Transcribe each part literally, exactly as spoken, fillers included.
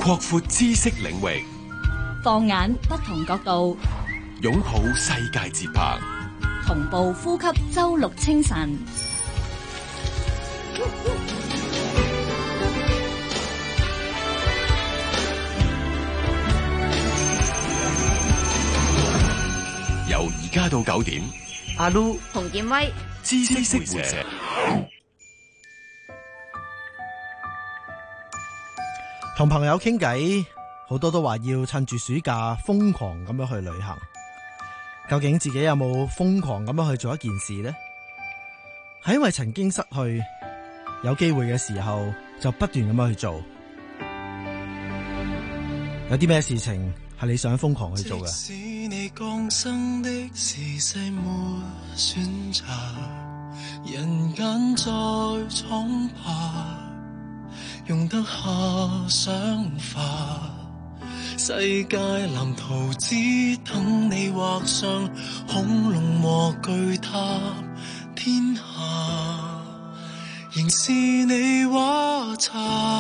擴闊知識領域， 放眼不同角度， 擁抱世界節拍， 同步呼吸周六清晨。 由而家到九點， 阿 Lu、 洪建威， 知識識社。 同朋友傾偈，好多都話要趁住暑假瘋狂咁樣去旅行。究竟自己有冇瘋狂咁樣去做一件事呢？係因為曾經失去，有機會嘅時候就不斷咁樣去做。有啲咩事情係你想瘋狂去做嘅？ 即使你降生的時勢沒選擇，人間再闖吧，用得下想法，世界藍圖只等你畫上，恐龍和巨塔天下，仍是你畫冊，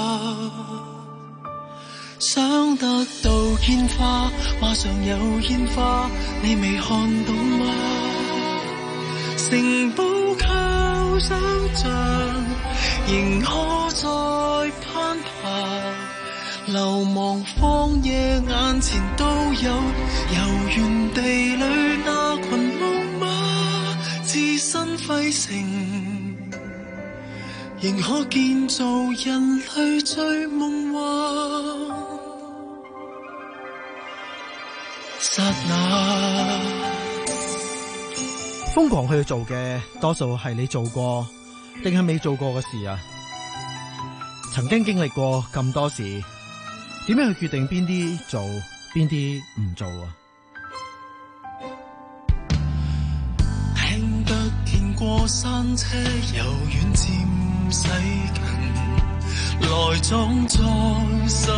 想得到煙花，馬上有煙花，你未看到嗎？城堡靠想像，仍可再攀爬，流亡荒野眼前都有，遊園地裏那群木馬，置身廢城，仍可建造人類最夢幻。剎那瘋狂去做嘅，多數係你做過定係未做過嘅事啊？曾經經歷過咁多事，點樣去決定邊啲做，邊啲唔做啊？ 聽得見過山車由遠漸駛近，來裝在深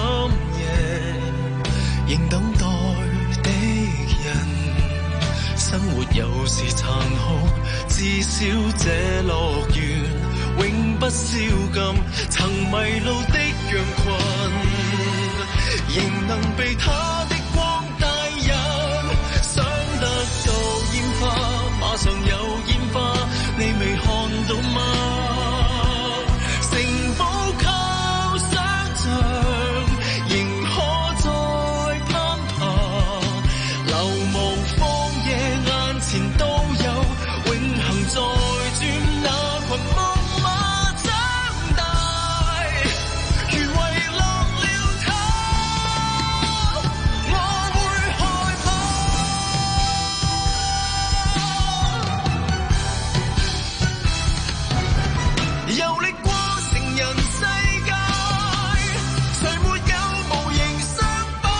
夜，仍等待的人。生活有時殘酷，至少這樂園永不宵禁。曾迷路的羊群，仍能被他的光帶引。想得到煙花，馬上有煙花，你未看到嗎？城堡靠想像，仍可再攀爬，流亡荒野眼前都有，永恆在轉那群木馬長大，如遺落了他，我會害怕。遊歷過成人世界，誰沒有無形傷疤？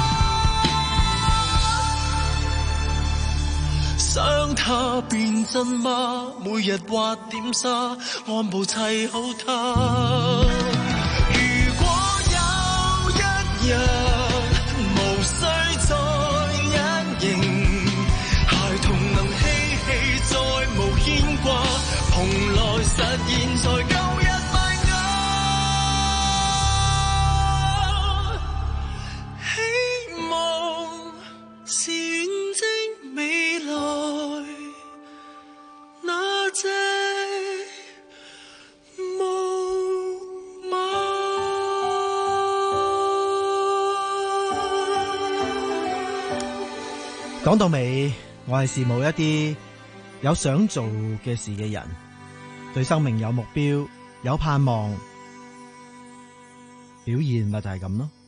想他變真嗎？每日畫點沙，按部砌好它。如果有一日無需再隱形，孩童能嬉戲再無牽掛，蓬萊實現在舊日萌芽。希望是遠征未來那隻木馬。 講到尾，我係羨慕一啲有想做嘅事嘅人，對生命有目標、有盼望，表現咪就係咁咯。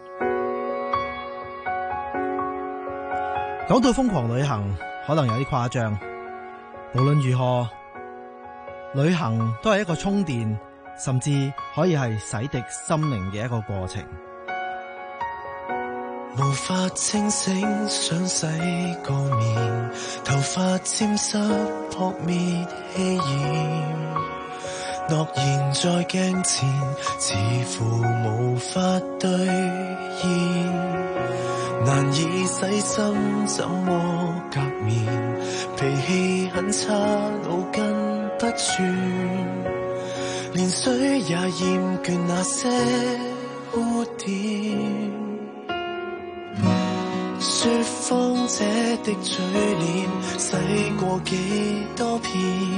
講到瘋狂旅行，可能有啲誇張。無論如何，旅行都係一個充電，甚至可以係洗滌心靈嘅一個過程。 無法清醒，想洗個面，頭髮沾濕撲滅氣焰，諾言在鏡前似乎無法兌現，難以洗心怎麼革面，脾氣很差，腦筋不轉，連水也厭倦那些污點。說謊者的嘴臉洗過幾多遍，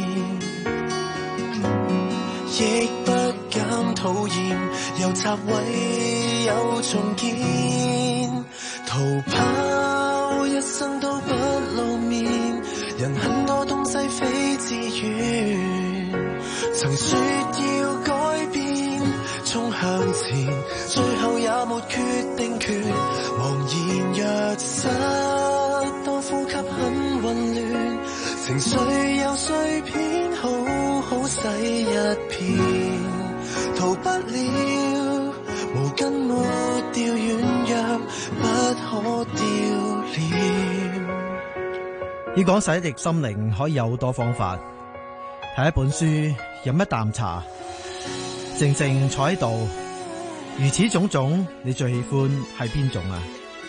亦不減討厭，又拆毀又重建，逃跑一生都不露面，人很多東西非自願，曾說要改變衝向前，最後也沒決定權，茫然若失，多呼吸很混亂，情緒有碎片，好好洗一片，逃不了無根沒掉軟弱，不可丟臉。 要講洗滌心靈可以有好多方法，睇一本書，飲一啖茶，靜靜坐喺度，如此種種，你最喜歡係邊種啊？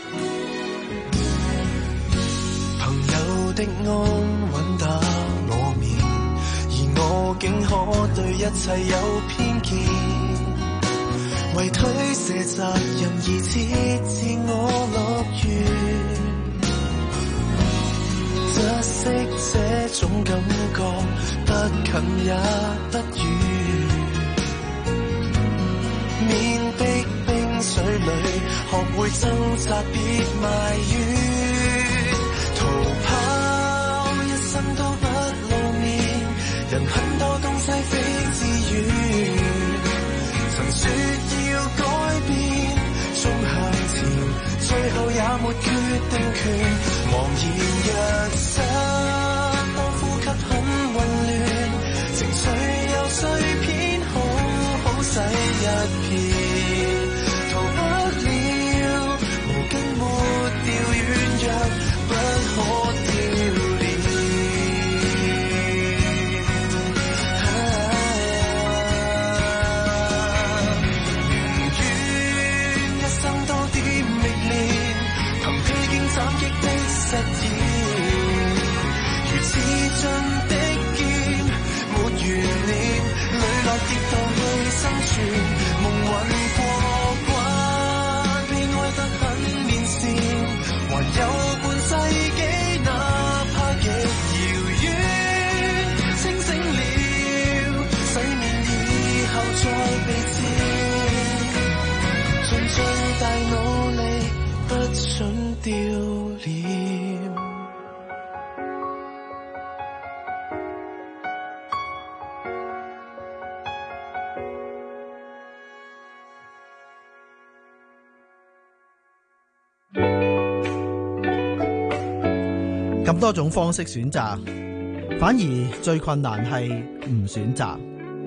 朋友的安穩打我面，而我竟可對一切有偏見，為推卸責任而設自我樂園，窒息這種感覺，不近也不遠，面壁冰水裏學會掙扎別埋怨，逃跑一生都不露面，人很多東西非自願，曾說要改變衝向前，最後也沒決定權，茫然若失，多呼吸很混亂，情緒有碎片，好好洗一片，逃不了無根沒掉軟弱，不可丟臉。寧願一生多點歷練，憑披荊斬棘的實驗，如刺進的劍，沒懸念，磊落跌宕去生存，夢魂過關，被愛得很面善，還有半世紀，哪怕極遙遠，清醒了，洗面以後再被佔，盡最大努力，不准丟臉。 咁多種方式選擇，反而最困難係唔選擇。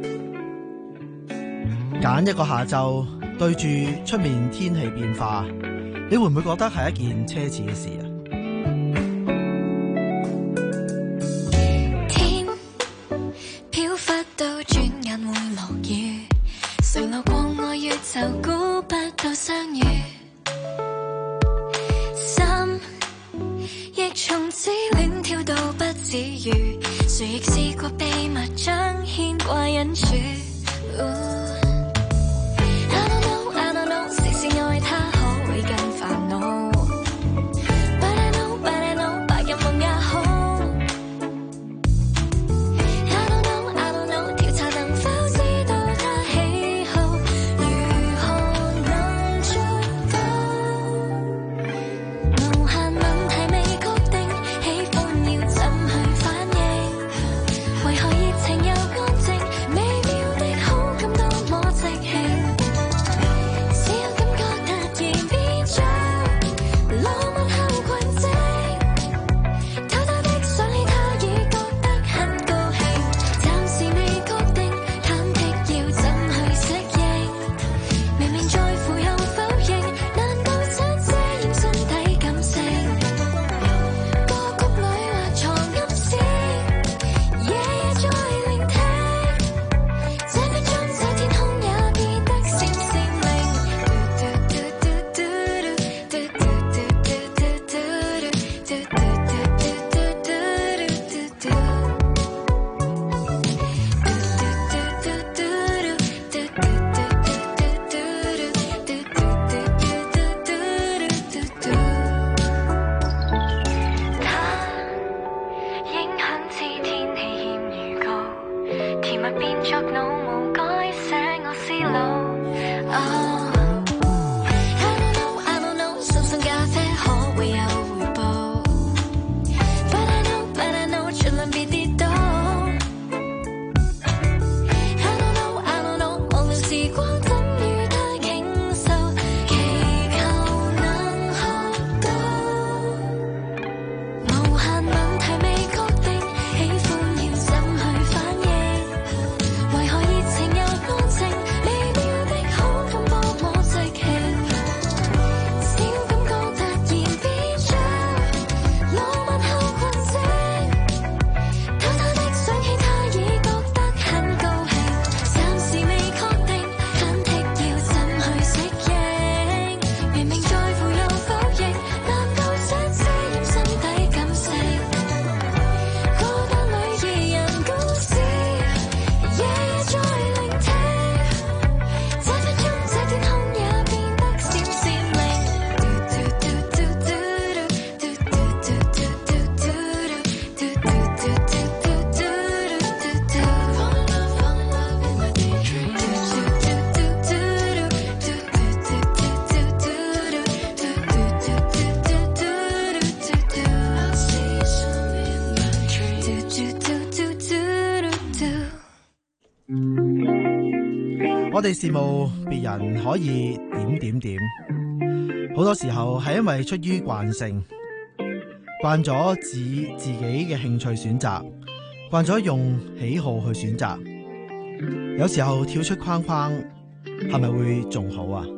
揀一個下晝對住出面天氣變化，你會唔會覺得係一件奢侈嘅事啊？ 天飄忽到轉眼會落雨，誰路過愛與就估不到相遇，心亦從此戀跳到不自如，誰亦試過秘密將牽掛隱處。I don't know, I don't know， 時時愛他可會更煩惱。But I know, but I know， 白日夢也好。I don't know, I don't know， 調查能否知道他喜好，如何能做到？無限問題未確定，喜歡要怎去反應？為何熱情又安靜？美妙的好感都默變作腦霧，改寫我思路。Oh, I don't know, I don't know， 深深咖啡可會有回報 ？But I know, but I know， 盡量別跌倒。I don't know, I don't know， 無論時光怎與它傾訴，祈求能學到。無限問題未確定，喜歡要怎去反應？為何熱情又安靜？微妙的好感幫我祭旗，小感覺突然變像浪漫後群症，偷偷的想起他已覺得很高興，暫時未確定，忐忑要怎去適應？明明在乎又否認，難道想遮掩心底感性？孤單裏二人故事，夜夜在聆聽。這分鐘，這天空也變得閃閃靈。 我哋羨慕別人可以點點點，好多時候係因為出於慣性，慣咗自自己嘅興趣選擇，慣咗用喜好去選擇。有時候跳出框框，係咪會仲好啊？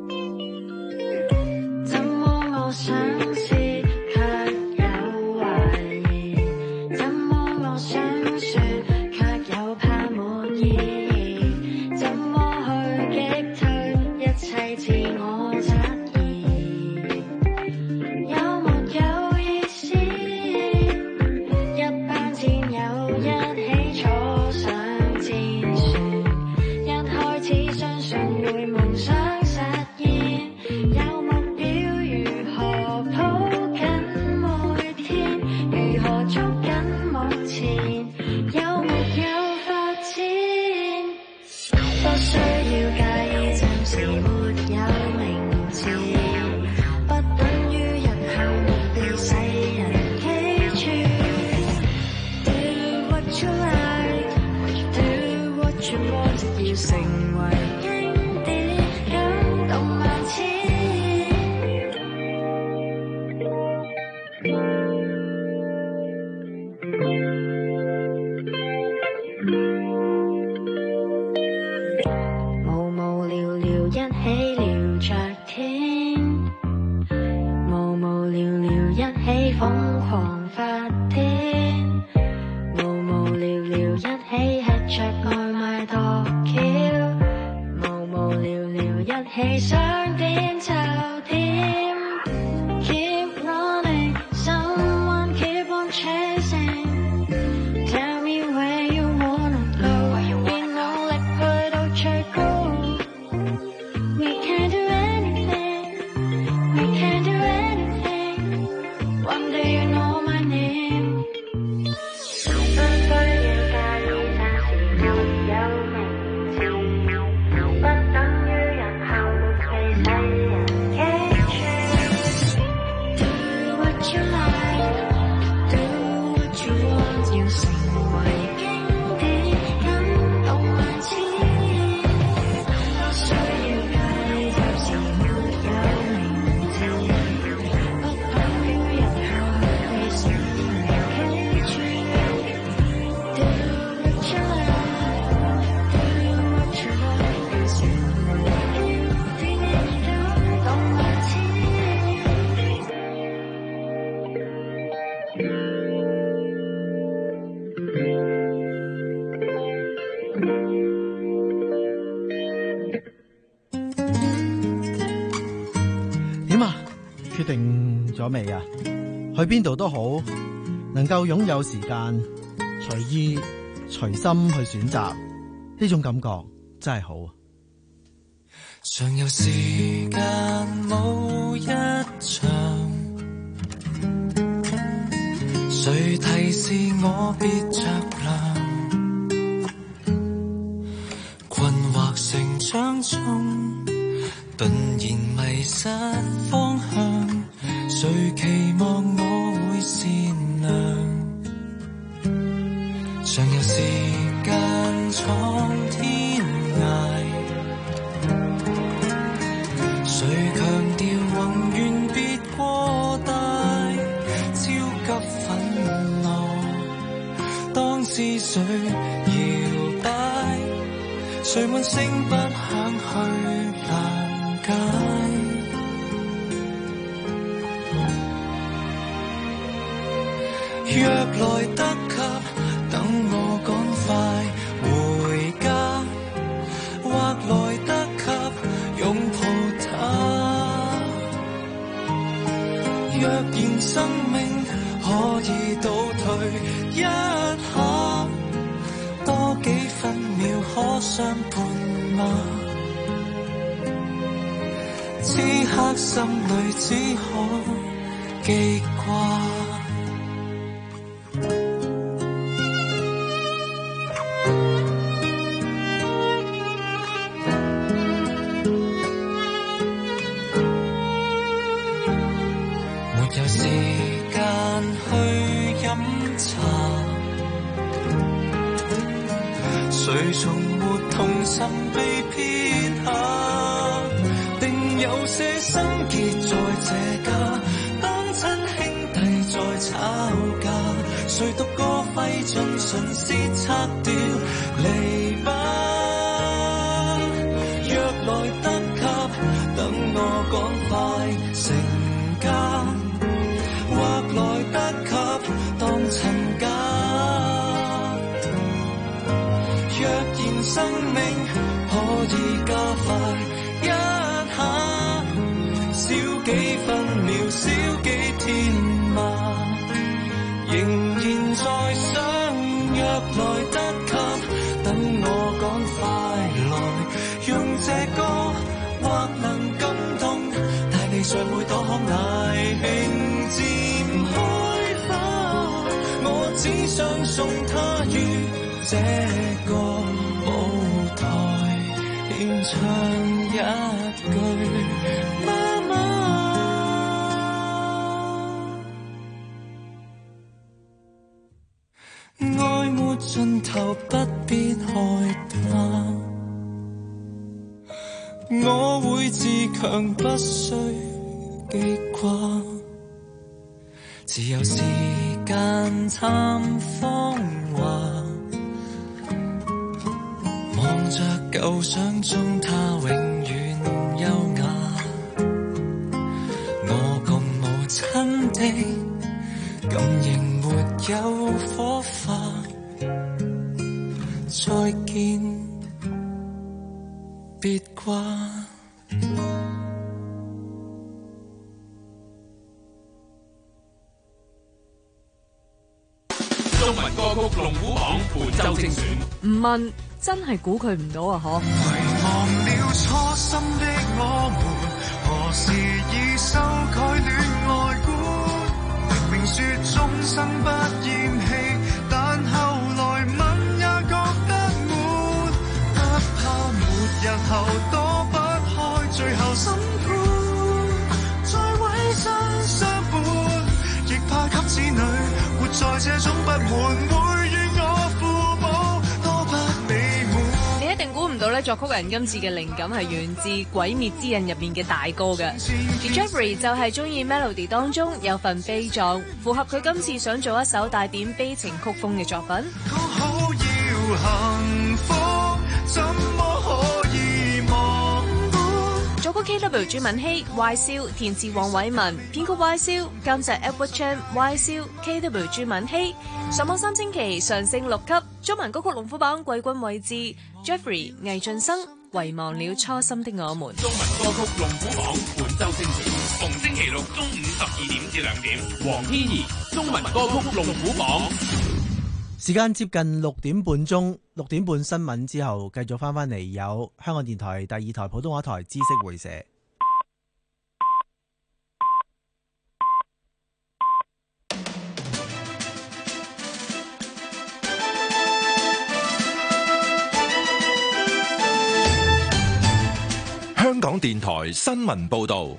怎麼我想試，卻有懷疑？怎麼我想說，卻又怕沒意義？怎麼去擊退一切自我質疑？有沒有意思？一班戰友一起坐上戰船，一開始相信會夢想實現，有目標如何抱緊每天，如何捉緊目前，有沒有發展？不需要介意暫時沒有名字，不等於日後沒被世人記住。Do what you like, do what you want， 要成為經典，感動萬千。無無聊聊一起聊着天，無無聊聊一起瘋狂發癲，無無聊聊一起吃着外賣度橋，無無聊聊一起想點就點。Keep running, someone keep on chasing. Tell me where you wanna go， 別努力去到最高。We can do anything, we can do anything. One day you know my name。不需要介意暫時沒有名字，不等於日後沒被世人記住。Do what you like, do what you want， 要成為經典，感動萬千。不需要介意暫時沒有名字，不等於日後被世人記住。Do what you like, do what you like， 要成為經典，感動萬千。 點啊？決定咗未啊？去邊度都好，能夠擁有時間，隨意隨心去選擇，呢種感覺真係好啊！ 常有時間冇一場，誰提示我別着涼？ 迷失方向，誰期望我會善良？尚有時間闖天涯，誰強調宏願別過大，超級憤怒，當思緒搖擺，誰問聲不響去攔解？若來得及，等我趕快回家，或來得及擁抱他。若然生命可以倒退一下，多幾分秒可相伴嗎？此刻心裏只可記掛。誰從沒痛心被撇下，定有些心結在這家。當親兄弟在吵架，誰獨個費盡唇舌拆掉籬笆。若來得及，等我趕快成家，或來得及當親家。若然生命可以加快一下，少幾分秒，少幾天嗎？仍然在想，若來得及，等我趕快來，用這歌或能感動大地上每朵康乃馨漸開花。我只想送他於這個舞台，獻唱一句媽媽。愛沒盡頭，不必害怕，我會自強，不需記掛。只有時間參芳華，望着舊相中他永遠優雅。我共母親的感應沒有火花，再見別掛。 中文歌曲龍虎榜本周精選， 唔問真係估佢唔到啊！嗬， 遺忘了初心的我們，何時已修改戀愛觀？明明說終生不厭棄，但後來吻也覺得悶，不怕沒日後躲不開最後審判，再委身相伴，亦怕給子女活在這種不滿，會怨我父母多不美滿。 你一定估唔到咧，作曲人今次嘅靈感係源自《鬼滅之刃》入面嘅大歌嘅。而 Jeffrey 就係中意 melody 當中有份悲壯，符合佢今次想做一首帶點悲情曲風嘅作品。 講好要幸福，怎麼可以忘本？ 作曲 K W 朱敏希、Y 蕭，填詞黃偉文，編曲 Y 蕭，監製 Edward Chan、Y 蕭、K W 朱敏希。上網三星期上升六級，中文歌曲龍虎榜季軍位置 Jeffrey 魏浚笙，遺忘了初心的我們。 中文歌曲龍虎榜本周精選，逢星期六中午十二點至兩點，黃天怡中文歌曲龍虎榜。 時間接近六點半鐘，六點半新聞之後，繼續翻返嚟有香港電台第二台普通話台知識會社。 香港港電台新聞報道。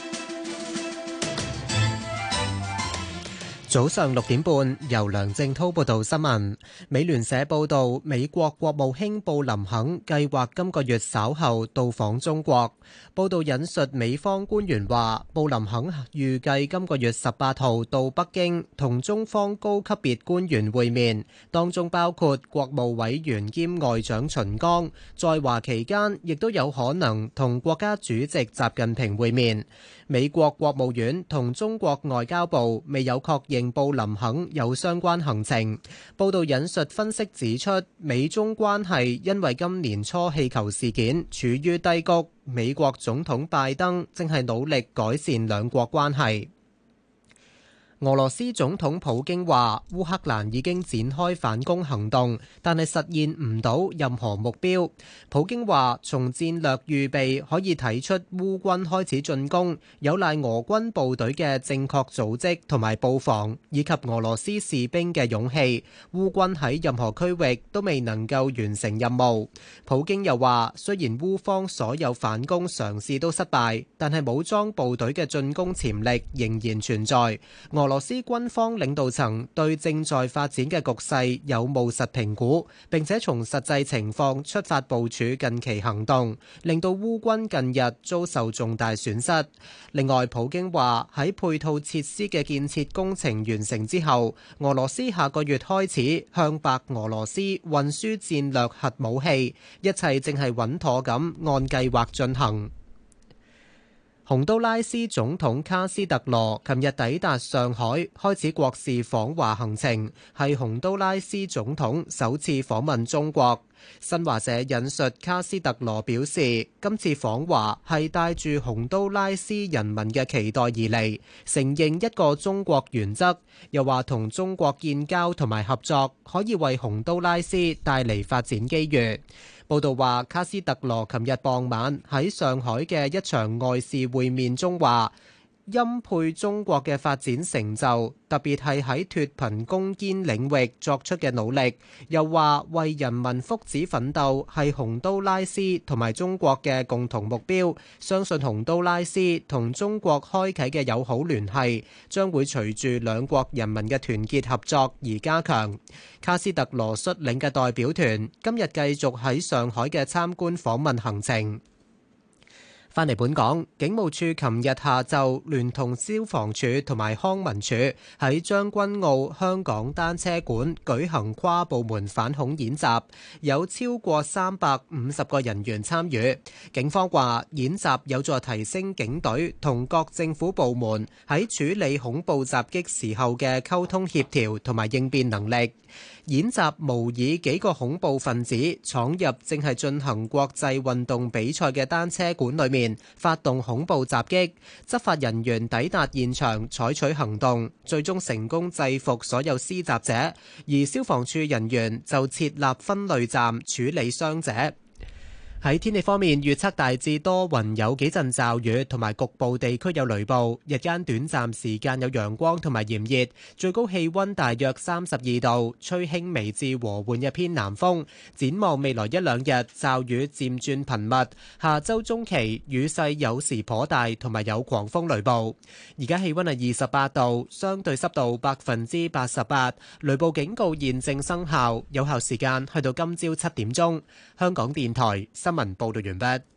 早上六點半，由梁正滔報道新聞。美聯社報道，美國國務卿布林肯計劃今個月稍後到訪中國。報道引述美方官員話，布林肯預計今個月十八號到北京同中方高級別官員會面，當中包括國務委員兼外長秦剛。在華期間，亦都有可能同國家主席習近平會面。美國國務院同中國外交部未有確認布林肯有相關行程。報道引述分析指出，美中關係因為今年初氣球事件處於低谷，美國總統拜登正係努力改善兩國關係。俄羅斯總統普京話，烏克蘭已經展開反攻行動，但係實現唔到任何目標。普京話，從戰略預備可以睇出烏軍開始進攻，有賴俄軍部隊嘅正確組織同埋布防，以及俄羅斯士兵嘅勇氣。烏軍喺任何區域都未能夠完成任務。普京又話，雖然烏方所有反攻嘗試都失敗，但係武裝部隊嘅進攻潛力仍然存在。俄羅斯軍方領導層對正在發展嘅局勢有務實評估，並且從實際情況出發部署近期行動，令到烏軍近日遭受重大損失。另外，普京話喺配套設施嘅建設工程完成之後，俄羅斯下個月開始向白俄羅斯運輸戰略核武器，一切正係穩妥咁按計劃進行。洪都拉斯總統卡斯特羅琴日抵達上海，開始國事訪華行程，係洪都拉斯總統首次訪問中國。新華社引述卡斯特羅表示，今次訪華係帶住洪都拉斯人民嘅期待而嚟，承認一個中國原則，又話同中國建交同埋合作可以為洪都拉斯帶嚟發展機遇。報道話，卡斯特羅琴日傍晚喺上海嘅一場外事會面中話，欽佩中國嘅發展成就，特別係喺脫貧攻堅領域作出嘅努力。又話為人民福祉奮鬥係洪都拉斯同埋中國嘅共同目標，相信洪都拉斯同中國開啟嘅友好聯繫將會隨住兩國人民嘅團結合作而加強。卡斯特羅率領嘅代表團今日繼續喺上海嘅參觀訪問行程。返嚟本港，警務處琴日下晝聯同消防處同埋康文署喺將軍澳香港單車館舉行跨部門反恐演習，有超過三百五十個人員參與。警方話，演習有助提升警隊同各政府部門喺處理恐怖襲擊時候嘅溝通協調同埋應變能力。演習模擬幾個恐怖分子闖入正係進行國際運動比賽嘅單車館裏面，發動恐怖襲擊。執法人員抵達現場採取行動，最終成功制服所有施襲者，而消防處人員就設立分類站處理傷者。喺天氣方面，預測大致多雲，有幾陣驟雨，同埋局部地區有雷暴。日間短暫時間有陽光同埋炎熱，最高氣溫大約三十二度，吹輕微至和緩嘅偏南風。展望未來一兩日，驟雨漸轉頻密。下周中期雨勢有時頗大，同埋有狂風雷暴。而家氣溫係二十八度，相對濕度百分之八十八，雷暴警告現正生效，有效時間去到今朝七點鐘。香港電台新聞報道完畢。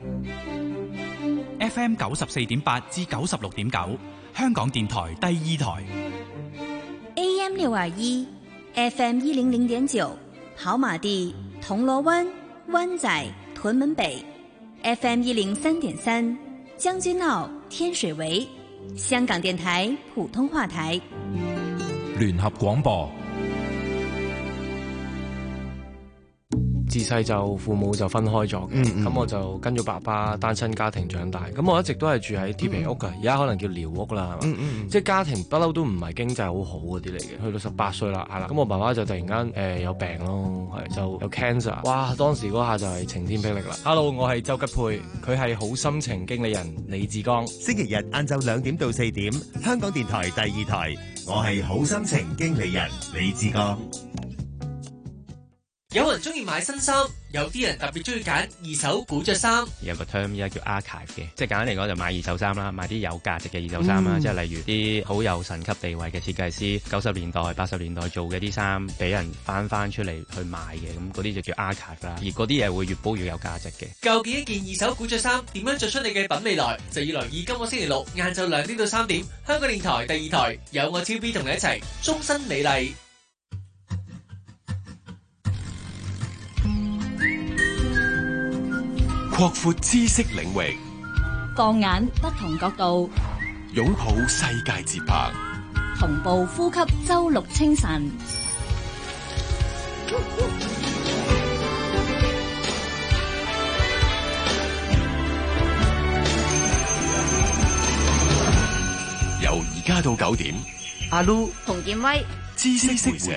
F M 九十四點八至九十六點九，香港電台第二台。 A M 六二一 ，F M 一零零點九，跑馬地、銅鑼灣、灣仔、屯門北 ，F M 一零三點三，將軍澳、天水圍，香港電台普通話台。 聯合廣播。 自細就父母就分開咗，咁、嗯嗯、我就跟咗爸爸單親家庭長大。咁我一直都係住喺鐵皮屋㗎，而家、嗯、可能叫寮屋啦，嗯嗯、即係家庭不嬲都唔係經濟好好嗰啲嚟嘅。去到十八歲啦，係啦，咁我爸爸就突然間誒、呃、有病咯，係就有 cancer。哇！當時嗰下就係晴天霹靂啦。Hello， 我係周吉佩，佢係好心情經理人李志剛。 星期日晏晝兩點到四點，香港電台第二台，我係好心情經理人李志剛。 有人中意買新衫，有啲人特別中意揀二手古着衫。 有個 term 而家叫 archive 嘅，即係簡單嚟講就買二手衫啦，買啲有價值嘅二手衫啦，嗯、即係例如啲好有神級地位嘅設計師，九十年代、八十年代做嘅啲衫，俾人翻翻出嚟去賣嘅，咁嗰啲就叫 archive 啦。而嗰啲嘢會越煲越有價值嘅。 究竟一件二手古着衫點樣做出你嘅品味來，就要留意今個星期六晏晝兩點到三點，香港電台第二台有我超 B 同你一齊終身美麗。 擴闊知識領域， 放眼不同角度， 擁抱世界節拍， 同步呼吸周六清晨。 由而家到九點， 阿 Lu 洪建威， 知識會社。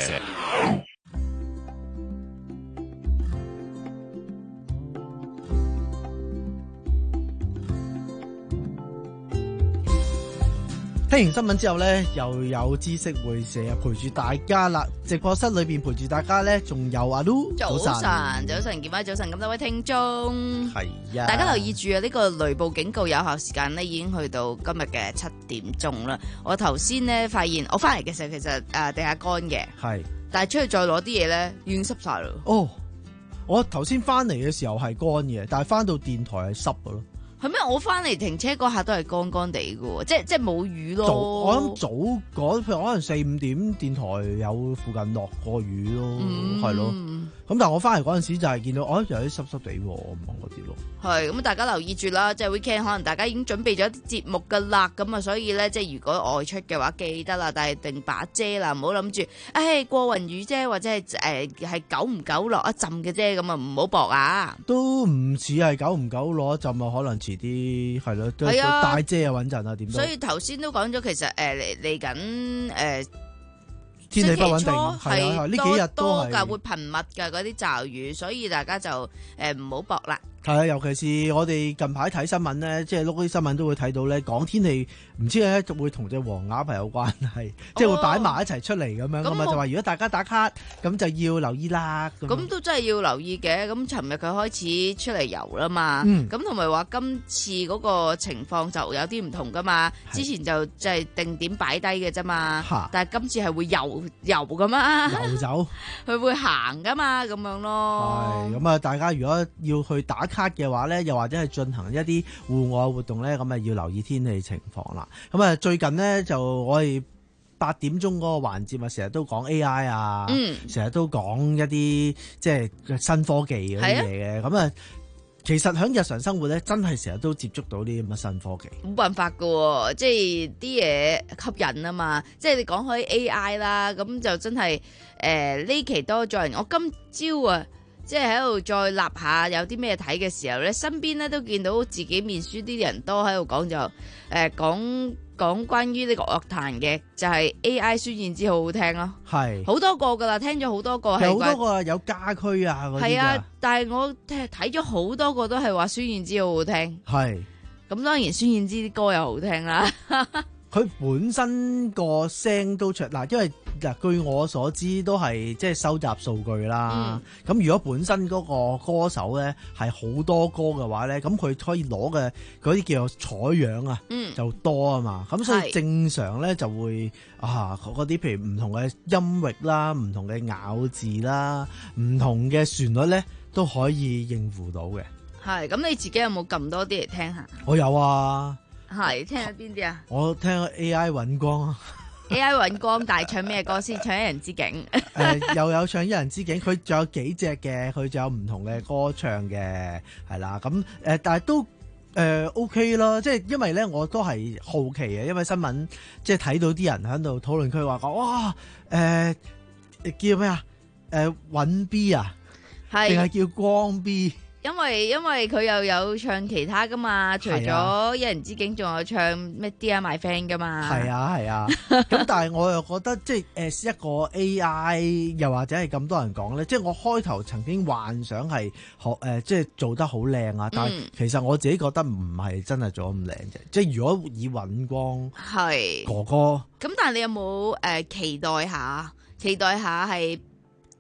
聽完新聞之後呢，又有知識會社陪住大家啦。直播室裏邊陪住大家呢，仲有阿 Lu。 早晨，早晨，健威，早晨，咁多位聽眾。 係啊， 大家留意住啊！呢個雷暴警告有效時間呢已經去到今日嘅七點鐘啦。我頭先呢發現，我翻嚟嘅時候其實誒地下乾嘅，係，但係出去再攞啲嘢呢已經濕晒啦。 哦，我頭先翻嚟嘅時候係乾嘅，但係翻到電台係濕嘅咯。 係咩？我翻嚟停車嗰下都係乾乾地嘅喎，即係即係冇雨咯。 我諗早嗰譬如可能四五點電台有附近落過雨咯，係咯、嗯。咁但係我翻嚟嗰陣時就係見到，哦，有啲濕濕地喎，咁嗰啲咯。係咁，大家留意住啦，即係 weekend 可能大家已經準備咗啲節目㗎啦，咁啊，所以咧即係如果外出嘅話，記得啦，帶定把遮啦，唔好諗住，誒過雲雨啫，或者係誒係久唔久落一陣嘅啫，咁啊唔好搏啊。都唔似係久唔久落一陣啊，可能遲啲係咯，都帶遮啊穩陣啊，點都。所以頭先都講咗，其實誒嚟嚟緊誒。天氣不穩定，係啊，呢幾日都係會頻密㗎嗰啲驟雨，所以大家就誒唔好搏啦。係啊，尤其是我哋近排睇新聞咧，即係碌啲新聞都會睇到咧，講天氣唔知咧會同隻黃鴨係有關係，即係會擺埋一齊出嚟咁樣咁啊，就話如果大家打卡咁就要留意啦。咁都真係要留意嘅。咁尋日佢開始出嚟游啦嘛，咁同埋話今次嗰個情況就有啲唔同噶嘛。之前就即係定點擺低嘅啫嘛，但係今次係會游游噶嘛，游走佢會行噶嘛，咁樣咯。係咁啊，大家如果要去打卡嘅話咧，又或者係進行一啲戶外活動咧，咁啊要留意天氣情況啦。咁啊最近咧就我哋八點鐘嗰個環節啊，成日都講 A I 啊，成日、嗯、都講一啲即係新科技嗰啲嘢嘅。咁啊，其實喺日常生活咧，真係成日都接觸到啲咁嘅新科技。冇辦法噶，即係啲嘢吸引啊嘛。即係你講開 A I 啦，咁就真係誒呢期多咗人。我今朝啊。即係喺度再立下有啲咩睇嘅時候咧，身邊咧都見到自己面書啲人都喺度講就誒講講關於呢個樂壇嘅，就係、是、A I 孫燕姿好好聽咯，係好多個噶啦，聽咗好多個，係好多個有家駒啊嗰啲係啊，但係我睇咗好多個都係話孫燕姿好好聽，係咁當然孫燕姿啲歌又好聽啦。佢本身個聲都出嗱，因為嗱據我所知都係即係收集數據啦。咁、嗯、如果本身嗰個歌手咧係好多歌嘅話咧，咁佢可以攞嘅嗰啲叫做採樣啊，嗯、就多啊嘛。咁所以正常咧就會啊嗰啲譬如唔同嘅音域啦、唔同嘅咬字啦、唔同嘅旋律咧都可以應付到嘅。係咁，你自己有冇撳多啲嚟聽下？我有啊。係聽下邊啲啊？我聽 A I 尹光，A I 尹光，但係唱咩歌先？唱一人之境。誒、呃，又有唱一人之境，佢仲有幾隻嘅，佢仲有唔同嘅歌唱嘅，係啦。咁誒、呃，但係都誒、呃、OK 咯。即係因為咧，我都係好奇嘅，因為新聞即係睇到啲人喺度討論區話講，哇，誒、呃、叫咩啊？誒、呃，尹 B 啊，係定係叫光 B？因為因為佢又有唱其他噶嘛，除咗一人之境，仲有唱咩 Dear My Friend 噶嘛。係啊係啊，咁、啊、但係我又覺得即係誒一個 A I 又或者係咁多人講咧，即係我開頭曾經幻想係學誒即係做得好靚啊，但係其實我自己覺得唔係真係做得咁靚啫。即係如果以尹光係哥哥，咁但係你有冇誒、呃、期待下？期待下係？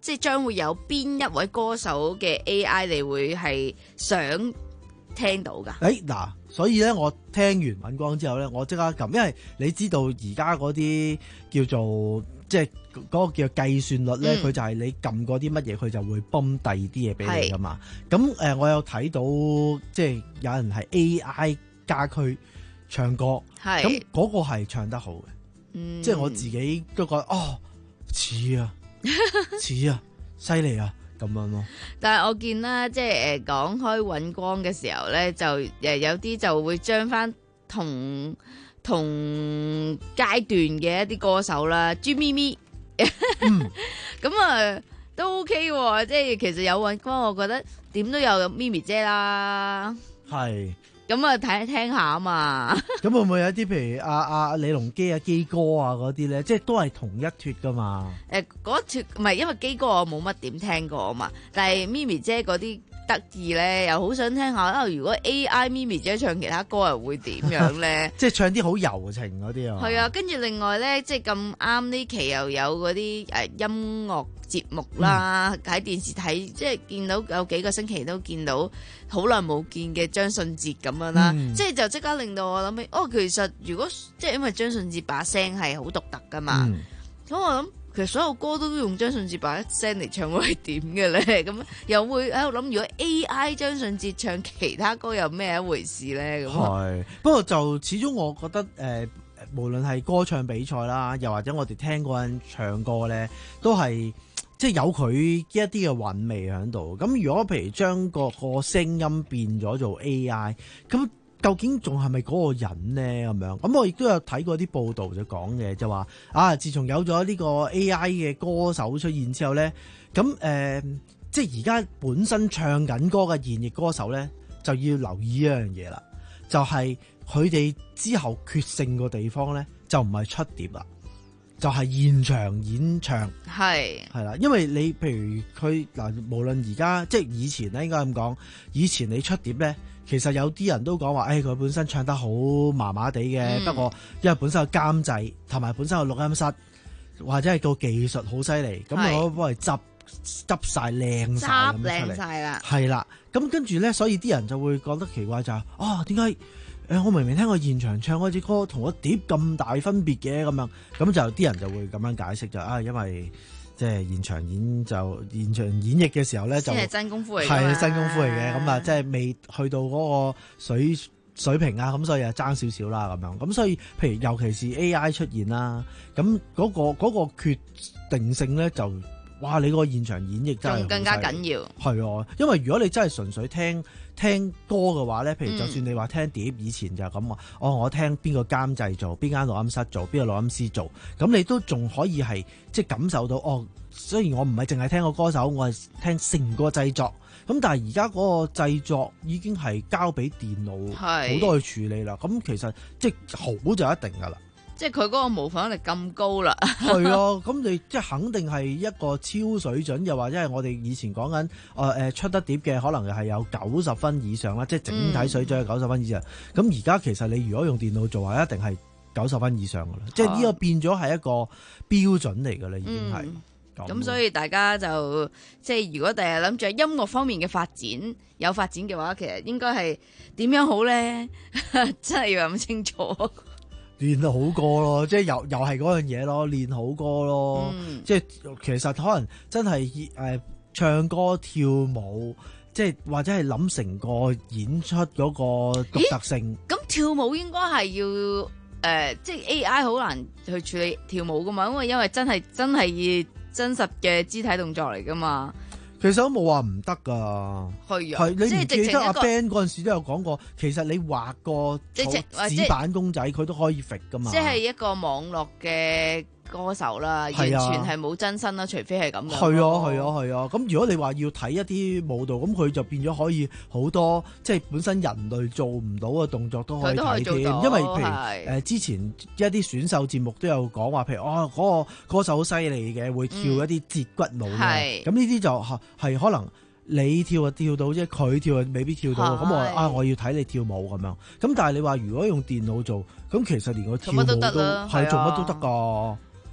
即係將會有邊一位歌手嘅 A I 你會係想聽到㗎？ 誒嗱，所以咧我聽完尹光之後咧，我即刻撳，因為你知道而家嗰啲叫做即係嗰個叫計算率咧，佢、嗯、就係你撳嗰啲乜嘢，佢就會泵第二啲嘢俾你噶嘛。咁誒、呃，我有睇到即係有人係 A I 家駒唱歌，咁嗰個係唱得好嘅、嗯，即係我自己都覺得哦似啊似啊犀利啊咁樣咯。 但係我見啦，即係誒講開尹光嘅時候咧，就誒有啲就會將翻同同階段嘅一啲歌手啦，朱咪咪，咁啊都 OK 喎，即係其實有尹光，我覺得點都有咪咪姐啦，係。咁啊，睇聽下啊嘛。 咁會唔會有啲譬如阿阿李龍基啊、基哥啊嗰啲咧，即係都係同一脫噶嘛？誒、呃，嗰脫唔係，因為基哥我冇乜點聽過啊嘛。但係咪咪姐嗰啲得意咧，又好想聽下啊！如果 A I 咪咪姐唱其他歌又會點樣咧？即係唱啲好柔情嗰啲啊。係啊，跟住另外咧，即係咁啱呢期又有嗰啲誒音樂節目啦，喺、嗯、電視睇，即係見到有幾個星期都見到好耐冇見嘅張信哲咁樣啦，嗯、即係就即刻令到我諗起，哦，其實如果即係因為張信哲把聲係好獨特噶嘛，咁、嗯、我諗其實所有歌都用張信哲把聲嚟唱會係點嘅咧？咁又會喺度諗，如果 A I 張信哲唱其他歌又咩一回事咧？咁係，不過就始終我覺得誒、呃，無論係歌唱比賽啦，又或者我哋聽嗰人唱歌咧，都係。即係有佢一啲嘅韻味喺度，咁如果譬如將個個聲音變咗做 A I， 咁究竟仲係咪嗰個人呢？咁樣，咁我亦都有睇過啲報道就講嘅，就話啊，自從有咗呢個 A I 嘅歌手出現之後呢，咁誒、呃，即係而家本身唱緊歌嘅現役歌手呢，就要留意一樣嘢啦，就係佢哋之後決勝個地方呢，就唔係出碟啦。就係、是、現場演唱，係係啦，因為你譬如佢嗱，無論而家即係以前咧，應該咁講，以前你出碟咧，其實有啲人都講話，誒、哎、佢本身唱得好麻麻地嘅，嗯、不過因為本身有監製，同埋本身有錄音室，或者係個技術好犀利，咁我幫佢執執曬靚晒咁出嚟，執靚晒啦，係啦，咁跟住咧，所以啲人就會覺得奇怪就係、是，哦點解？誒，我明明聽過現場唱嗰支歌同個碟咁大分別嘅咁樣，咁就啲人就會咁樣解釋就啊，因為即係現場演就現場演繹嘅時候咧，就係真功夫嚟嘅，係真功夫嚟嘅，咁啊即係未去到嗰個水水平啊，咁所以啊爭少少啦咁樣，咁所以譬如尤其是 A I 出現啦，咁嗰個嗰個決定性咧就。哇！你個現場演繹真係仲更加緊要，係啊，因為如果你真係純粹聽聽歌嘅話咧，譬如就算你話聽碟，以前就係咁話，哦，我聽邊個監製做，邊間錄音室做，邊個錄音師做，咁你都仲可以係即係感受到，哦，雖然我唔係淨係聽個歌手，我係聽成個製作，咁但係而家嗰個製作已經係交俾電腦好多去處理啦，咁其實即係好就一定噶啦。即係佢嗰個模仿力咁高啦，係啊，咁你即係肯定係一個超水準，又或者係我哋以前講緊誒誒出得碟嘅，可能係有九十分以上啦，即係整體水準係九十分以上。咁而家其實你如果用電腦做，係一定係九十分以上噶啦，即係呢個變咗係一個標準嚟噶啦，已經係。咁、嗯、所以大家就即係如果第日諗住喺音樂方面嘅發展有發展嘅話，其實應該係點樣好咧？真係要諗清楚。練好歌咯，即係又又係嗰樣嘢咯，練好歌咯，嗯、即係其實可能真係誒、呃、唱歌跳舞，即係或者係諗成個演出嗰個獨特性。咁跳舞應該係要誒、呃，即係 A I 好難去處理跳舞噶嘛，因為因為真係真係真實嘅肢體動作嚟噶嘛。其實都冇話唔得噶，係啊，係你唔記得阿 Ben 嗰陣時都有講過，其實你畫個紙板公仔，佢都可以揈噶嘛。即係一個網絡嘅歌手啦，完全係冇真身啦，除非係咁樣。係啊，係啊，係啊。咁如果你話要睇一啲舞蹈，咁佢就變咗可以好多，即係本身人類做唔到嘅動作都可以睇添。因為譬如誒、呃、之前一啲選秀節目都有講話，譬如哦嗰、嗰個歌手好犀利嘅，會跳一啲節骨舞嘅。咁呢啲就係係可能你跳就跳到啫，佢跳就未必跳到。咁我啊我要睇你跳舞咁樣。咁但係你話如果用電腦做，咁其實連個跳舞都係做乜都得㗎。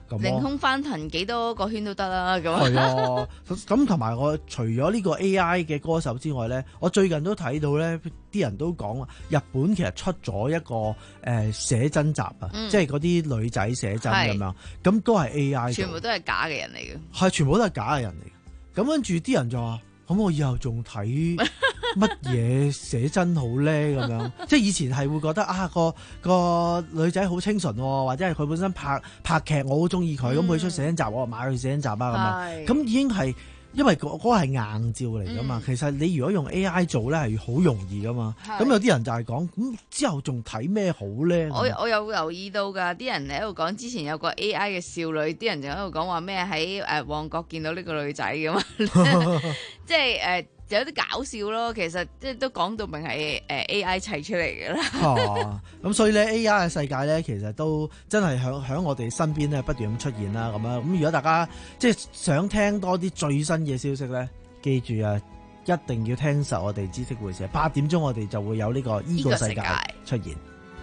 咁凌空翻騰幾多個圈都得啦，咁係啊，咁同埋我除咗呢個 A I 嘅歌手之外咧，我最近都睇到咧，啲人都講話日本其實出咗一個誒、呃、寫真集啊，嗯、即係嗰啲女仔寫真咁樣，咁都係 A I， 全部都係假嘅人嚟嘅， 係全部都係假嘅人嚟嘅。咁跟住啲人就話：咁我以後仲睇乜嘢寫真好咧？咁樣即係以前係會覺得啊，個個女仔好清純，或者係佢本身拍拍劇，我好中意佢，咁佢、嗯、出寫真集，我買佢寫真集啊咁樣。咁已經係因為嗰個係硬照嚟噶嘛。嗯、其實你如果用 A I 做咧，係好容易噶嘛。咁有啲人就係講咁之後仲睇咩好咧？ 我我有留意到㗎，啲人喺度講之前有個 A I 嘅少女，啲人就喺度講話咩喺誒旺角見到呢個女仔咁嘛，即係誒。呃有啲搞笑咯，其實即係都講到明係誒 A I 砌出嚟嘅啦。 哦，咁所以咧 A I 嘅世界咧，其實都真係響響我哋身邊咧不斷咁出現啦。咁樣咁如果大家即係想聽多啲最新嘅消息咧，記住啊，一定要聽實我哋知識會社八點鐘，我哋就會有呢個呢個世界出現。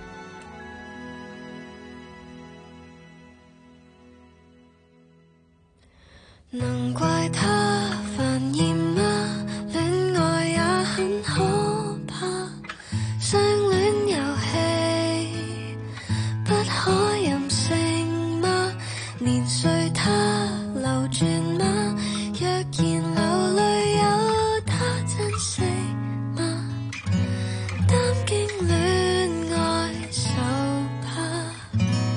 能怪他煩厭嗎？戀愛也很可怕，相戀遊戲不可任性嗎？年歲他流轉嗎？若然流淚有他珍惜嗎？擔驚戀愛受怕，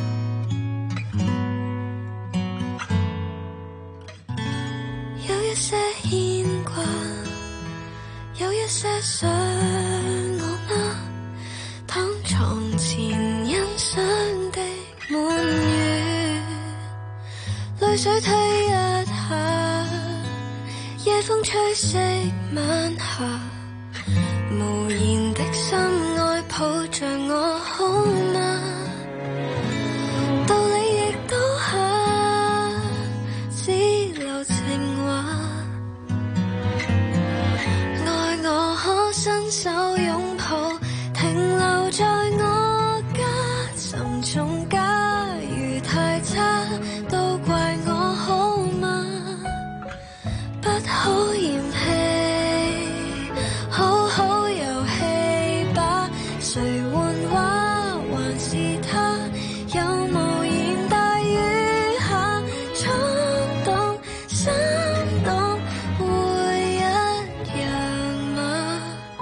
有一些牽掛，有一些想我嗎？躺床前欣賞的滿月，淚水推一下，夜風吹熄晚霞，無言的心愛抱着我好嗎？道理亦都下，只留情話，愛我可伸手擁抱，停留在我家沉重，假如太差，都怪我好嗎？不可嫌棄，好好遊戲吧，誰換畫還是他，有無言大雨下，衝動心動會一樣嗎？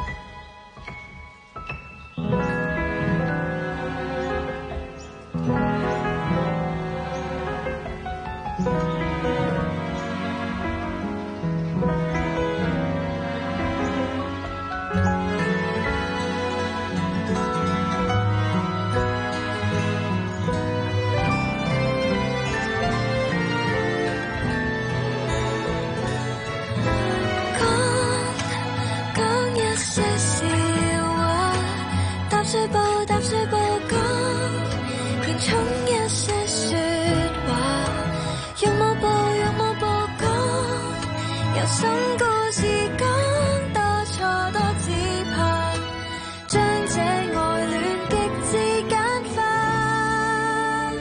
講講一些笑話，踏碎步踏碎步講，填充一些説話，用幕布用幕布講，有新故事講，多錯多只怕將這愛戀極致簡化，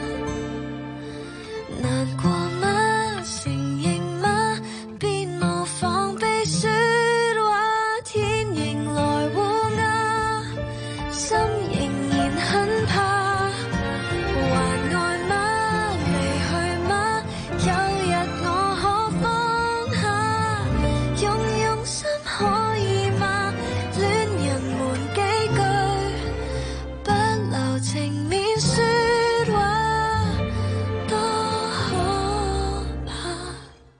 難過嗎？承認嗎？別模仿被説話，天迎來烏鴉，心仍然很怕，還愛嗎？離去嗎？有日我可放下，用用心可以嗎？戀人們幾句不留情面説話，多可怕。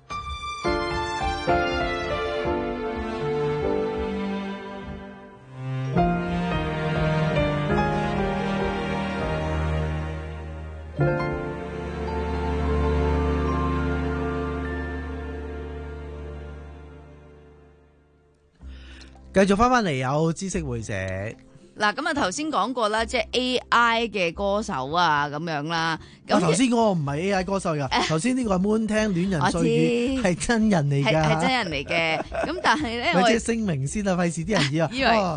繼續翻翻嚟有知識會社。 嗱，咁啊頭先講過啦，即係 A I 嘅歌手啊咁樣啦。 我頭先嗰個唔係 A I 歌手㗎，頭先呢個係 Moon 聽戀人歲月係真人嚟㗎， 係係真人嚟嘅。咁但係咧，我即係聲明先啊，費事啲人以為以為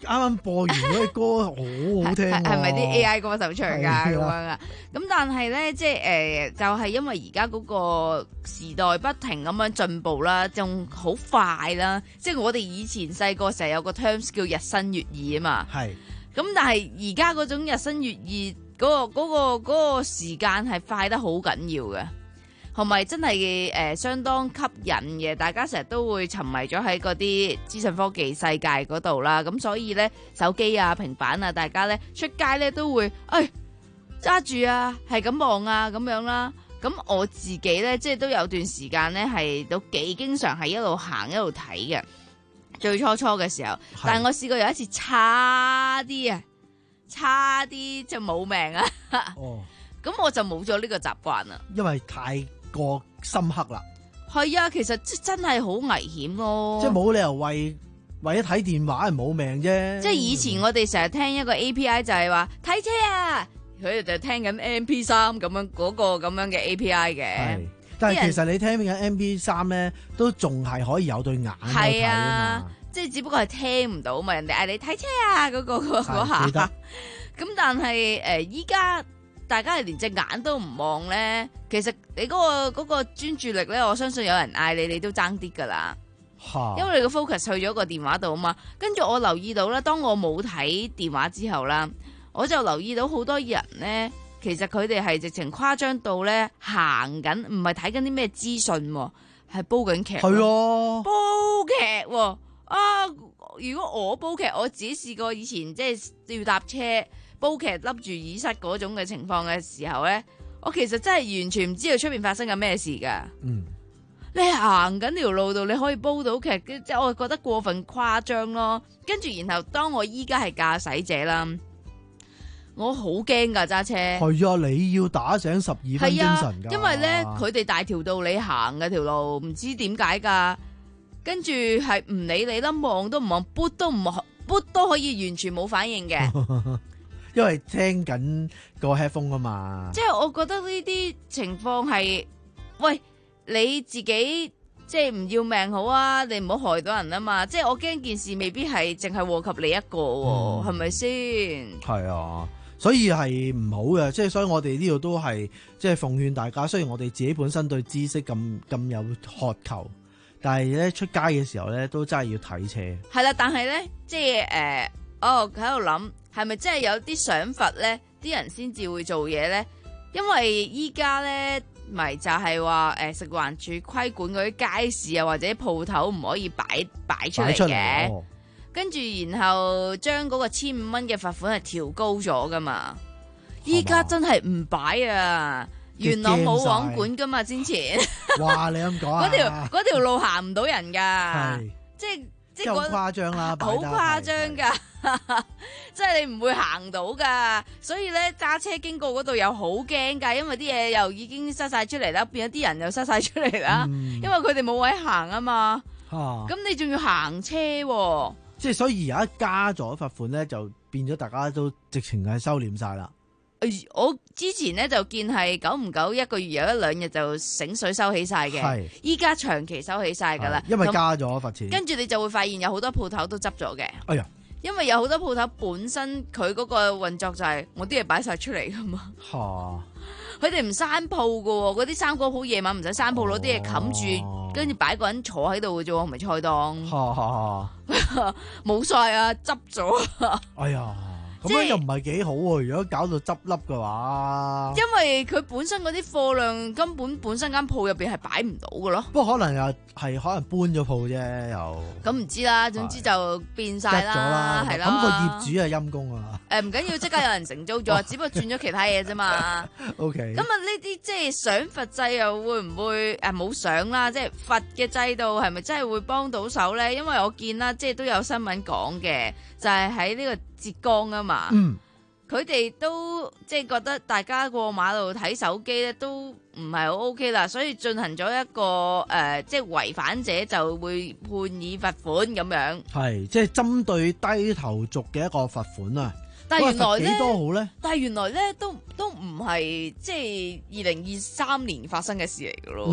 啱啱播完嗰啲歌好好聽喎， 係咪啲 A I 歌手唱㗎係啊咁樣啊？咁但係咧，即係誒、呃，就係、是、因為而家嗰個時代不停咁樣進步啦，仲好快啦。即係我哋以前細個成日有個 terms 叫日新月異啊嘛。 係。 咁但係而家嗰種日新月異嗰、嗰個嗰、嗰個嗰、嗰個時間係快得好緊要嘅。同埋真係誒、呃、相當吸引嘅，大家成日都會沉迷咗喺嗰啲資訊科技世界嗰度啦。咁所以咧，手機啊、平板啊，大家咧出街咧都會誒揸住啊，係咁望啊咁樣啦。咁我自己咧，即係都有段時間咧係都幾經常係一路行一路睇嘅。最初初嘅時候，但係我試過有一次差啲啊，差啲就冇命啊。哦，咁我就冇咗呢個習慣啦， 因為太過深刻啦， 係啊，其實真係好危險咯， 即係冇理由為為咗睇電話係冇命啫。 即係以前我哋成日聽一個 A P I 就係話睇車啊，佢哋就聽緊 M P 三咁樣嗰個咁樣嘅 A P I 嘅。 但係其實你聽緊 M P 三咧，都仲係可以有對眼睇啊嘛， 即係只不過係聽唔到嘛，人哋嗌你睇車啊嗰、嗰個嗰下。咁但係誒依家。大家係連隻眼都唔望咧，其實你嗰、嗰個嗰、嗰個專注力咧，我相信有人嗌你，你都爭啲噶啦。因為你個 focus 去咗個電話度啊嘛。跟住我留意到咧，當我冇睇電話之後啦，我就留意到好多人咧，其實佢哋係直情誇張到咧行緊，唔係睇緊啲咩資訊，係煲緊劇。 係啊， 煲劇啊！如果我煲劇，我自己試過以前即係要搭車。煲劇笠住耳塞嗰種嘅情況嘅時候咧，我其實真係完全唔知道出邊發生緊咩事噶。嗯，你行緊條路度，你可以煲到劇，即係我覺得過分誇張咯。跟住然後當我依家係駕駛者啦，我好驚噶揸車。 係啊，你要打醒十二分精神噶。 因為咧佢哋大條道你行嘅條路，唔知點解噶。跟住係唔理你啦，望都唔望，撥都唔望，撥都可以完全冇反應嘅。 因為聽緊個 headphone 啊嘛， 即係我覺得呢啲情況係，喂你自己即係唔要命好啊，你唔好害到人啊嘛，即係我驚件事未必係淨係禍及你一個，係咪先？ 係啊，所以係唔好嘅，即係所以我哋呢度都係即係奉勸大家，雖然我哋自己本身對知識咁咁有渴求，但係咧出街嘅時候咧都真係要睇車。係啦，但係咧即係誒，哦喺度諗。係咪真係有啲賞罰咧？啲人先至會做嘢咧？因為依家咧，咪就係話誒食環署規管嗰啲街市啊，或者鋪頭唔可以擺擺出嚟嘅。哦、跟住然後將嗰個千五蚊嘅罰款係調高咗噶嘛。依家真係唔擺啊！元朗冇網管噶嘛，之前。 哇！你咁講啊？ 嗰條嗰條路行唔到人噶，即係。即係好誇張啦， 好誇張噶，即係你唔會行到噶，所以咧揸車經過嗰度又好驚噶，因為啲嘢又已經塞晒出嚟啦，變咗啲人又塞晒出嚟啦，嗯、因為佢哋冇位行啊嘛，咁、啊、你仲要行車、啊， 即係所以而家加咗罰款咧，就變咗大家都直情係收斂晒啦。 我之前咧就見係久唔久一個月有一兩日就醒水收起晒嘅，依家長期收起晒噶啦， 因為加咗罰錢。 跟住你就會發現有好多鋪頭都執咗嘅。 哎呀， 因為有好多鋪頭本身佢嗰個運作就係、是、我啲嘢擺晒出嚟噶嘛。吓、啊，佢哋唔閂鋪噶，嗰啲生果鋪夜晚唔使閂鋪，攞啲嘢冚住，跟住擺個人坐喺度嘅啫，唔係菜檔。吓，冇晒啊，執咗。 哎呀！咁樣又唔係幾好喎，如果搞到執笠嘅話， 因為佢本身嗰啲貨量根本本身間鋪入邊係擺唔到嘅咯。 不過可能又係可能搬咗鋪啫，又咁唔知啦。總之就變晒啦，係啦。 咁個業主係陰公啊。 誒唔緊要，即刻有人承租咗，只不過轉咗其他嘢啫嘛。 O K。 咁啊呢啲即係賞罰制又會唔會誒冇賞啦？即係罰嘅制度係咪真係會幫到手咧？因為我見啦，即係都有新聞講嘅，就係喺呢個浙江啊嘛。嗯，佢哋都即係覺得大家過馬路睇手機咧都唔係好 OK 啦，所以進行咗一個誒、呃，即係違反者就會判以罰款咁樣。係， 即係針對低頭族嘅一個罰款啊！ 但係原來咧， 幾多好咧？ 但係原來咧都都唔係即係二零二三年發生嘅事嚟噶咯。嗯、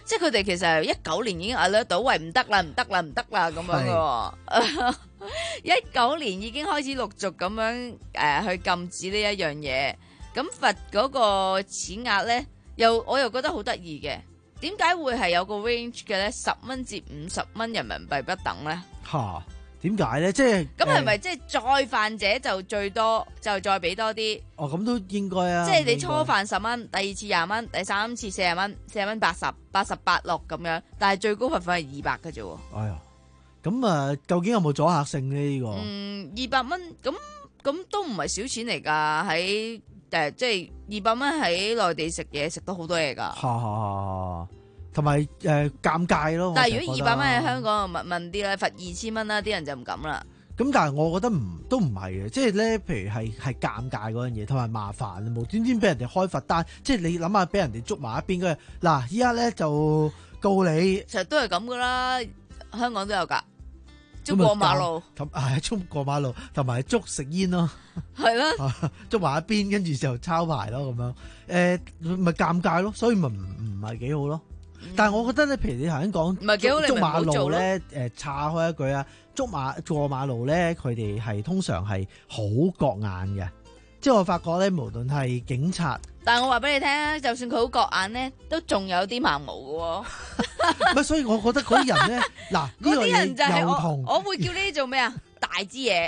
即係佢哋其實一九年已經 alert 到，喂唔得啦，唔得啦，唔得啦咁樣嘅。一九年已經開始陸續咁樣誒、呃、去禁止呢一樣嘢，咁罰嗰個錢額咧，又我又覺得好得意嘅，點解會係有個 range 嘅咧？十蚊至五十蚊人民幣不等咧？ 吓，點解咧？即係咁係咪即係再犯者就最多就再俾多啲？ 哦，咁都應該啊。 即係你初犯十蚊，第二次廿蚊，第三次四十蚊，四十蚊八十，八十八六咁樣，但係最高罰款係二百嘅啫。哎呀！咁啊，究竟有冇阻嚇性呢？呢個嗯，二百蚊咁咁都唔係少錢嚟㗎，喺誒即係二百蚊喺內地食嘢食到好多嘢㗎。 嚇嚇，同埋誒尷尬咯。 但係如果二百蚊喺香港，問問啲咧，罰二千蚊啦，啲人就唔敢啦。 咁但係我覺得唔都唔係嘅，即係咧，譬如係係尷尬嗰樣嘢，同埋麻煩，無端端俾人哋開罰單，即係你諗下俾人哋捉埋一邊嘅。嗱，依家咧就告你， 其實都係咁㗎啦，香港都有㗎。捉過馬路， 同係捉過馬路，同埋捉食煙咯， 係啦， 捉埋一邊，跟住就抄牌咯，咁樣，誒，咪尷尬咯，所以咪唔唔係幾好咯。嗯、但係我覺得咧，譬如你頭先講， 唔係幾好， 捉馬路咧，誒，岔開一句啊，捉馬過馬路咧，佢哋係通常係好覺眼嘅，即係我發覺咧，無論係警察。 但係我話俾你聽，就算佢好覺眼咧，都仲有啲盲毛嘅喎。 唔係，所以我覺得嗰啲人咧，嗱， 嗰啲人就係同我，我會叫呢啲做咩啊？大支嘢。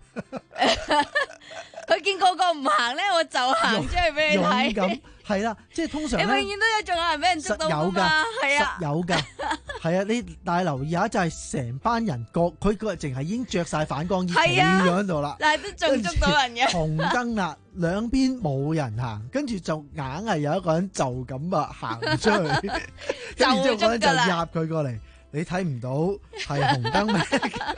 佢見個個唔行咧，我就行出去俾你睇。 咁係啦，即係通常你永遠都有仲有人俾人捉到㗎嘛？係啊， 有㗎，係啊，你但係留意下就係成班人個佢個淨係已經着晒反光衣企咗喺度啦， 但係都仲捉到人嘅。 紅燈啦，兩邊冇人行，跟住就硬係有一個人就咁啊行出去，跟住之後嗰人就壓佢過嚟，你睇唔到係紅燈咩？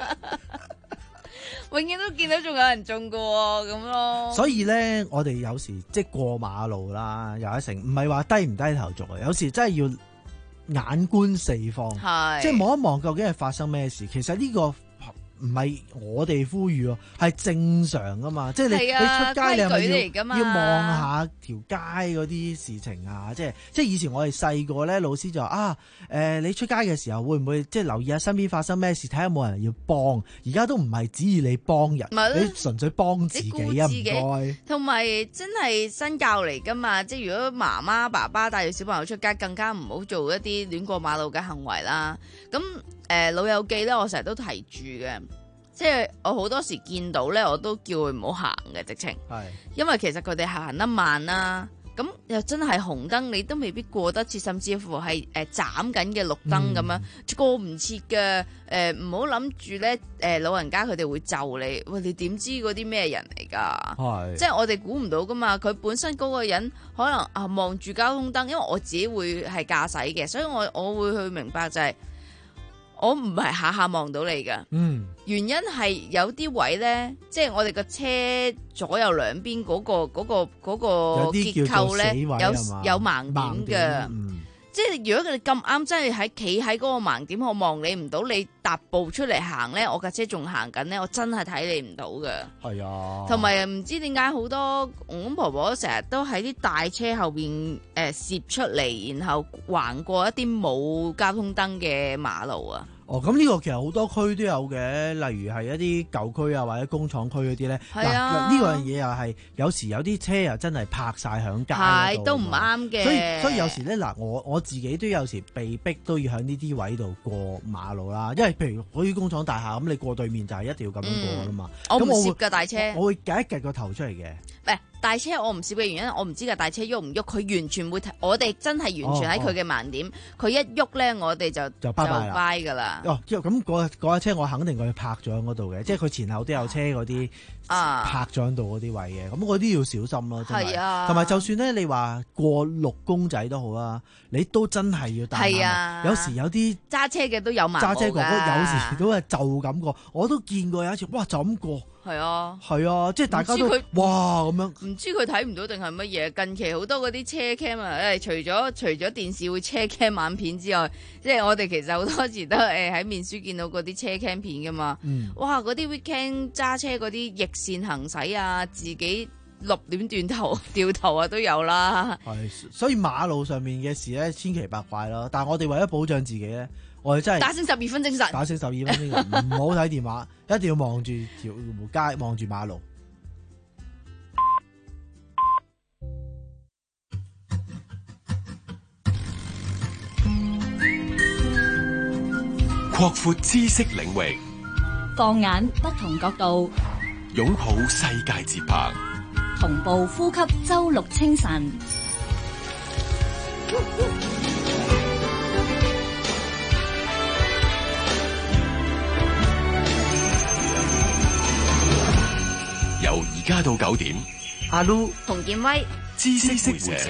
永遠都見到仲有人中過喎，咁咯。 所以咧，我哋有時即係過馬路啦，有一成唔係話低唔低頭族啊，有時真係要眼觀四方，即係望一望究竟係發生咩事。其實呢個唔係我哋呼籲喎，係正常噶嘛。即係你、啊、你出街你係咪要要望下條街嗰啲事情啊？即係即係以前我哋細個咧，老師就話啊，誒、呃、你出街嘅時候會唔會即係留意下身邊發生咩事，睇下有冇人要幫。而家都唔係指意你幫人，你純粹幫自己啊，唔該。 同埋真係身教嚟噶嘛，即係如果媽媽爸爸帶住小朋友出街，更加唔好做一啲亂過馬路嘅行為啦。咁誒、呃、老友記咧，我成日都提住嘅，即係我好多時見到咧，我都叫佢唔好行嘅直情，係因為其實佢哋行得慢啦，咁又真係紅燈，你都未必過得切，甚至乎係誒斬緊嘅綠燈咁樣、嗯、過唔切嘅。誒唔好諗住咧，誒老人家佢哋會就你，喂你點知嗰啲咩人嚟㗎？係即係我哋估唔到㗎嘛。佢本身嗰個人可能啊望住交通燈，因為我自己會係駕駛嘅，所以我我會去明白就係、是。我唔係下下望到你噶，嗯，原因係有啲位咧，即係我哋個車左右兩邊嗰個嗰個嗰個結構咧，有有盲點嘅，嗯，即係如果佢哋咁啱真係喺企喺嗰個盲點，我望你唔到，你踏步出嚟行咧，我架車仲行緊咧，我真係睇你唔到嘅，係啊，同埋唔知點解好多公公婆婆成日都喺啲大車後邊誒攝出嚟，然後橫過一啲冇交通燈嘅馬路啊。 哦，咁呢個其實好多區都有嘅，例如係一啲舊區啊，或者工廠區嗰啲咧。係啊，呢個樣嘢又係有時有啲車又真係泊晒響街嗰度， 都唔啱嘅。 所以所以有時咧，嗱，我我自己都有時被逼都要喺呢啲位度過馬路啦。因為譬如嗰啲工廠大廈咁，你過對面就係一定要咁樣過噶嘛。 嗯、我唔攝㗎大車， 我會夾一夾個頭出嚟嘅。 唔大車我唔攝嘅原因，我唔知㗎大車喐唔喐，佢完全會睇，我哋真係完全喺佢嘅盲點，佢、哦哦、一喐咧，我哋就就拜拜㗎啦。 哦，咁嗰架車我肯定佢泊咗喺嗰度嘅，即係佢前後都有車嗰啲泊咗喺度嗰啲位嘅，咁嗰啲要小心咯，真係。係啊，同埋就算咧，你話過綠公仔都好啊，你都真係要戴眼鏡。係啊，有時有啲揸車嘅都有盲。揸車哥哥有時都係就咁過，我都見過有一次，哇就咁過。 係啊， 係啊，即係大家都哇咁樣， 唔知佢睇唔到定係乜嘢？近期好多嗰啲車 cam 啊，誒，除咗除咗電視會車 cam 晚片之外，即係我哋其實好多時都誒喺面書見到嗰啲車 cam 片噶嘛。嗯、哇，嗰啲 weekend 揸車嗰啲逆線行駛啊，自己六點斷頭掉頭啊都有啦。 係，所以馬路上面嘅事咧千奇百怪咯。但係我哋為咗保障自己咧，我哋真係打醒十二分精神， 打醒十二分精神，唔好睇電話，一定要望住條街，望住馬路。 擴闊知識領域， 放眼不同角度， 擁抱世界節拍， 同步呼吸周六清晨。 由而家到九點， 阿 Lu 洪建威， 知識會者。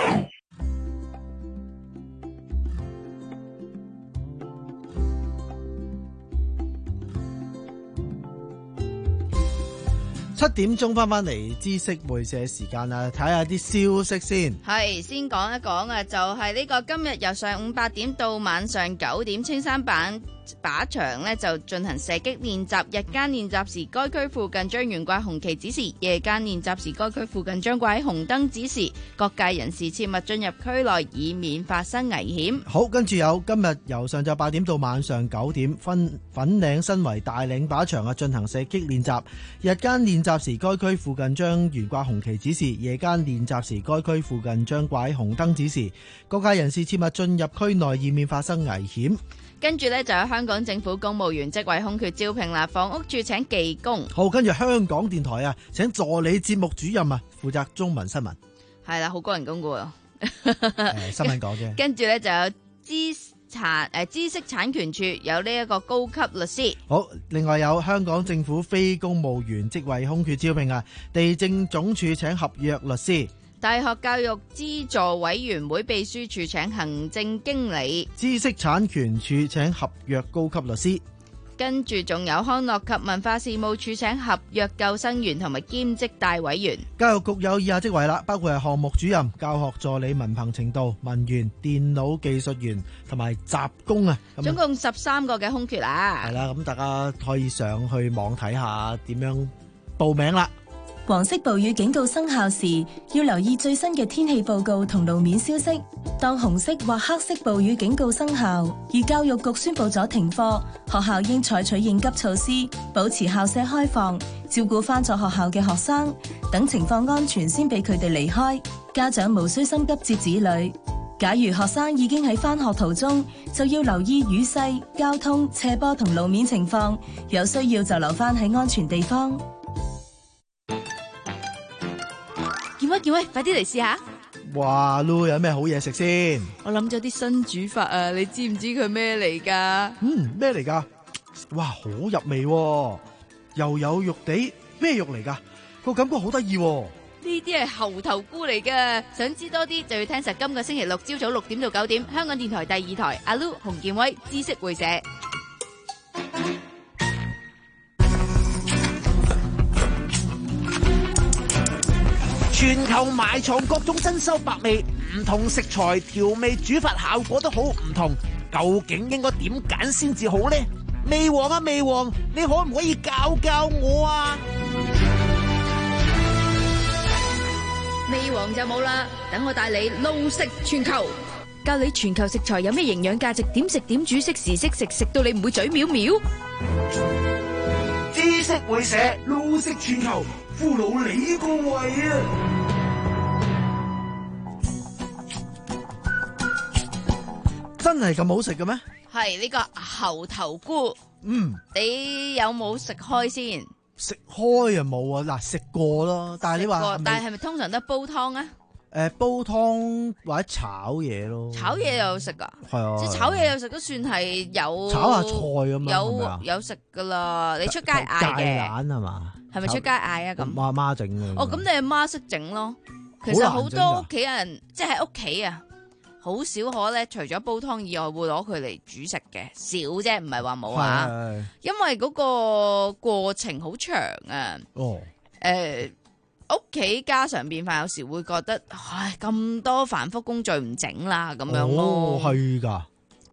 七點鐘翻翻嚟知識會社時間啊，睇下啲消息先。 係先講一講啊，就係、是、呢個今日由上午八點到晚上九點，青山板靶場呢就進行射擊練習。日間練習時，該區附近將懸掛紅旗指示；夜間練習時，該區附近將掛喺紅燈指示。各界人士切勿進入區內，以免發生危險。 好，跟住有今日由上晝八點到晚上九點，分粉嶺新圍大嶺靶場啊進行射擊練習。日間練習時，該區附近將懸掛紅旗指示；夜間練習時，該區附近將掛喺紅燈指示。各界人士切勿進入區內，以免發生危險。 跟住呢，就有香港政府公務員職位空缺招聘啦，房屋處請技工。 好，跟住香港電台啊，請助理節目主任啊，負責中文新聞。 係啦，好高人工噶喎。 誒，新聞講啫。 跟住呢，就有知產誒知識產權處有呢一個高級律師。 好，另外有香港政府非公務員職位空缺招聘啊，地政總署請合約律師。 大學教育資助委員會秘書處請行政經理。 知識產權處請合約高級律師。 跟住仲有康樂及文化事務處請合約救生員同埋兼職大委員。 教育局有以下職位啦，包括係項目主任、教學助理文憑程度、文員、電腦技術員同埋雜工啊。 總共十三個嘅空缺啦。 係啦，咁大家可以上去網睇下點樣報名啦。 黃色暴雨警告生效時，要留意最新嘅天氣報告同路面消息。當紅色或黑色暴雨警告生效，而教育局宣布咗停課，學校應採取應急措施，保持校舍開放，照顧返咗學校嘅學生，等情況安全先俾佢哋離開。家長無需心急接子女。假如學生已經喺返學途中，就要留意雨勢、交通、斜坡同路面情況，有需要就留返喺安全地方。 健威健威，快啲嚟試下！ 哇，Lu 有咩好嘢食先？ 我諗咗啲新煮法啊，你知唔知佢咩嚟噶？ 嗯，咩嚟噶？哇，好入味喎，又有肉地，咩肉嚟噶？個感覺好得意喎。 呢啲係猴頭菇嚟噶，想知多啲就要聽實今個星期六朝早六點到九點，香港電台第二台阿 Lu 洪健威知識會社。 全球埋藏各種珍饈百味，唔同食材調味煮法效果都好唔同，究竟應該點揀先至好呢？味王啊味王，你可唔可以教教我啊？ 味王就冇啦，等我帶你路食全球，教你全球食材有咩營養價值，點食點煮，適時適食，食到你唔會嘴藐藐。 知識會社路食全球，俘虜你個胃啊！ 真係咁好食嘅咩？ 係呢個猴頭菇。 嗯， 你有冇食開先？ 食開啊冇啊，嗱食過咯，但係你話， 但係係咪通常都煲湯啊？ 誒，煲湯或者炒嘢咯。 炒嘢有食噶？ 係啊， 即係炒嘢有食都算係有炒下菜咁樣， 有有食噶啦。你出街嗌嘅？芥蘭係嘛？ 係咪出街嗌啊？咁阿媽整嘅。 哦，咁你阿媽識整咯。其實好多屋企人即係喺屋企啊。好少可咧，除咗煲湯以外，會攞佢嚟煮食嘅，少啫，唔係話冇啊。因為嗰個過程好長啊。哦。誒，屋企家常便飯，有時會覺得，唉，咁多繁複工序唔整啦，咁樣咯。 哦，係㗎。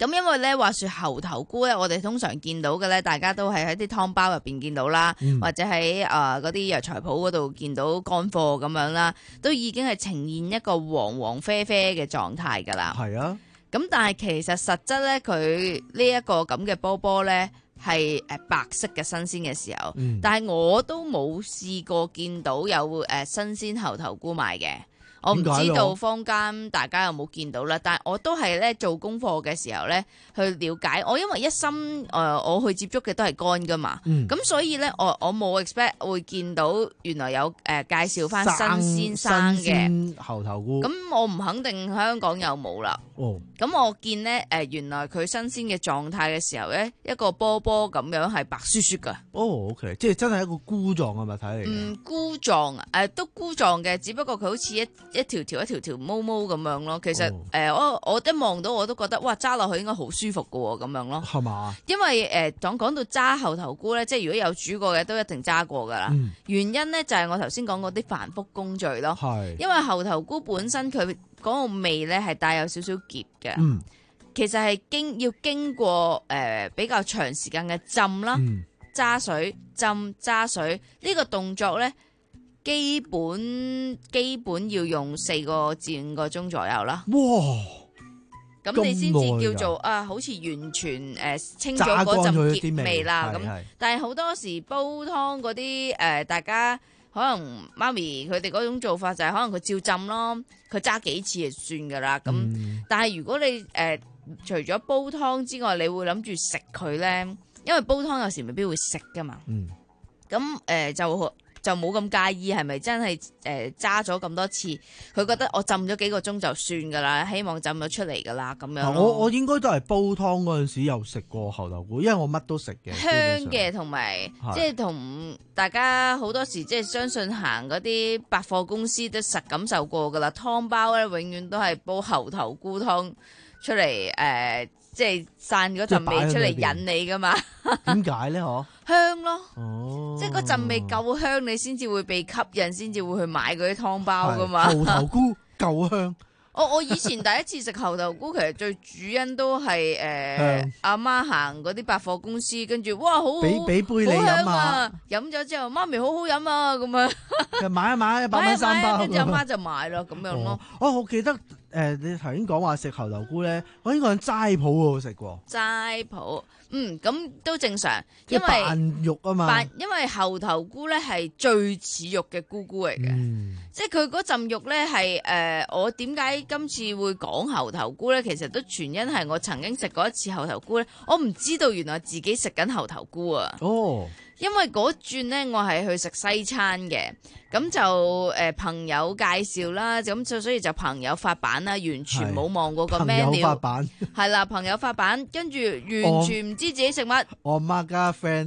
咁因為咧話說猴頭菇咧，我哋通常見到嘅咧，大家都係喺啲湯包入邊見到啦，嗯、或者喺誒嗰啲藥材鋪嗰度見到乾貨咁樣啦，都已經係呈現一個黃黃啡啡嘅狀態㗎啦。 係啊， 咁但係其實實質咧，佢呢一個咁嘅波波咧係誒白色嘅新鮮嘅時候，嗯、但係我都冇試過見到有誒新鮮猴頭菇賣嘅。我唔知道坊間大家有冇見到啦，但係我都係咧做功課嘅時候咧去了解。我因為一心誒、呃，我去接觸嘅都係乾噶嘛，咁、嗯、所以咧我我冇 expect 會見到原來有誒、呃、介紹翻新鮮生嘅猴頭菇。咁我唔肯定香港有冇啦。哦，咁我見咧誒、呃、原來佢新鮮嘅狀態嘅時候咧，一個波波咁樣係白雪雪噶。 哦 ，OK， 即係真係一個菇狀嘅物體嚟嘅。 嗯，菇狀啊，誒都菇狀嘅，只不過佢好似一一條條一條條毛毛咁樣咯，其實誒、哦呃、我我一望到我都覺得哇揸落去應該好舒服噶喎，咁樣咯。係嘛？因為誒講講到揸猴頭菇咧，即係如果有煮過嘅都一定揸過噶啦。嗯、原因咧就係、是、我頭先講嗰啲繁複工序咯。係。因為猴頭菇本身佢嗰個味咧係帶有少少澀嘅。嗯。其實係經要經過誒、呃、比較長時間嘅浸啦，揸、嗯、水浸揸水呢、這個動作咧。基本基本要用四個至五個鐘左右啦。哇！咁你先至叫做啊，好似完全誒、呃、清咗嗰陣澀味啦。咁但係好多時煲湯嗰啲誒，大家可能媽咪佢哋嗰種做法就係可能佢照浸咯，佢揸幾次就算噶啦。咁、嗯、但係如果你誒、呃、除咗煲湯之外，你會諗住食佢咧，因為煲湯有時未必會食噶嘛。嗯。咁誒、呃、就。就冇咁介意係咪真係誒揸咗咁多次，佢覺得我浸咗幾個鐘就算噶啦，希望浸咗出嚟噶啦咁樣。 我我應該都係煲湯嗰陣時有食過猴頭菇，因為我乜都食嘅。 香嘅同埋即係同大家好多時即係相信行嗰啲百貨公司都實感受過噶啦，湯包咧永遠都係煲猴頭菇湯出嚟誒。呃即係散嗰陣味出嚟引你噶嘛？ 點解咧？嗬， 香咯，哦，即係嗰陣味夠香，你先至會被吸引，先至會去買嗰啲湯包噶嘛。 猴頭菇夠香。 我我以前第一次食猴頭菇，其實最主因都係誒阿媽行嗰啲百貨公司，跟住哇好俾俾杯你飲啊！ 飲咗之後，媽咪好好飲啊，咁樣。 就買一買一百蚊三包， 跟住阿媽就買咯，咁樣咯。 哦，我記得。誒、呃，你頭先講話食猴頭菇咧，我應該喺齋鋪好食喎。 齋鋪，嗯，咁都正常，因為扮肉啊嘛。 因為猴頭菇咧係最似肉嘅菇菇嚟嘅，嗯、即係佢嗰陣肉咧係誒，我點解今次會講猴頭菇咧？其實都全因係我曾經食過一次猴頭菇咧，我唔知道原來自己食緊猴頭菇啊。哦。因為嗰轉咧，我係去食西餐嘅，咁就誒、呃、朋友介紹啦，咁就所以就朋友發版啦，完全冇望過個 menu。朋友發版係啦，朋友發版，跟住完全唔知自己食乜。 我媽家 friend，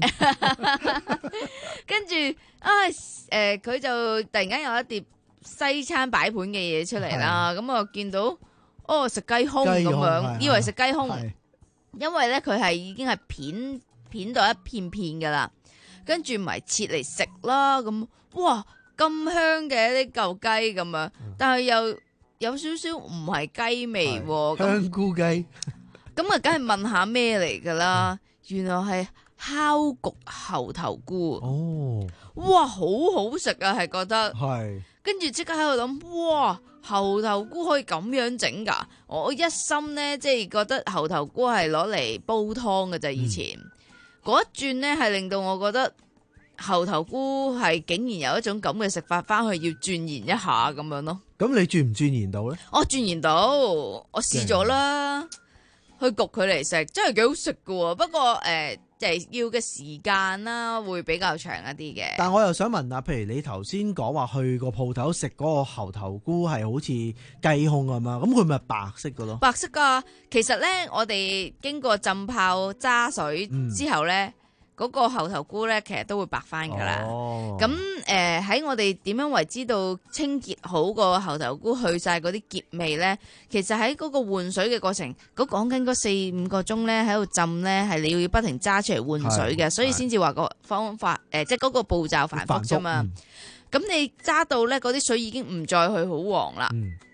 跟住啊誒，佢、呃、就突然間有一碟西餐擺盤嘅嘢出嚟啦，咁我見到哦食雞胸咁樣，以為食雞胸，因為咧佢係已經係片片到一片片噶啦。跟住咪切嚟食啦，咁哇咁香嘅啲舊雞咁樣，但係又有少少唔係雞味喎， 香菇雞。 咁啊，梗係問下咩嚟噶啦？原來係烤焗猴頭菇。哦，哇，好好食啊，係覺得。係。跟住即刻喺度諗，哇，猴頭菇可以咁樣整噶？我一心咧，即係覺得猴頭菇係攞嚟煲湯嘅咋，以前。嗯嗰一轉咧，係令到我覺得猴頭菇係竟然有一種咁嘅食法，翻去要鑽研一下咁樣咯。 咁你鑽唔鑽研到咧？ 我鑽研到，我試咗啦，去焗佢嚟食，真係幾好食噶。不過誒，呃就係要嘅時間啦，會比較長一啲嘅。 但我又想問下，譬如你頭先講話去個鋪頭食嗰個猴頭菇係好似雞胸咁嘛，咁佢咪白色嘅咯？ 白色噶，其實咧，我哋經過浸泡揸水之後咧。嗯嗰個猴頭菇咧，其實都會白翻噶啦。咁誒喺我哋點樣為知道清潔好個猴頭菇，去晒嗰啲澀味咧？其實喺嗰個換水嘅過程，嗰講緊嗰四五個鐘咧喺度浸咧，係你要不停揸出嚟換水嘅，所以先至話個方法誒、呃，即係嗰個步驟繁複啫嘛。咁、嗯、你揸到咧，嗰啲水已經唔再去好黃啦。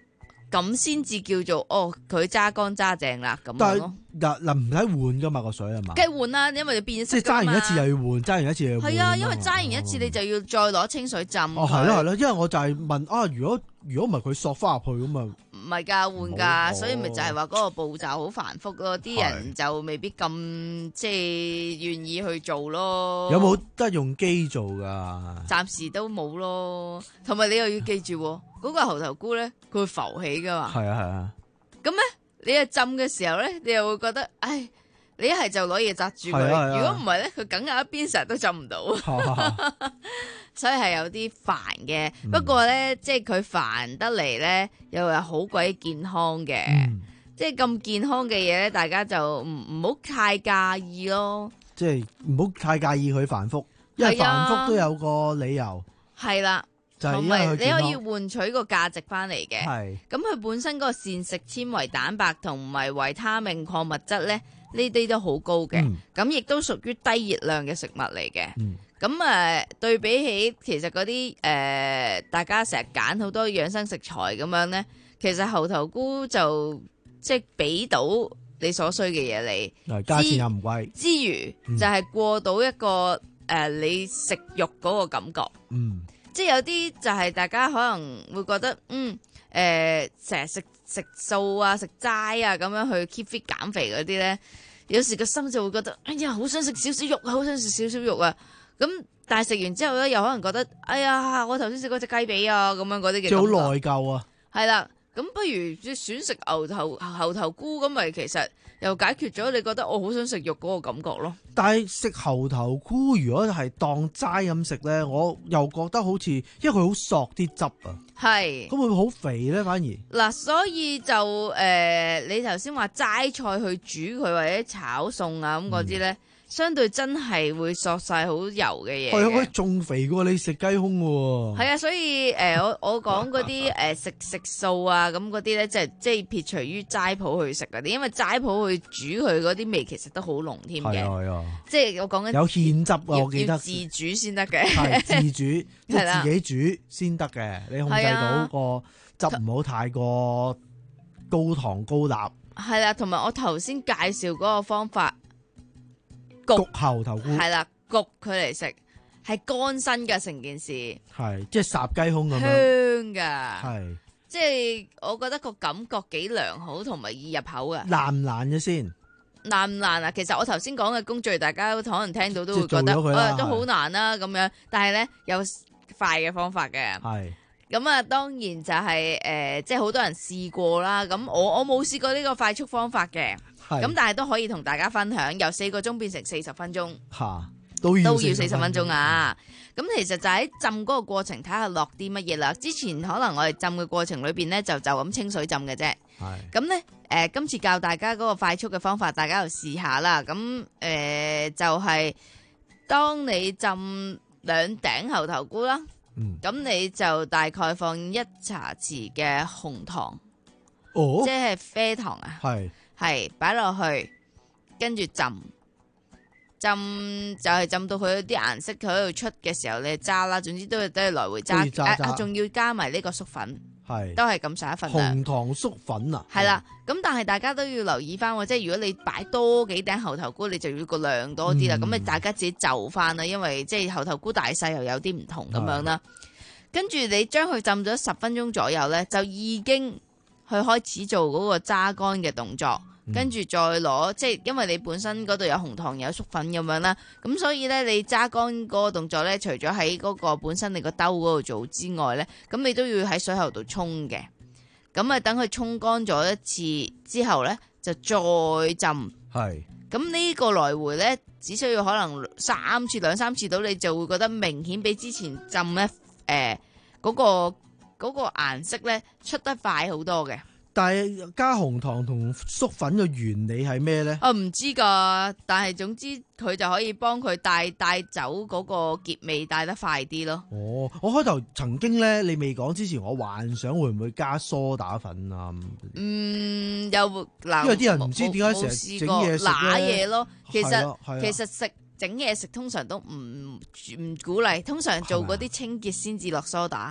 咁先至叫做哦，佢揸乾揸淨啦咁樣咯。 但係嗱嗱唔使換噶嘛個水係嘛？ 梗係換啦，因為你變色。 即係揸完一次又要換，揸完一次又要換。 係啊，因為揸完一次你就要再攞清水浸。 哦，係咯係咯，因為我就係問啊，如果如果唔係佢索翻入去咁啊？ 唔係㗎，換㗎，所以咪就係話嗰個步驟好繁複咯，啲人就未必咁即係願意去做咯。 有冇得用機做㗎？ 暫時都冇咯，同埋你又要記住嗰、嗰個猴頭菇咧，佢會浮起㗎嘛。 係啊係啊。 咁咧，你係浸嘅時候咧，你又會覺得，唉，你一係就攞嘢紮住佢，如果唔係咧，佢梗有一邊成日都浸唔到。所以係有啲煩嘅，嗯、不過咧，即係佢煩得嚟咧，又係好鬼健康嘅，嗯、即係咁健康嘅嘢咧，大家就唔唔好太介意咯。 即係唔好太介意佢繁複，因為繁複都有個理由。 係啦、啊， 就係因為佢健康， 你可以換取個價值翻嚟嘅。 係咁，佢本身嗰個膳食纖維、蛋白同埋維他命、礦物質咧，呢啲都好高嘅。咁亦、嗯、都屬於低熱量嘅食物嚟嘅。嗯咁誒、呃、對比起其實嗰啲誒大家成日揀好多養生食材咁樣咧，其實猴頭菇就即係俾到你所需嘅嘢你， 價錢又唔貴， 之餘就係過到一個誒、呃、你食肉嗰個感覺， 嗯， 即係有啲就係大家可能會覺得嗯誒成日食食素啊食齋啊咁樣去 keep fit 減肥嗰啲咧，有時個心就會覺得哎呀好想食少少肉啊，好想食少少肉啊。咁但係食完之後咧，又可能覺得，哎呀，我頭先食嗰隻雞髀啊，咁樣嗰啲嘅， 即係好內疚啊。 係啦，咁不如選食牛頭猴頭菇，咁咪其實又解決咗你覺得我好想食肉嗰個感覺咯。 但係食猴頭菇如果係當齋咁食咧，我又覺得好似，因為佢好索啲汁啊。 係。咁會唔會好肥咧？反而嗱，所以就誒、呃，你頭先話齋菜去煮佢或者炒餸啊咁嗰啲咧。嗯相對真係會索晒好油嘅嘢， 係啊，仲肥過你食雞胸喎。 係啊，所以誒、呃，我我講嗰啲誒食食素啊，咁嗰啲咧，即係即係撇除於齋鋪去食嗰啲，因為齋鋪去煮佢嗰啲味其實都好濃添嘅。 係啊， 即係我講緊有芡汁啊，我記得自煮先得嘅， 係自煮，即係自己煮先得嘅。你控制到個汁唔好太過高糖高鈉。 係啦，同埋我頭先介紹嗰個方法。 焗猴頭菇係啦，焗佢嚟食係乾身嘅成件事， 係即係烚雞胸咁樣香噶， 係即係我覺得個感覺幾良好，同埋易入口噶。 難唔難嘅先？ 難唔難啊？其實我頭先講嘅工序，大家可能聽到都會覺得誒、呃、都好難啦咁樣，但係咧有快嘅方法嘅。 係咁啊，當然就係、是、誒、呃，即係好多人試過啦。咁我我冇試過呢個快速方法嘅。咁但係都可以同大家分享，由四個鐘變成四十分鐘， 吓都要都要四十分鐘啊！咁其實就喺浸嗰個過程睇下落啲乜嘢啦。之前可能我哋浸嘅過程裏邊咧，就就咁清水浸嘅啫。係咁咧，誒，今次教大家嗰個快速嘅方法，大家又試下啦。咁誒、呃，就係、是、當你浸兩頂猴頭菇啦，咁、嗯、你就大概放一茶匙嘅紅糖， 哦， 即係啡糖啊， 係。 係擺落去，跟住浸浸就係、是、浸到佢啲顏色佢喺度出嘅時候，你揸啦。總之都係都係來回揸，啊仲要加埋呢個粟粉，係都係咁上一份量。 紅糖粟粉啊， 係啦。咁但係大家都要留意翻，即係如果你擺多幾頂猴頭菇，你就要個量多啲啦。咁、嗯、你大家自己就翻啦，因為即係猴頭菇大細又有啲唔同咁樣啦。跟住你將佢浸咗十分鐘左右咧，就已經去開始做嗰個揸乾嘅動作。跟住再攞，即係因為你本身嗰度有紅糖有粟粉咁樣啦，咁所以咧你揸乾嗰個動作咧，除咗喺嗰個本身你個兜嗰度做之外咧，咁你都要喺水喉度沖嘅。咁啊等佢沖乾咗一次之後咧，就再浸。係。咁呢個來回咧，只需要可能三次兩三次到，你就會覺得明顯比之前浸咧，誒、呃、嗰、嗰個嗰、嗰個顏色咧出得快好多嘅。 但係加紅糖同粟粉嘅原理係咩咧？ 啊唔知噶，但係總之佢就可以幫佢帶帶走嗰個澀味，帶得快啲咯。 哦，我開頭曾經咧，你未講之前，我幻想會唔會加梳打粉啊？ 嗯，又嗱， 因為啲人唔知點解成日整嘢食揦嘢咯。其實、 啊啊、 其實食整嘢食通常都唔唔鼓勵，通常做嗰啲清潔先至落梳打。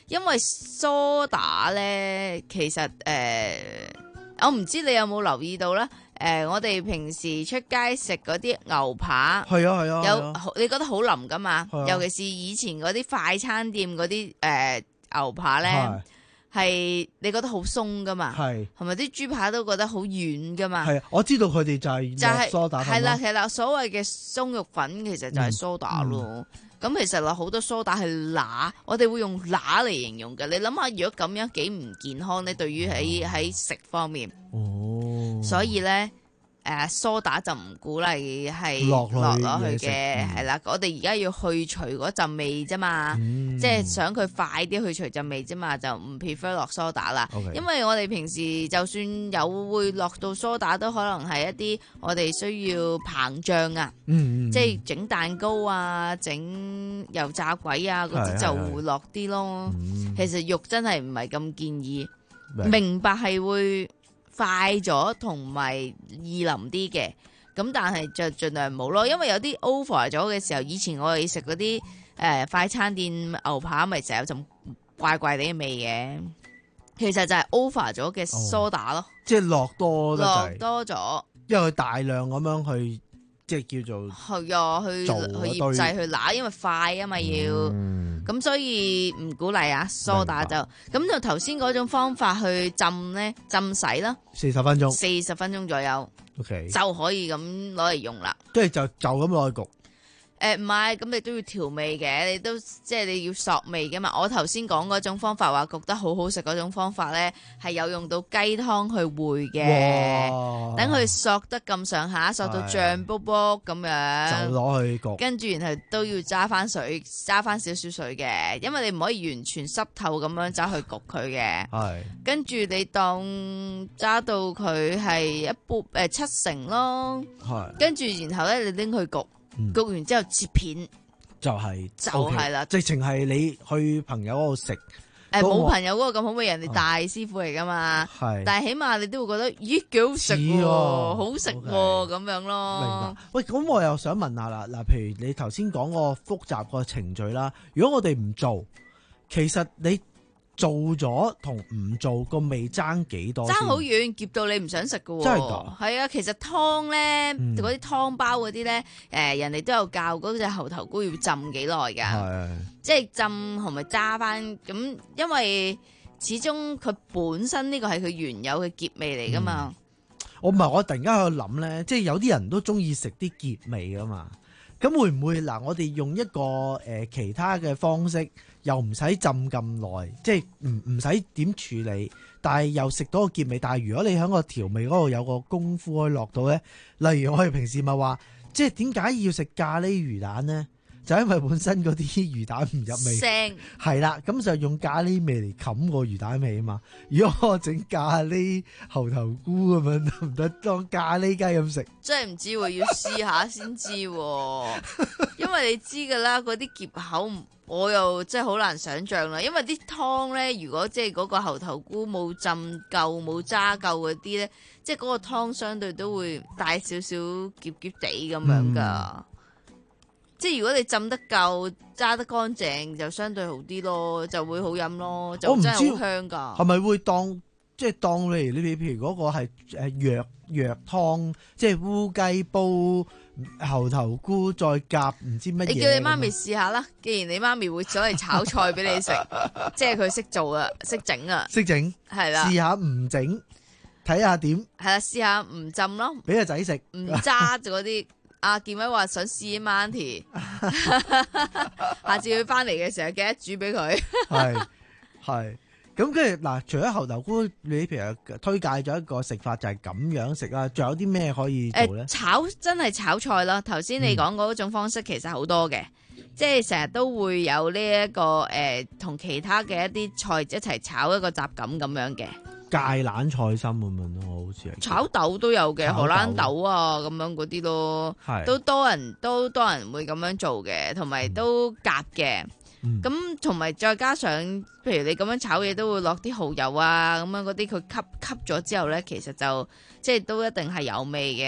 因為梳打咧，其實誒、呃，我唔知你有冇留意到啦。誒、呃，我哋平時出街食嗰啲牛扒， 係啊係啊， 有啊你覺得好腍噶嘛？ 啊尤其是以前嗰啲快餐店嗰啲誒牛扒咧，係你覺得好鬆噶嘛？係，係咪啲豬扒都覺得好軟噶嘛？ 係，我知道佢哋就係就係梳打粉咯。 係啦係啦，所謂嘅鬆肉粉其實就係梳打咯。 嗯嗯咁其實有好多梳打係乸，我哋會用乸嚟形容嘅。你諗下，如果咁樣幾唔健康咧？對於喺喺食方面， 哦， 所以咧。誒梳打就唔鼓勵係落落落去去嘅，係啦、嗯。我哋而家要去除嗰陣味啫嘛， 嗯、 即係想佢快啲去除陣味啫嘛，就唔 prefer 落梳打啦。 Okay. 因為我哋平時就算有會落到梳打，都可能係一啲我哋需要膨脹啊， 嗯嗯、 即係整蛋糕啊、整油炸鬼啊嗰啲就會落啲咯。 嗯、 其實肉真係唔係咁建議， 明， 明白係會快咗同埋易腍啲嘅，咁但係就盡量冇咯，因為有啲 over 咗嘅時候，以前我哋食嗰啲誒快餐店牛扒咪成日有陣怪怪地嘅味嘅，其實就係 over 咗嘅梳打咯， 哦、即係落多落多咗， 因為佢大量咁樣去即係叫做係啊，去去醃製去揦，因為快啊嘛要。嗯咁所以唔鼓勵啊，梳打就咁就頭先嗰種方法去浸咧，浸洗啦， 四十分鐘， 四十分鐘左右 ，OK 就可以咁攞嚟用啦。 跟住就就咁攞去焗。 誒唔係，咁你都要調味嘅，你都即係你要索味嘅嘛。我頭先講嗰種方法話焗得好好食嗰種方法咧，係有用到雞湯去燴嘅，等佢索得咁上下，索到脹卜卜咁樣， 就攞去焗。跟住然後都要揸翻水，揸翻少少水嘅，因為你唔可以完全濕透咁樣揸去焗佢嘅。係。跟住你當揸到佢係一半誒七成咯。係。跟住然後咧，你拎去焗。焗完之後切片， 就係就係啦， 直情係你去朋友嗰度食， 誒冇朋友嗰個咁好味，人哋大師傅嚟噶嘛，係，但係起碼你都會覺得，咦幾好食喎，好食喎咁樣咯。 明白。喂，咁我又想問下啦，嗱，譬如你頭先講個複雜個程序啦，如果我哋唔做，其實你做咗同唔做個味爭幾多？爭好遠，澀到你唔想食噶。真係㗎？係啊，其實湯咧，嗰啲湯包嗰啲咧，誒人哋都有教嗰隻猴頭菇要浸幾耐㗎。係。即係浸同埋揸翻咁，因為始終佢本身呢個係佢原有嘅澀味嚟㗎嘛。 嗯、我唔係，我突然間喺度諗咧，即係有啲人都中意食啲澀味㗎嘛。咁會唔會嗱？我哋用一個誒、呃、其他嘅方式，又唔使浸咁耐，即係唔唔使點處理，但係又食到個澀味。但係如果你喺個調味嗰度有個功夫可以落到咧，例如我哋平時咪話，即係點解要食咖喱魚蛋咧？就因為本身嗰啲魚蛋唔入味，腥係啦，咁就用咖喱味嚟冚個魚蛋味啊嘛。如果我整咖喱猴頭菇咁樣得唔得？當咖喱雞咁食， 真係唔知喎，要試下先知喎。因為你知㗎啦，嗰啲澀口我又真係好難想像啦。因為啲湯咧，如果即係嗰個猴頭菇冇浸夠、冇揸夠嗰啲咧，即係嗰個湯相對都會帶少少澀澀地咁樣㗎。嗯即係如果你浸得夠、揸得乾淨，就相對好啲咯，就會好飲咯，就真係好香㗎。 係咪會當即係當例如你譬如嗰個係誒藥藥湯，即係烏雞煲猴頭菇再夾唔知乜嘢？ 你叫你媽咪試下啦，既然你媽咪會走嚟炒菜俾你食，即係佢識做啊，識整啊， 識整係啦， 試下唔整，睇下點係啦，試下唔浸咯， 俾個仔食， 唔揸住嗰啲。阿健偉話想試 Auntie 下次佢翻嚟嘅時候記得煮俾佢。係係咁跟住嗱，除咗猴頭菇，你譬如推介咗一個食法就係咁樣食啦，仲有啲咩可以做咧、呃？ 炒真係炒菜啦，頭先你講嗰種方式其實好多嘅，嗯、即係成日都會有呢、這、一個誒同、呃、其他嘅一啲菜一齊炒一個雜錦咁樣嘅。 芥蘭菜心咁樣咯，好似係炒豆都有嘅，荷蘭豆啊咁樣嗰啲咯，都多人都多人會咁樣做嘅，同埋都夾嘅。咁同埋再加上，譬如你咁樣炒嘢都會落啲蠔油啊，咁樣嗰啲佢吸吸咗之後咧，其實就即係都一定係有味嘅。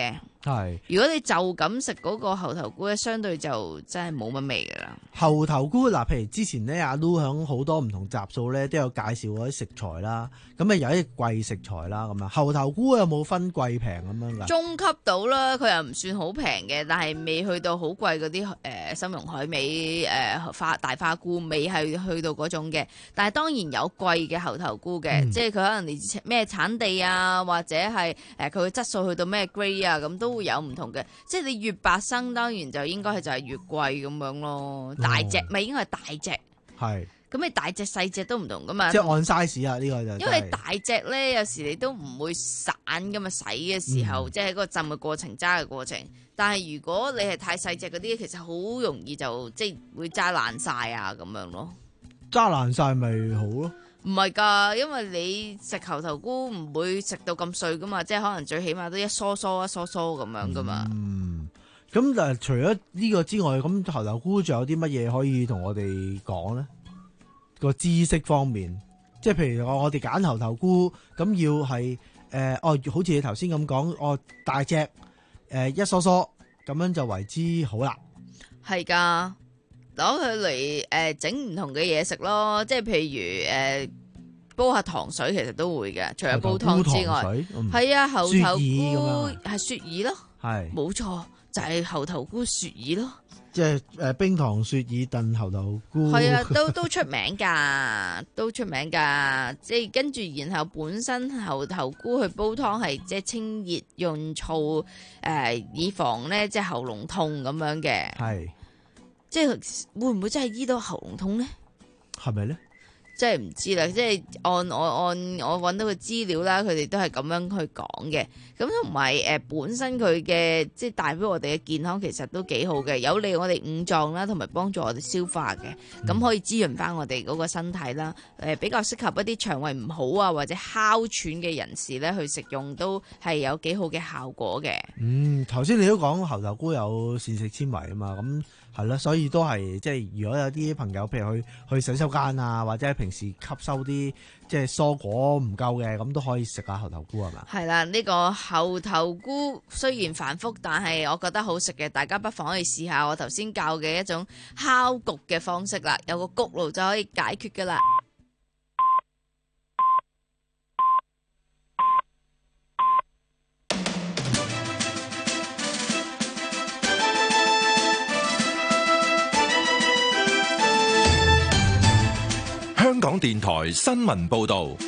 係。 如果你就咁食嗰個猴頭菇咧，相對就真係冇乜味噶啦。 猴頭菇嗱，譬如之前咧，阿 Lu 響好多唔同集數咧都有介紹嗰啲食材啦，咁啊有啲貴食材啦咁啊。猴頭菇有冇分貴平咁樣噶？ 中級到啦，佢又唔算好平嘅，但係未去到好貴嗰啲誒參茸海味誒花大花菇，未係去到嗰種嘅。但係當然有貴嘅猴頭菇嘅，嗯、即係佢可能你咩產地啊，或者係誒佢嘅質素去到咩 grade 啊，咁都會有唔同嘅。即係你越白生，當然就應該係就係越貴咁樣咯。大隻咪、哦、應該係大隻，係咁你大隻細隻都唔同噶嘛。 即係按 size 啊，呢、這個就因為大隻咧，有時你都唔會散噶嘛，洗嘅時候、嗯、即係喺嗰個浸嘅過程、揸嘅過程。但係如果你係太細隻嗰啲，其實好容易就即係會揸爛晒啊咁樣咯。 揸爛晒咪好咯？ 唔係㗎，因為你食猴頭菇唔會食到咁碎噶嘛，即係可能最起碼都一梳梳一梳梳咁樣噶嘛。 嗯，咁但係除咗呢個之外，咁猴頭菇仲有啲乜嘢可以同我哋講咧？個知識方面，即係譬如我我哋揀猴頭菇，咁要係誒、呃、哦，好似你頭先咁講，哦大隻誒、呃、一梳梳咁樣就為之好啦。係㗎。攞佢嚟誒整唔同嘅嘢食咯，即係譬如誒、呃、煲下糖水，其實都會嘅。除咗煲湯之外，係、嗯、啊，猴頭菇係雪耳咯，係冇錯，就係、是、猴頭菇雪耳咯。即係誒冰糖雪耳燉猴頭菇，係啊，都都出名㗎，都出名㗎。即係跟住，然後本身猴頭菇去煲湯係即係清熱潤燥，誒、呃、以防咧即係喉嚨痛咁樣嘅。係。即係會唔會真係醫到喉嚨痛咧？係咪咧？即係唔知啦。即係按我按我揾到嘅資料啦，佢哋都係咁樣去講嘅。咁同埋誒本身佢嘅即係帶俾我哋嘅健康，其實都幾好嘅，有利我哋五臟啦，同埋幫助我哋消化嘅。咁、嗯、可以滋潤翻我哋嗰個身體啦。誒比較適合一啲腸胃唔好啊，或者哮喘嘅人士咧去食用，都係有幾好嘅效果嘅。嗯，頭先你都講猴頭菇有膳食纖維啊嘛，咁。係啦，所以都係即係，如果有啲朋友譬如去去洗手間啊，或者平時吸收啲即係蔬果唔夠嘅，咁都可以食下猴頭菇係嘛？係啦，呢、呢個猴頭菇雖然繁複，但係我覺得好食嘅，大家不妨可以試下我頭先教嘅一種烤焗嘅方式啦，有個焗爐就可以解決噶啦。 香港電台新聞報道。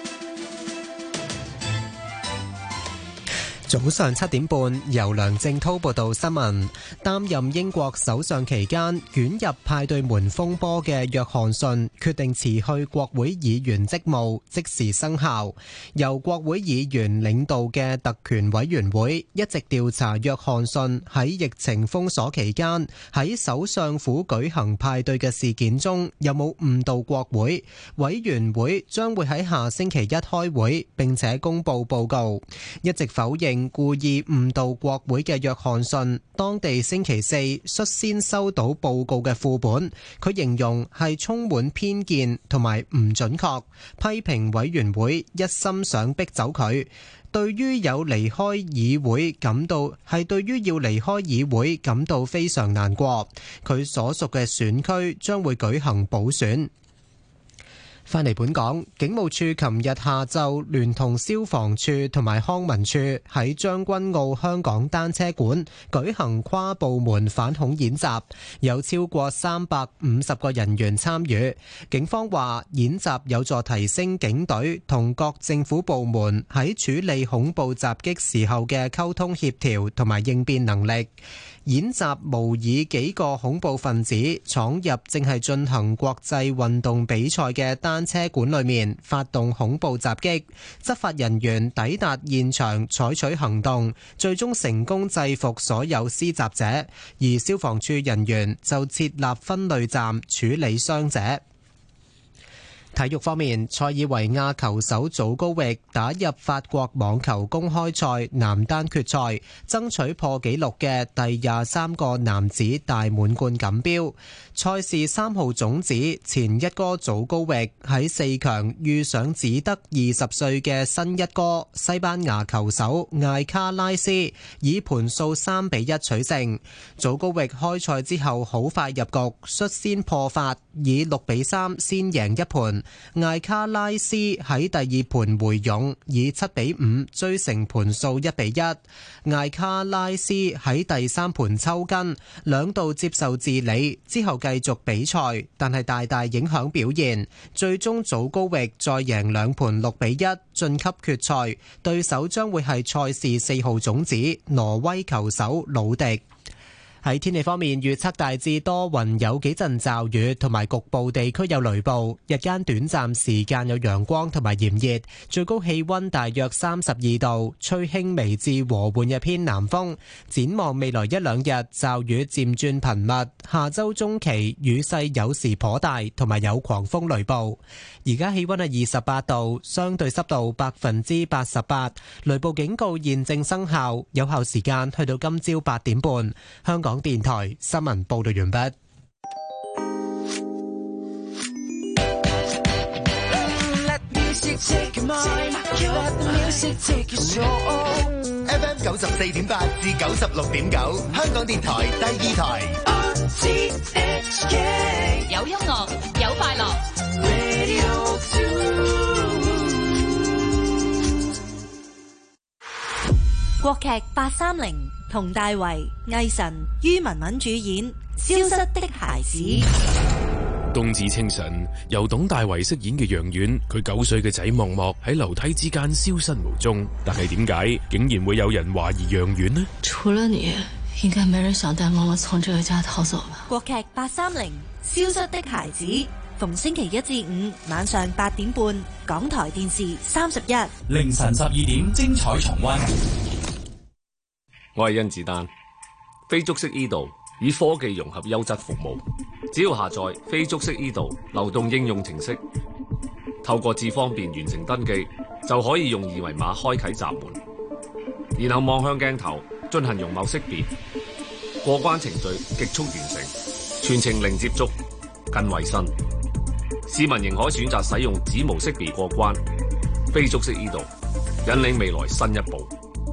早上七點半，由梁正滔報道新聞。擔任英國首相期間捲入派對門風波嘅約翰遜決定辭去國會議員職務，即時生效。由國會議員領導嘅特權委員會一直調查約翰遜喺疫情封鎖期間喺首相府舉行派對嘅事件中有冇誤導國會。委員會將會喺下星期一開會，並且公布報告。一直否認故意誤導國會嘅約翰遜，當地星期四率先收到報告嘅副本，佢形容係充滿偏見同埋唔準確，批評委員會一心想逼走佢。對於有離開議會感到係對於要離開議會感到非常難過。佢所屬嘅選區將會舉行補選。返嚟本港，警務處琴日下晝聯同消防處同埋康文署喺將軍澳香港單車館舉行跨部門反恐演習，有超過三百五十個人員參與。警方話演習有助提升警隊同各政府部門喺處理恐怖襲擊時候嘅溝通協調同埋應變能力。演習模擬幾個恐怖分子闖入正係進行國際運動比賽嘅單車館裏面，發動恐怖襲擊。執法人員抵達現場採取行動，最終成功制服所有施襲者，而消防處人員就設立分類站處理傷者。 體育方面，塞爾維亞球手祖高域打入法國網球公開賽男單決賽，爭取破紀錄嘅第廿三個男子大滿貫錦標。賽事三號種子前一哥祖高域喺四強遇上只得二十歲嘅新一哥西班牙球手艾卡拉斯，以盤數三比一取勝。祖高域開賽之後好快入局，率先破發，以六比三先贏一盤。艾卡拉斯喺第二盤回勇，以七比五追成盤數一比一。艾卡拉斯喺第三盤抽筋，兩度接受治理之後繼續比賽，但係大大影響表現。最終祖高域再贏兩盤六比一晉級決賽，對手將會係賽事四號種子挪威球手魯迪。喺天氣方面，預測大致多雲，有幾陣驟雨，同埋局部地區有雷暴。日間短暫時間有陽光同埋炎熱，最高氣溫大約三十二度，吹輕微至和緩嘅偏南風。展望未來一兩日，驟雨漸轉頻密。下周中期雨勢有時頗大，同埋有狂風雷暴。而家氣溫係二十八度，相對濕度百分之八十八，雷暴警告現正生效，有效時間去到今朝八點半。香港電台新聞報道完畢。 F M 九十四點八至九十六點九，香港電台第二台。 有音樂，有快樂。國劇八三零，佟大為、魏晨、于文文主演《消失的孩子》。 冬至清晨，由董大為飾演嘅楊遠，佢九歲嘅仔默默喺樓梯之間消失無蹤。但係點解竟然會有人懷疑楊遠呢？ 除了你，應該沒人想帶默默從這個家逃走吧？ 國劇八三零，《消失的孩子》，逢星期一至五晚上八點半，港台電視三十一， 凌晨十二點精彩重溫。 我係甄子丹，非觸式 e 道以科技融合優質服務，只要下載非觸式 e 道流動應用程式，透過智方便完成登記，就可以用二維碼開啟閘門，然後望向鏡頭進行容貌識別，過關程序極速完成，全程零接觸，更衛生。市民仍可選擇使用指模識別過關，非觸式 e 道引領未來新一步。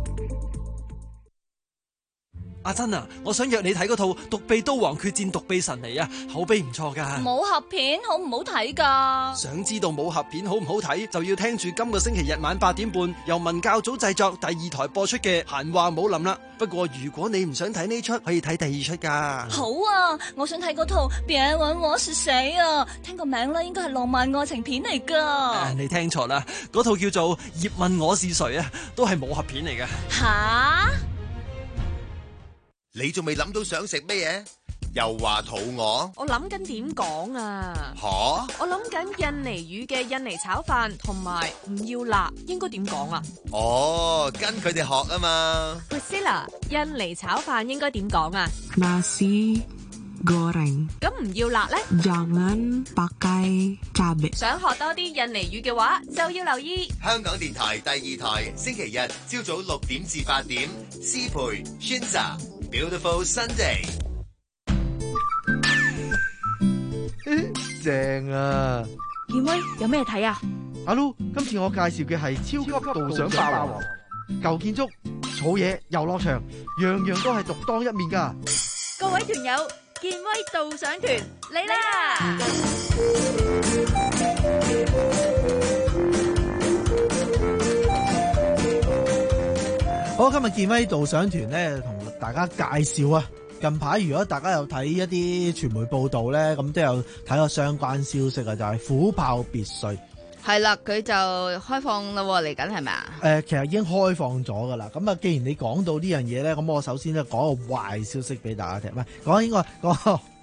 阿珍啊，我想約你睇嗰套《獨臂刀王決戰獨臂神尼》啊，口碑唔錯噶。 武俠片好唔好睇噶？ 想知道武俠片好唔好睇，就要聽住今個星期日晚八點半由文教組製作第二台播出嘅《閒話武林》啦。不過如果你唔想睇呢出，可以睇第二出噶。 好啊，我想睇嗰套《別問我是誰》啊，聽個名咧應該係浪漫愛情片嚟噶。 啊，你聽錯啦，嗰套叫做《葉問我是誰》啊，都係武俠片嚟嘅。 吓？ 你仲未諗到想食咩嘢？又話肚餓？ 我諗緊點講啊？ 吓？ 我諗緊印尼語嘅印尼炒飯同埋唔要辣，應該點講啊？ 哦，跟佢哋學啊嘛。 Priscilla， 印尼炒飯應該點講啊？ Nasi goreng。 咁唔要辣呢？ Jangan pakai cabai。 想學多啲印尼語嘅話，就要留意香港電台第二台，星期日朝早六點至八點，師培宣習。Beautiful Sunday， 正啊！ 健威有咩睇啊？ 阿 Lu， 今次我介紹嘅係超級導賞霸王，舊建築、草野、遊樂場，樣樣都係獨當一面噶。 各位團友，健威導賞團嚟啦！ 好，今日健威導賞團咧，同大家介紹啊。近排如果大家有睇一啲傳媒報道咧，咁都有睇過相關消息啊，就係、是、虎豹別墅。 係啦，佢就開放啦，嚟緊係咪啊？ 誒、呃，其實已經開放咗噶啦。咁啊，既然你講到呢樣嘢咧，咁我首先咧講個壞消息俾大家聽，唔係講應該講個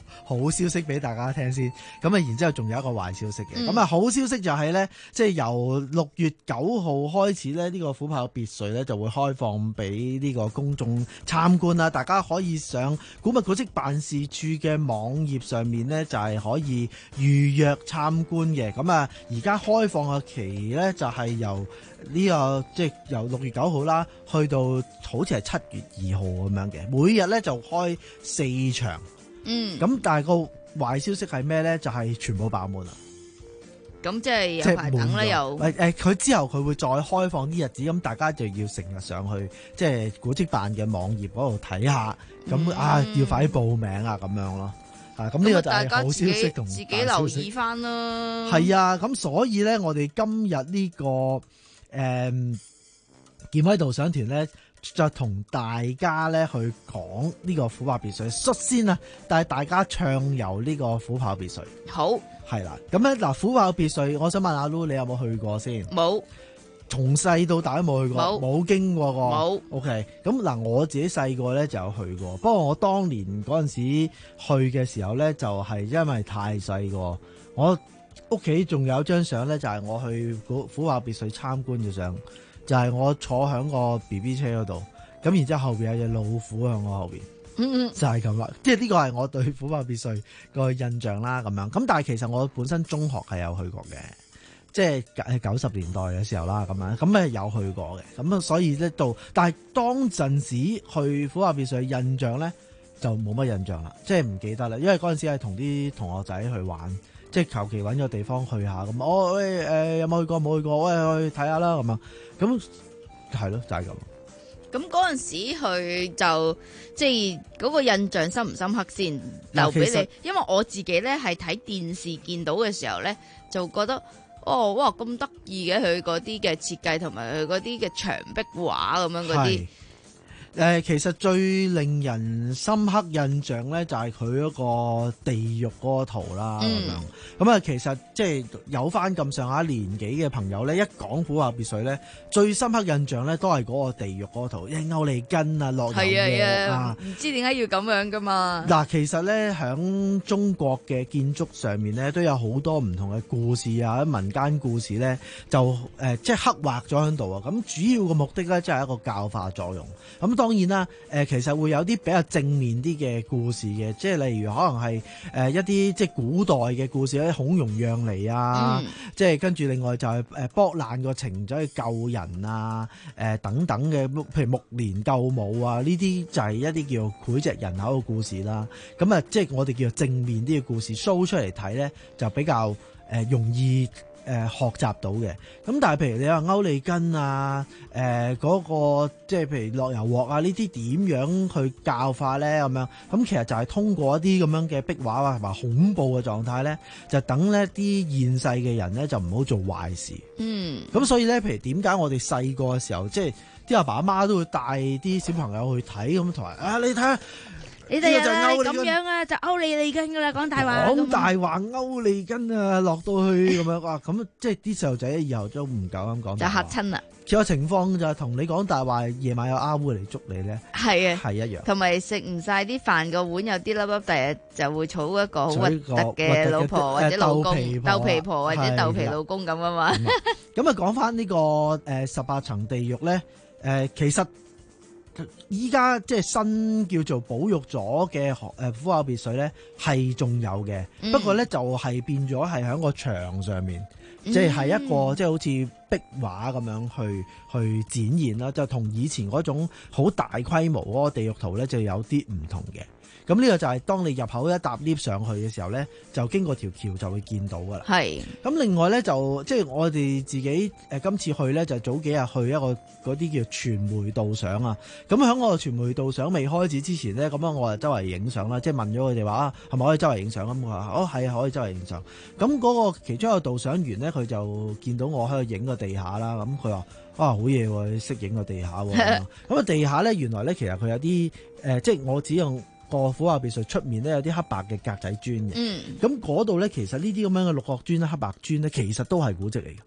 好消息俾大家聽先。咁啊，然之後仲有一個壞消息嘅。咁啊、 嗯， 好消息就係咧，即係由六月九號開始咧，呢個虎豹別墅咧就會開放俾呢個公眾參觀啦。大家可以上古物古蹟辦事處嘅網頁上面咧，就係可以預約參觀嘅。咁啊，而家開放嘅期咧就係由呢個即係由六月九號啦，去到好似係七月二號咁樣嘅，每日咧就開四場。 嗯， 咁但係個壞消息係咩咧？就係、是、全部爆滿啦。 咁即係即係有排等啦，又誒誒，佢之後佢會再開放啲日子，咁大家就要成日上去即係古蹟辦嘅網頁嗰度睇下，咁、 嗯、 啊要快啲報名啊咁樣咯。啊，咁呢個就係好消息同自己留意翻啦。 係啊，咁所以咧，我哋今日呢、這個誒、嗯、健威導賞團咧，就同大家咧去講呢個虎豹別墅。率先啊，帶大家暢遊呢個虎豹別墅。 好， 係啦，咁咧嗱，虎豹別墅，我想問阿 Lu，你有冇去過先？ 冇。 從細到大都冇去過， 冇冇經過過。 冇。 OK，咁嗱，我自己細個咧就有去過，不過我當年嗰陣時去嘅時候咧，就係因為太細個，我屋企仲有張相咧，就係我去虎虎豹別墅參觀嘅相，就係我坐喺個 B B 車嗰度，咁然之後後邊有隻老虎喺我後邊。 嗯嗯， 就係咁啦，即係呢個係我對虎豹別墅個印象啦，咁樣。咁但係其實我本身中學係有去過嘅。即係九十年代嘅時候啦，咁樣咁咧有去過嘅，咁啊所以咧到，但係當陣時去虎豹別墅嘅印象咧就冇乜印象啦，即係唔記得啦，因為嗰陣時係同啲同學仔去玩，即係求其揾個地方去下咁，我喂誒有冇去過冇去過，喂去睇下啦咁啊，咁係咯就係咁。 咁嗰陣時去就即係嗰個印象深唔深刻先留俾你？因為我自己咧係睇電視見到嘅時候咧，就覺得。哦，哇！咁得意嘅佢嗰啲嘅設計同埋佢嗰啲嘅牆壁畫咁樣嗰啲。 誒、呃，其實最令人深刻印象咧，就係佢嗰個地獄嗰個圖啦。咁、嗯、樣咁啊，其實即係有翻咁上下年紀嘅朋友咧，一講虎豹別墅咧，最深刻印象咧都係嗰個地獄嗰個圖，因為歐利根啊，落油鑊啊， 唔知點解要咁樣噶嘛？嗱， 其實咧喺中國嘅建築上面咧，都有好多唔同嘅故事啊，民間故事咧，就誒、呃、即係刻畫咗喺度啊。咁主要嘅目的咧，即係一個教化作用。咁當然啦，誒、呃、其實會有啲比較正面啲嘅故事嘅，即係例如可能係誒、呃、一啲即係古代嘅故事，啲孔融讓梨啊，嗯、即係跟住另外就係誒剝爛個情走去救人啊，誒、呃、等等嘅，譬如目連救母啊，呢啲就係一啲叫膾炙人口嘅故事啦。咁啊，即係我哋叫做正面啲嘅故事 show 出嚟睇咧，就比較誒、呃、容易。誒、呃、學習到嘅，咁但係譬如你話歐利根啊，誒、呃、嗰、那個即係譬如落油鑊啊，呢啲點樣去教化咧咁樣？咁其實就係通過一啲咁樣嘅壁畫啊，同埋恐怖嘅狀態咧，就等呢啲現世嘅人咧就唔好做壞事。嗯，咁所以咧，譬如點解我哋細個嘅時候，即係啲阿爸阿媽都會帶啲小朋友去睇咁，同埋啊，你睇下。 你哋啊，咁樣啊，就歐利利根噶啦，講大話。 講大話歐利根啊，落到去咁樣哇，咁即係啲細路仔以後都唔夠咁講。就嚇親啦。其實情況就係同你講大話，夜晚有阿烏嚟捉你咧。係啊，係一樣。同埋食唔晒啲飯個碗有啲粒粒，第日就會儲一個好核突嘅老婆或者老公，豆皮婆或者豆皮老公咁啊嘛。咁啊，講翻呢個誒十八層地獄咧，誒其實。依家即係新叫做保育咗嘅誒虎豹別墅咧，係仲有嘅、嗯。不過咧就係、是、變咗係喺個牆上面，即係係一個、嗯、即係好似壁畫咁樣去去展現啦。就同以前嗰種好大規模嗰個地獄圖咧，就有啲唔同嘅。咁呢個就係當你入口一搭 lift 上去嘅時候咧，就經過條橋就會見到噶啦。係。咁另外咧就即係我哋自己誒、呃、今次去咧就早幾日去一個嗰啲叫傳媒導賞啊。咁喺我個傳媒導賞未開始之前咧，咁樣我就周圍影相啦，即係問咗佢哋話啊，係咪可以周圍影相咁？我話哦係啊，可以周圍影相。咁嗰個其中一個導賞員咧，佢就見到我喺度影個地下啦。咁佢話啊好嘢喎，你識影個地下喎。咁啊地下咧原來咧其實佢有啲誒、呃，即係我只用。個虎豹別墅出面咧有啲黑白嘅格仔磚嘅，咁嗰度咧其實呢啲咁樣嘅六角磚咧、黑白磚咧，其實都係古蹟嚟嘅。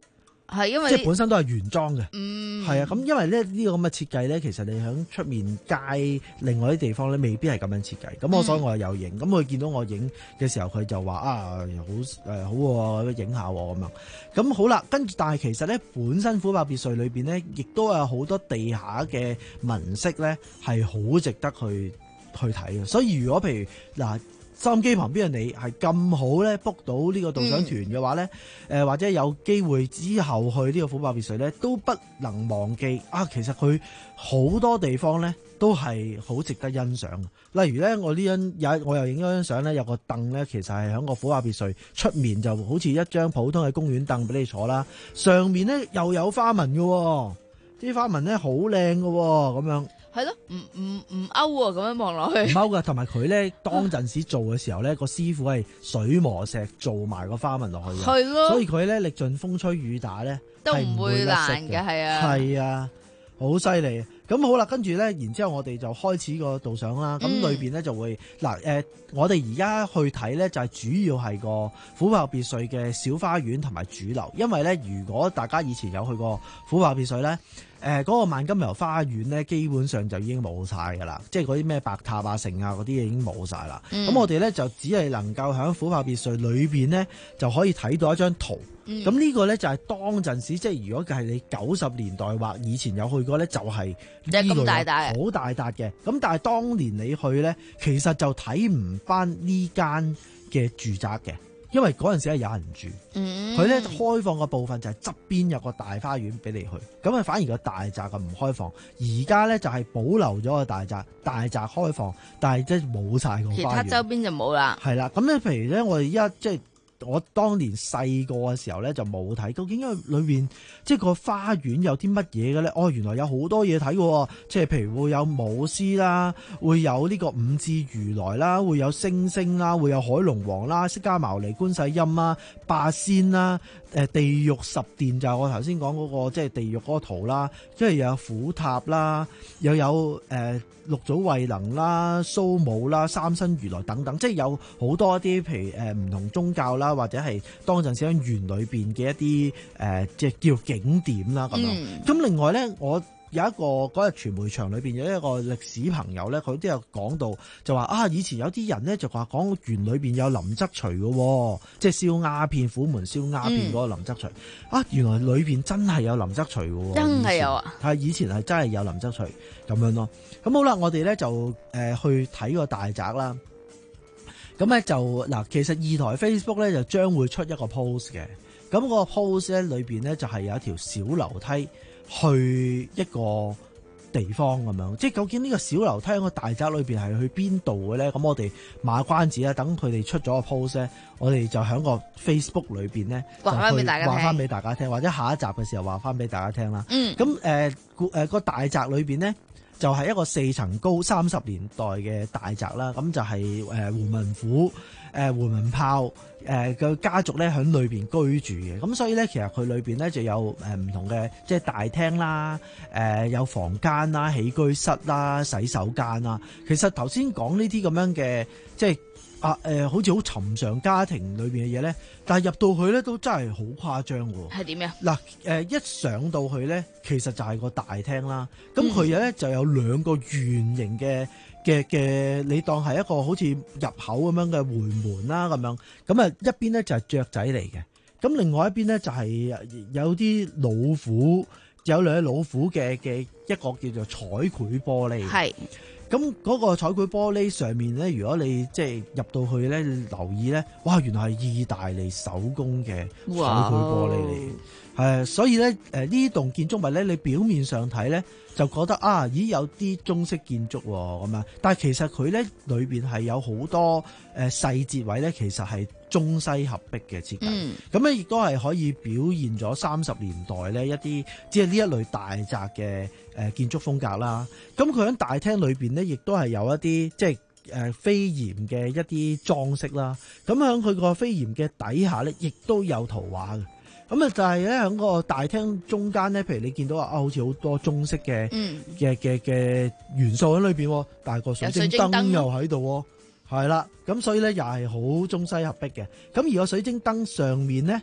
係因為即係本身都係原裝嘅。 嗯， 係啊，咁因為咧呢個咁嘅設計咧，其實你喺出面街另外啲地方咧，未必係咁樣設計。咁我所以我又有影，咁佢見到我影嘅時候，佢就話啊，好誒好喎，影下喎咁樣。咁好啦，跟住但係其實咧，本身虎豹別墅裏邊咧，亦都有好多地下嘅紋飾咧，係好值得去去睇嘅。所以如果譬如嗱，收音機旁邊嘅你係咁好咧 book 到呢個導賞團嘅話咧，誒、嗯呃、或者有機會之後去呢個虎豹別墅咧，都不能忘記啊！其實佢好多地方咧都係好值得欣賞。例如咧，我呢張有我又影咗張相咧，有個凳咧，其實係喺個虎豹別墅出面，就好似一張普通嘅公園凳俾你坐啦。上面咧又有花紋嘅，啲花紋咧好靚嘅咁樣。 係咯，唔唔唔勾喎，咁樣望落去。 唔勾噶，同埋佢咧當陣時做嘅時候咧，個師傅係水磨石做埋個花紋落去嘅。 係咯， 所以佢咧歷盡風吹雨打咧都唔會爛嘅，係啊， 係啊，好犀利。咁好啦，跟住咧，然之後我哋就開始個導賞啦。咁裏邊咧就會嗱誒、呃，我哋而家去睇咧就係主要係個虎豹別墅嘅小花園同埋主樓，因為咧如果大家以前有去過虎豹別墅咧。誒、呃、嗰、那個萬金油花園咧，基本上就已經冇晒㗎啦，即係嗰啲咩白塔啊、城啊嗰啲嘢已經冇晒啦。咁、嗯、我哋咧就只係能夠喺虎豹別墅裏邊咧就可以睇到一張圖。咁、嗯、呢個咧就係當陣時，即係如果係你九十年代或以前有去過咧，就係呢類大大好大笪嘅。咁但係當年你去咧，其實就睇唔翻呢間嘅住宅嘅。因為嗰陣時係有人住，佢咧、嗯、開放嘅部分就係側邊有個大花園俾你去，咁啊反而個大宅就唔開放。而家咧就係保留咗個大宅，大宅開放，但係即係冇晒個花園。 其他周邊就冇啦。 係啦，咁咧譬如咧，我哋依家即係。我當年細個嘅時候咧就冇睇，究竟因為裏邊即係個花園有啲乜嘢嘅咧？哦，原來有好多嘢睇嘅，即係譬如會有舞獅啦，會有呢個五智如來啦，會有星星啦，會有海龍王啦、釋迦牟尼觀世音啦、八仙啦、誒地獄十殿就係我頭先講嗰個即係地獄嗰個圖啦，即係又有虎塔啦，又有誒。呃六祖慧能啦、蘇武啦、三身如來等等，即係有好多一啲，譬如誒唔同宗教啦，或者係當陣時喺園裏邊嘅一啲誒、呃，即係叫景點啦咁樣。咁、嗯、另外咧，我有一個嗰日傳媒場裏邊有一個歷史朋友咧，佢都有講到，就話啊，以前有啲人咧就話講園裏邊有林則徐嘅，即係燒鴉片、虎門燒鴉片嗰個林則徐、嗯、啊，原來裏邊真係有林則徐嘅， 真係有啊， 係以前係真係有林則徐咁樣咯。咁好啦，我哋咧就誒、呃、去睇個大宅啦。咁咧就嗱，其實二台 Facebook 咧就將會出一個 post 嘅。咁、個 post 咧裏邊咧就係有一條小樓梯去一個地方咁樣。即係究竟呢個小樓梯喺個大宅裏邊係去邊度嘅咧？咁我哋賣關子啦，等佢哋出咗個 post 咧，我哋就喺個 Facebook 裏邊咧話翻俾大家聽， 話翻俾大家聽，或者下一集嘅時候話翻俾大家聽啦。嗯。咁誒誒個大宅裏邊咧。就係、是、一個四層高三十年代嘅大宅啦，咁就係誒胡文虎、誒胡文豹誒嘅家族咧喺裏邊居住嘅，咁所以咧其實佢裏邊咧就有誒唔同嘅即係大廳啦、誒有房間啦、起居室啦、洗手間啦。其實頭先講呢啲咁樣嘅即係。啊誒、呃，好似好尋常家庭裏邊嘅嘢咧，但係入到去咧都真係好誇張喎。係點樣？嗱誒、呃，一上到去咧，其實就係個大廳啦。咁佢咧就有兩個圓形嘅嘅嘅，你當係一個好似入口咁樣嘅回門啦咁樣。咁啊一邊咧就係雀仔嚟嘅，咁另外一邊咧就係有啲老虎，有兩隻老虎嘅嘅一個叫做彩繪玻璃。係。咁嗰個彩繪玻璃上面咧，如果你即係入到去咧，留意咧，哇！原來係意大利手工嘅彩繪玻璃嚟，係所以咧誒呢棟建築物咧，你表面上睇咧就覺得啊，咦有啲中式建築喎咁啊，但係其實佢咧裏邊係有好多誒細節位咧，其實係中西合璧嘅設計，咁咧亦都係可以表現咗三十年代咧一啲即係呢一類大宅嘅誒建築風格啦。咁佢喺大廳裏邊咧，亦都係有一啲即係誒飛檐嘅一啲裝飾啦。咁喺佢個飛檐嘅底下咧，亦都有圖畫嘅。咁啊，就係咧喺個大廳中間咧，譬如你見到啊，好似好多中式嘅嘅嘅嘅元素喺裏邊，但係個水晶燈又喺度，係啦。咁所以咧又係好中西合璧嘅。咁而個水晶燈上面咧，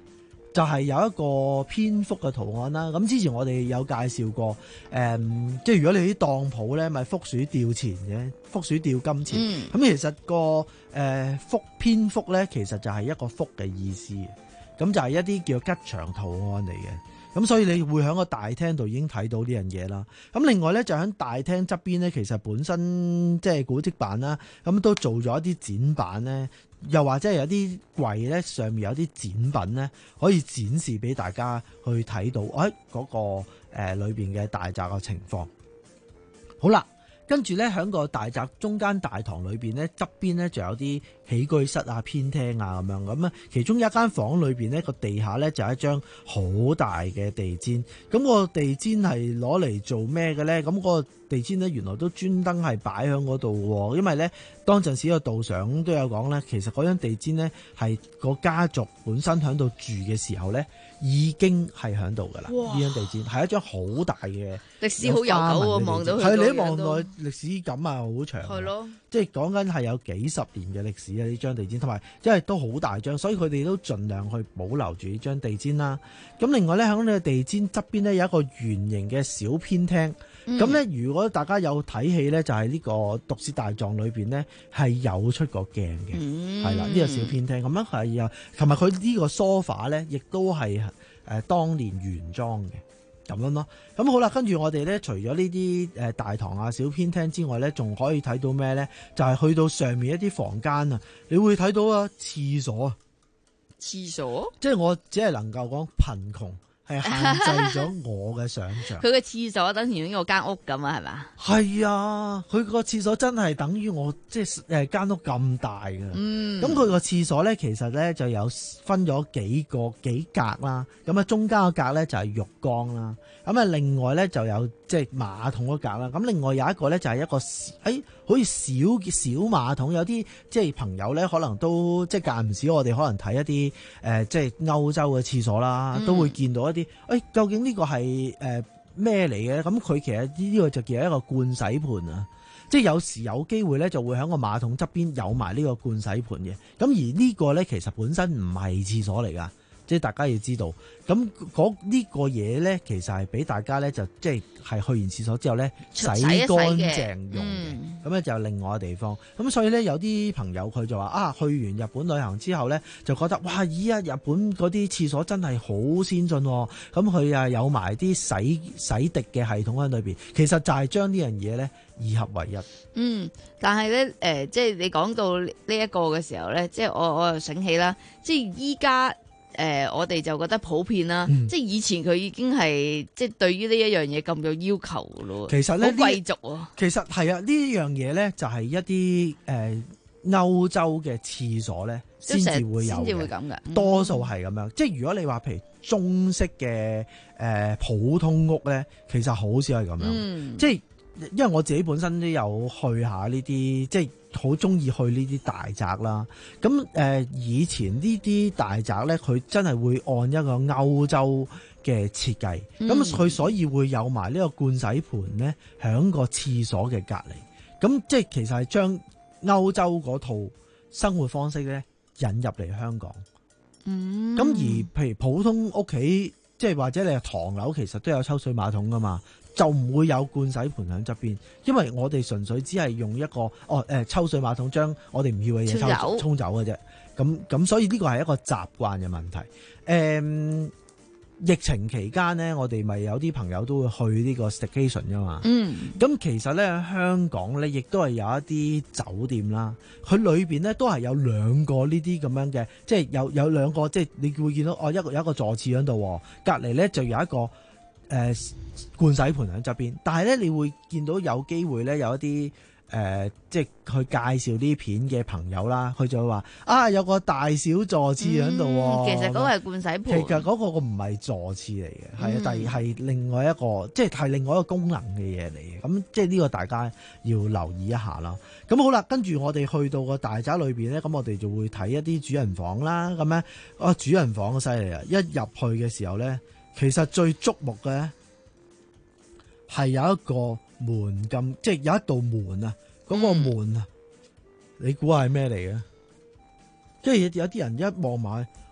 就係有一個蝙蝠嘅圖案啦。咁之前我哋有介紹過，誒、嗯，即係如果你啲當鋪咧，咪福鼠吊錢嘅，福鼠吊金錢。咁、嗯、其實個誒、呃、福蝙蝠咧，其實就係一個福嘅意思。咁就係一啲叫吉祥圖案嚟嘅。咁所以你會喺個大廳度已經睇到呢樣嘢啦。咁另外咧就喺大廳側邊咧，其實本身即係古蹟辦啦，咁都做咗一啲展板咧，又或者係有啲櫃咧上面有啲展品咧，可以展示俾大家去睇到，誒嗰個誒裏邊嘅大宅嘅情況。好啦。跟住咧，喺個大宅中間大堂裏邊咧，側邊咧就有啲起居室啊、偏廳啊咁樣咁啊。其中一間房裏邊咧，個地下咧就有一張好大嘅地氈。咁個地氈係攞嚟做咩嘅咧？咁個地氈咧原來都專登係擺喺嗰度喎。因為咧當陣時個導賞都有講咧，其實嗰張地氈咧係個家族本身喺度住嘅時候咧，已經係喺度噶啦。呢張地氈係一張好大嘅歷史好悠久喎，望到佢係你一望落歷史感啊，好長。 係咯， 即係講緊係有幾十年嘅歷史啊！呢張地氈同埋，因為都好大張，所以佢哋都盡量去保留住呢張地氈啦。咁另外咧，喺呢個地氈側邊咧有一個圓形嘅小偏廳。咁咧、嗯，如果大家有睇戲咧，就係、是、呢個《毒舌大狀》裏邊咧係有出過鏡嘅，係啦、嗯，呢、這個小偏廳咁樣係有，同埋佢呢個梳化咧，亦都係誒當年原裝嘅。咁樣咯，咁好啦，跟住我哋咧，除咗呢啲誒大堂啊、小偏廳之外咧，仲可以睇到咩咧？就係、是、去到上面一啲房間啊，你會睇到啊廁所啊， 廁所， 即係我只係能夠講貧窮係限制咗我嘅想像。 佢嘅廁所等於呢個間屋咁啊，係嘛？ 係啊，佢個廁所真係等於我即係誒間屋咁大嘅。嗯，咁佢個廁所咧，其實咧就有分咗幾個幾格啦。咁啊，中間個格咧就係浴缸啦。咁啊，另外咧就有即係馬桶嗰格啦。咁另外有一個咧就係一個誒、哎，好似小小馬桶。有啲即係朋友咧，可能都即係間唔時，我哋可能睇一啲誒、呃，即係歐洲嘅廁所啦，都會見到一啲誒、哎，究竟呢個係誒咩嚟嘅？咁佢其實呢個就叫一個盥洗盤啊。即係有時有機會咧，就會喺個馬桶側邊有埋呢個盥洗盤嘅。咁而呢個咧，其實本身唔係廁所嚟㗎。即係大家要知道，咁嗰呢個嘢咧，其實係俾大家咧就即係係去完廁所之後咧洗乾淨用嘅，咁咧、嗯、就另外嘅地方。咁所以咧有啲朋友佢就話啊，去完日本旅行之後咧，就覺得哇，咦啊，日本嗰啲廁所真係好先進喎。咁佢啊有埋啲洗洗滌嘅系統喺裏邊，其實就係將呢樣嘢咧二合為一。嗯， 但係咧誒，即係你講到呢一個嘅時候咧，即係我我又醒起啦，即係依家。誒、呃，我哋就覺得普遍啦，嗯、即係以前佢已經係即係對於呢一樣嘢咁有要求嘅咯。 其實咧， 好貴族啊。 其實係啊，呢樣嘢咧就係一啲誒歐洲嘅廁所咧先至會有嘅，先至會咁嘅。多數係咁樣，嗯、即係如果你話譬如中式嘅誒、呃、普通屋咧，其實好少係咁樣。嗯、即係因為我自己本身都有去下呢啲，即係。好中意去呢啲大宅啦，咁誒、呃、以前呢啲大宅咧，佢真係會按一個歐洲嘅設計，咁佢、嗯、所以會有埋呢個盥洗盤咧，喺個廁所嘅隔離，咁即係其實係將歐洲嗰套生活方式咧引入嚟香港。嗯，咁而譬如普通屋企，即係或者你係唐樓，其實都有抽水馬桶噶嘛。就唔會有盥洗盤喺側邊，因為我哋純粹只係用一個哦誒、呃、抽水馬桶將我哋唔要嘅嘢抽沖走嘅啫。咁咁所以呢個係一個習慣嘅問題。誒、嗯、疫情期間呢，我哋咪有啲朋友都會去呢個 staycation 㗎嘛。嗯。咁其實咧香港咧亦都係有一啲酒店啦，佢裏邊咧都係有兩個呢啲咁樣嘅，即係有有兩個即係你會見到哦，一個有一個坐廁喺度，隔離咧就有一個。誒、呃、盥洗盤喺側邊，但係咧你會見到有機會咧有一啲誒、呃，即係去介紹啲片嘅朋友啦，佢就會話啊有個大小坐廁喺度、嗯， 其實嗰個係盥洗盤， 其實嗰個個唔係坐廁嚟嘅，係啊、嗯，但係係另外一個，即係係另外一個功能嘅嘢嚟嘅，咁即係呢個大家要留意一下啦。咁好啦，跟住我哋去到個大宅裏邊咧，咁我哋就會睇一啲主人房啦，咁咧啊主人房犀利啊，一入去嘅時候咧。其實最矚目嘅係有一個門咁，即係有一道門啊！嗰、嗰個門啊，嗯、你估係咩嚟嘅？跟住有啲人一望埋，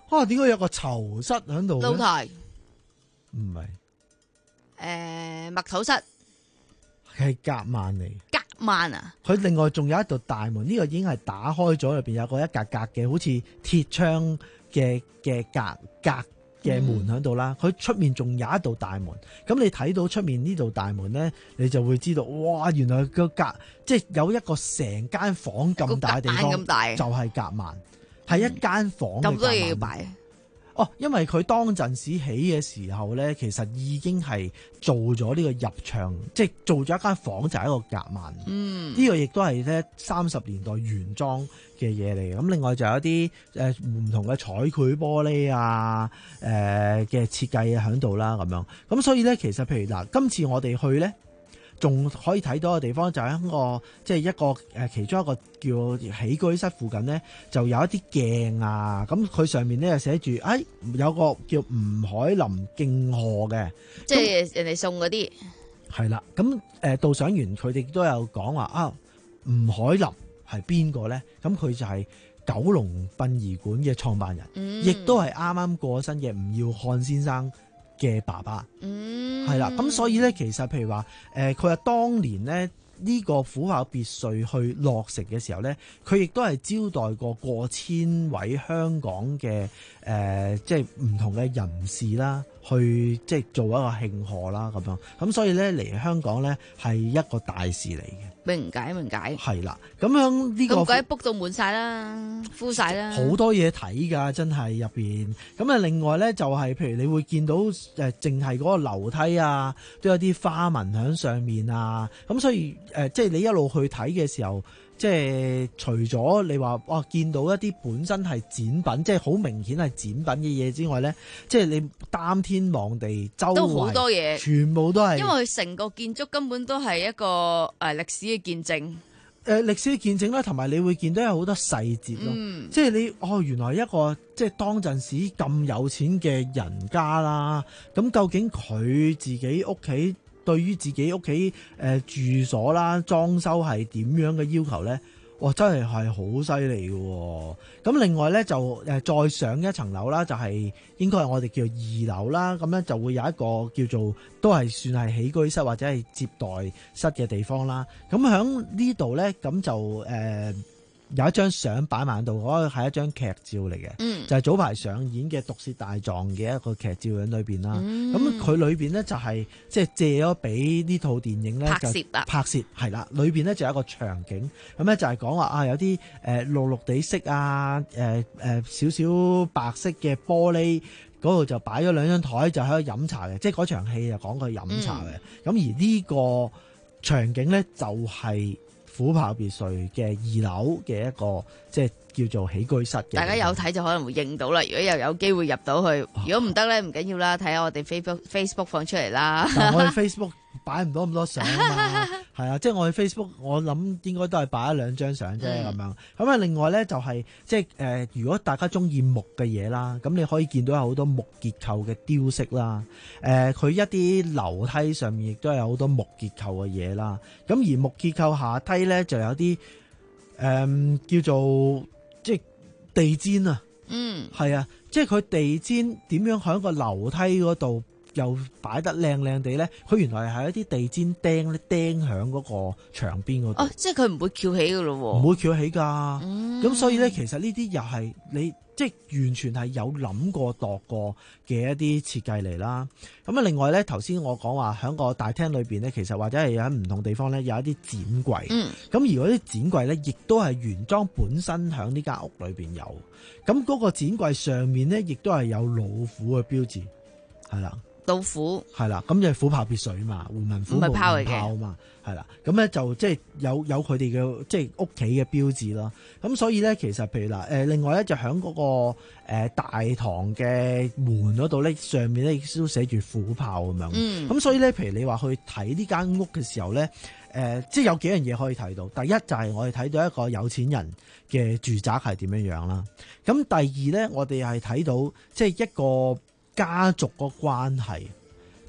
啊，點解有個囚室喺度？ 露台唔係， 誒麥土室係夾萬嚟。 夾萬啊！ 佢另外仲有一道大門，呢、這個已經係打開咗，入邊有個一格格嘅，好似鐵窗嘅嘅格格嘅門喺度啦。佢出、嗯、面仲有一道大門，咁你睇到出面呢道大門咧，你就會知道，哇！原來個格即係有一個成間房咁大嘅地方， 咁大就係夾萬，係、嗯、一間房嘅夾萬。咁多嘢要擺。哦，因為佢當陣時起嘅時候咧，其實已經係做咗呢個入場，即係做咗一間房就係一個夾萬。嗯，呢個亦都係咧三十年代原裝嘅嘢嚟嘅。咁另外就有啲誒唔同嘅彩繪玻璃啊，誒嘅設計喺度啦，咁樣。咁所以咧，其實譬如嗱，今次我哋去咧，仲可以睇到嘅地方就係一個即係一個誒其中一個叫起居室附近咧，就有一啲鏡啊，咁佢上面咧就寫住，誒有個叫吳海林敬賀嘅， 即係人哋送嗰啲。 係啦，咁誒導賞員佢哋都有講話啊，吳海林係邊個咧？咁佢就係九龍殯儀館嘅創辦人，亦都係啱啱過身嘅吳耀漢先生嘅爸爸，嗯，係啦，咁所以咧，其實譬如話，誒佢話當年咧呢個虎豹別墅去落成嘅時候咧，佢亦都係招待過過千位香港嘅誒、呃，即係唔同嘅人士啦，去即係做一個慶賀啦咁樣，咁所以咧嚟香港咧係一個大事嚟嘅。 明解明解， 係啦，咁樣呢個咁鬼 book 到滿晒啦，敷晒啦， 好多嘢睇㗎，真係入邊。咁啊，另外咧就係、是、譬如你會見到誒，淨係嗰個樓梯啊，都有啲花紋喺上面啊。咁所以誒、呃，即係你一路去睇嘅時候，即係除咗你話哇見到一啲本身係展品，即係好明顯係展品嘅嘢之外咧，即係你擔天望地，周圍都好多嘢， 全部都係， 因為佢成個建築根本都係一個誒、呃、歷史嘅見證。誒、 呃、歷史嘅見證啦，同埋你會見到有好多細節咯，嗯、即係你哦原來一個即係當陣時咁有錢嘅人家啦，咁究竟佢自己屋企對於自己屋企誒住所啦裝修係點樣嘅要求咧？哇！真係係好犀利嘅。咁另外咧就誒再上一層樓啦，就係、是、應該係我哋叫二樓啦。咁咧就會有一個叫做都係算係起居室或者係接待室嘅地方啦。咁喺呢度咧，咁就誒。呃有一張相擺埋喺度，嗰個係一張劇照嚟嘅，嗯、就係早排上演嘅《毒舌大狀》嘅一個劇照喺裏邊啦。咁佢裏邊咧就係即係借咗俾呢套電影咧就拍攝係啦，裏邊咧就有一個場景，咁咧就係講話啊有啲誒綠綠地色啊，誒誒少少白色嘅玻璃嗰度就擺咗兩張台，就喺度飲茶嘅，即係嗰場戲就講佢飲茶嘅。咁、嗯、而呢個場景咧就係、是。虎豹別墅嘅二樓嘅一個即係叫做起居室嘅， 大家有睇就可能會認到啦。如果又有機會入到去，如果唔得咧，唔緊要啦，睇下我哋 Facebook Facebook 放出嚟啦。 但我哋 Facebook 擺唔到咁多相啊嘛，係啊，即係我哋 Facebook 我諗應該都係擺一兩張相啫咁樣。咁啊，另外咧就係、是、即係誒、呃，如果大家中意木嘅嘢啦，咁你可以見到有好多木結構嘅雕飾啦。誒、呃，佢一啲樓梯上面亦都有好多木結構嘅嘢啦。咁而木結構下梯咧就有啲誒、呃、叫做即係地氈啊。嗯，係啊，即係佢地氈點樣喺個樓梯嗰度又擺得靚靚地咧？佢原來係一啲地氈釘咧釘喺嗰個牆邊嗰度。 哦，即係佢唔會翹起噶咯喎？ 唔會翹起㗎。咁、嗯、所以咧，其實呢啲又係你即係完全係有諗過度過嘅一啲設計嚟啦。咁啊，另外咧，頭先我講話喺個大廳裏邊咧，其實或者係喺唔同地方咧有一啲展櫃。嗯。咁而嗰啲展櫃咧，亦都係原裝本身喺呢間屋裏邊有。咁嗰個展櫃上面咧，亦都係有老虎嘅標誌，係啦。 老虎係啦，咁就係虎豹別墅嘛，胡文虎冇炮啊嘛，係啦，咁咧就即係有有佢哋嘅即係屋企嘅標誌咯。咁所以咧，其實譬如嗱，誒另外咧就喺嗰個誒大堂嘅門嗰度咧，上面咧亦都寫住虎豹咁樣。嗯，咁所以咧，譬如你話去睇呢間屋嘅時候咧，誒即係有幾樣嘢可以睇到。第一就係我哋睇到一個有錢人嘅住宅係點樣樣啦。咁第二咧，我哋係睇到即係一個家族個關係，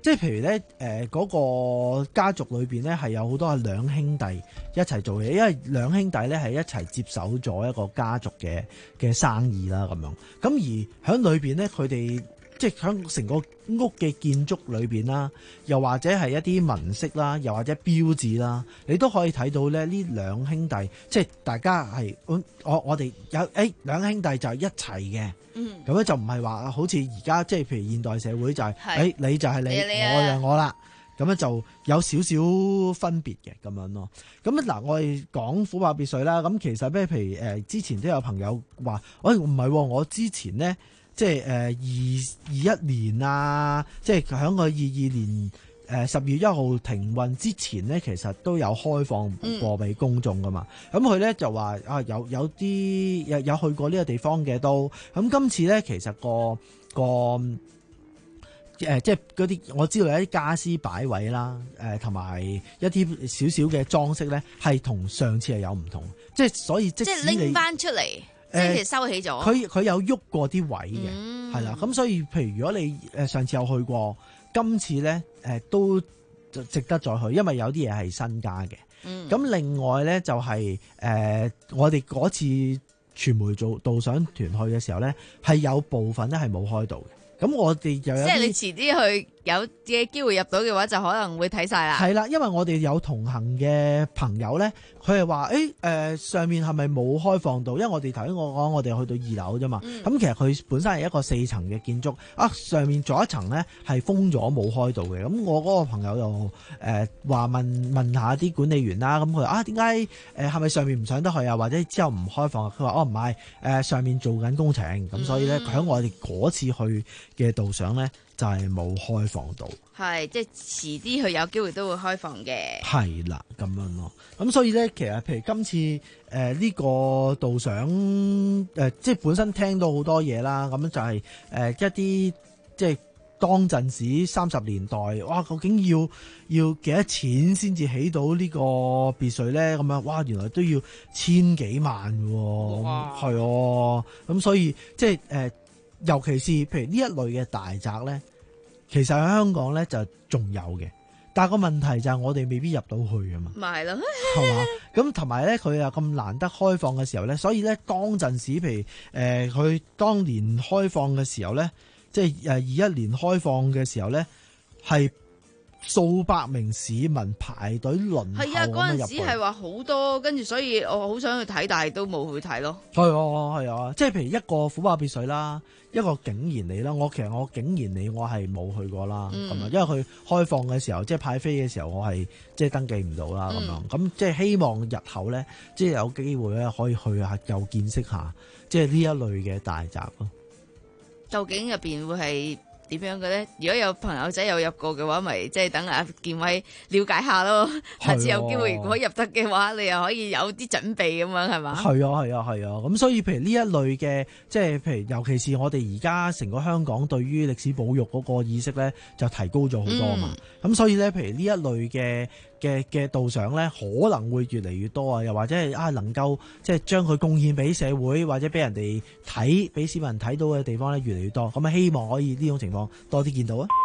即係譬如咧，誒、呃、嗰、那個家族裏邊咧係有好多係兩兄弟一齊做嘢，因為兩兄弟咧係一齊接手咗一個家族嘅嘅生意啦，咁樣。咁而喺裏邊咧，佢哋即係喺成個屋嘅建築裏邊啦，又或者係一啲紋飾啦，又或者標誌啦，你都可以睇到咧呢兩兄弟，即係大家係我我哋有誒兩兄弟就係一齊嘅。嗯，咁咧就唔係話好似而家即係譬如現代社會就係、是、誒、哎、你就係你，你啊、我就係我啦，咁樣就有少少分別嘅咁樣咯。咁嗱，我哋講虎豹別墅啦，咁其實咧，譬如誒、呃、之前都有朋友話，喂唔係，我之前咧即係誒二二一年啊，即係喺個二二年。誒十月一號停運之前咧，其實都有開放過俾公眾噶嘛。咁佢咧就話啊，有有啲有有去過呢個地方嘅都。咁今次咧，其實個個誒、呃、即係嗰啲我知道有啲家私擺位啦，誒同埋一啲少少嘅裝飾咧，係同上次係有唔同。即係所以即使你拎翻出嚟，即係收起咗。佢佢有喐過啲位嘅，係啦、嗯。咁所以譬如如果你誒上次有去過。今次咧，誒、呃、都值得再去，因為有啲嘢係新加嘅。咁、嗯、另外咧就係、是、誒、呃，我哋嗰次傳媒做導賞團去嘅時候咧，係有部分咧係冇開到嘅。咁我哋又有即係你遲啲去有嘅機會入到嘅話，就可能會睇晒啦。 係啦，因為我哋有同行嘅朋友咧，佢係話誒誒上面係咪冇開放到？因為我哋頭先我講我哋去到二樓啫嘛。咁、嗯、其實佢本身係一個四層嘅建築啊，上面仲有一層咧係封咗冇開到嘅。咁我嗰個朋友又誒話問問下啲管理員啦。咁佢話啊，點解誒係咪上面唔上得去啊？或者之後唔開放？佢話哦唔係誒上面做緊工程，咁、嗯、所以咧喺我哋嗰次去嘅導賞咧。就係冇開放到， 係即係遲啲佢有機會都會開放嘅，係啦咁樣咯。咁所以咧，其實譬如今次誒呢、呃這個導賞誒、呃，即係本身聽到好多嘢啦。咁就係、是、誒、呃、一啲即係當陣時三十年代，哇！究竟要要幾多錢先至起到呢個別墅咧？咁樣哇，原來都要千幾萬喎，係哦。咁所以即係誒。呃尤其是譬如呢一類嘅大宅咧，其實喺香港咧就仲有嘅，但係個問題就係我哋未必入到去啊嘛。 咪係咯， 係嘛？咁同埋咧，佢又咁難得開放嘅時候咧，所以咧當陣時，譬如誒佢、呃、當年開放嘅時候咧，即係誒二一年開放嘅時候咧，係數百名市民排隊輪候咁樣入去。係啊，嗰陣時係話好多，跟住所以我好想去睇，但係都冇去睇咯。 係啊，係啊，即係譬如一個虎豹別墅啦。一個景賢里啦，我其實我景賢里我係冇去過啦，咁啊、嗯，因為佢開放嘅時候，即係派飛嘅時候，我係即係登記唔到啦，咁、嗯、樣，咁即係希望日後咧，即係有機會咧，可以去下又見識下，即係呢一類嘅大宅咯。 究竟入邊會係點樣嘅咧？如果有朋友仔有入過嘅話，咪即係等阿建威了解下咯。下次有機會如果入得嘅話，你又可以有啲準備咁樣，係嘛？ 係啊，係啊，係啊。咁所以譬如呢一類嘅，即係譬如尤其是我哋而家成個香港對於歷史保育嗰個意識咧，就提高咗好多嘛。咁、嗯、所以咧，譬如呢一類嘅嘅嘅導賞咧，可能會越嚟越多啊。又或者係啊，能夠即係將佢貢獻俾社會或者俾人哋睇，俾市民睇到嘅地方咧，越嚟越多。咁啊，希望可以呢種情況多啲見到啊！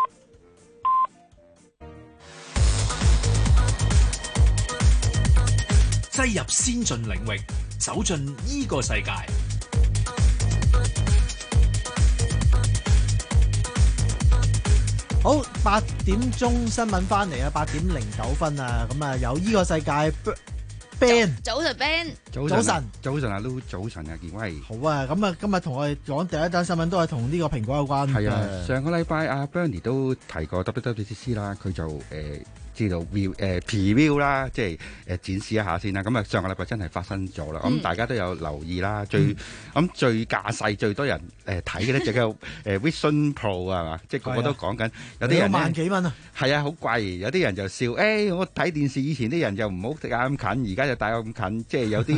擠入先進領域，走進呢個世界。 好，八點鐘新聞翻嚟啊，八點零九分啊，咁啊有呢個世界 Ben， 早晨 Ben， 早晨，早晨啊，Loo，早晨啊，健威。 好啊，咁啊，今日同我哋講第一單新聞都係同呢個蘋果有關。 係啊，上個禮拜阿 Bernie 都提過 W W D C 啦，佢就誒。呃知道 view 誒 preview 啦，即係誒展示一下先啦。咁啊上個禮拜真係發生咗啦，咁、嗯、大家都有留意啦。最咁、嗯、最架勢最多人誒睇嘅咧就叫誒 Vision Pro 啊嘛，即係個個都講緊。有啲人咧萬幾蚊啊，係啊，好貴。有啲人就笑，誒、欸、我睇電視以前啲人就唔好戴咁近，而家就戴咁近，即係有啲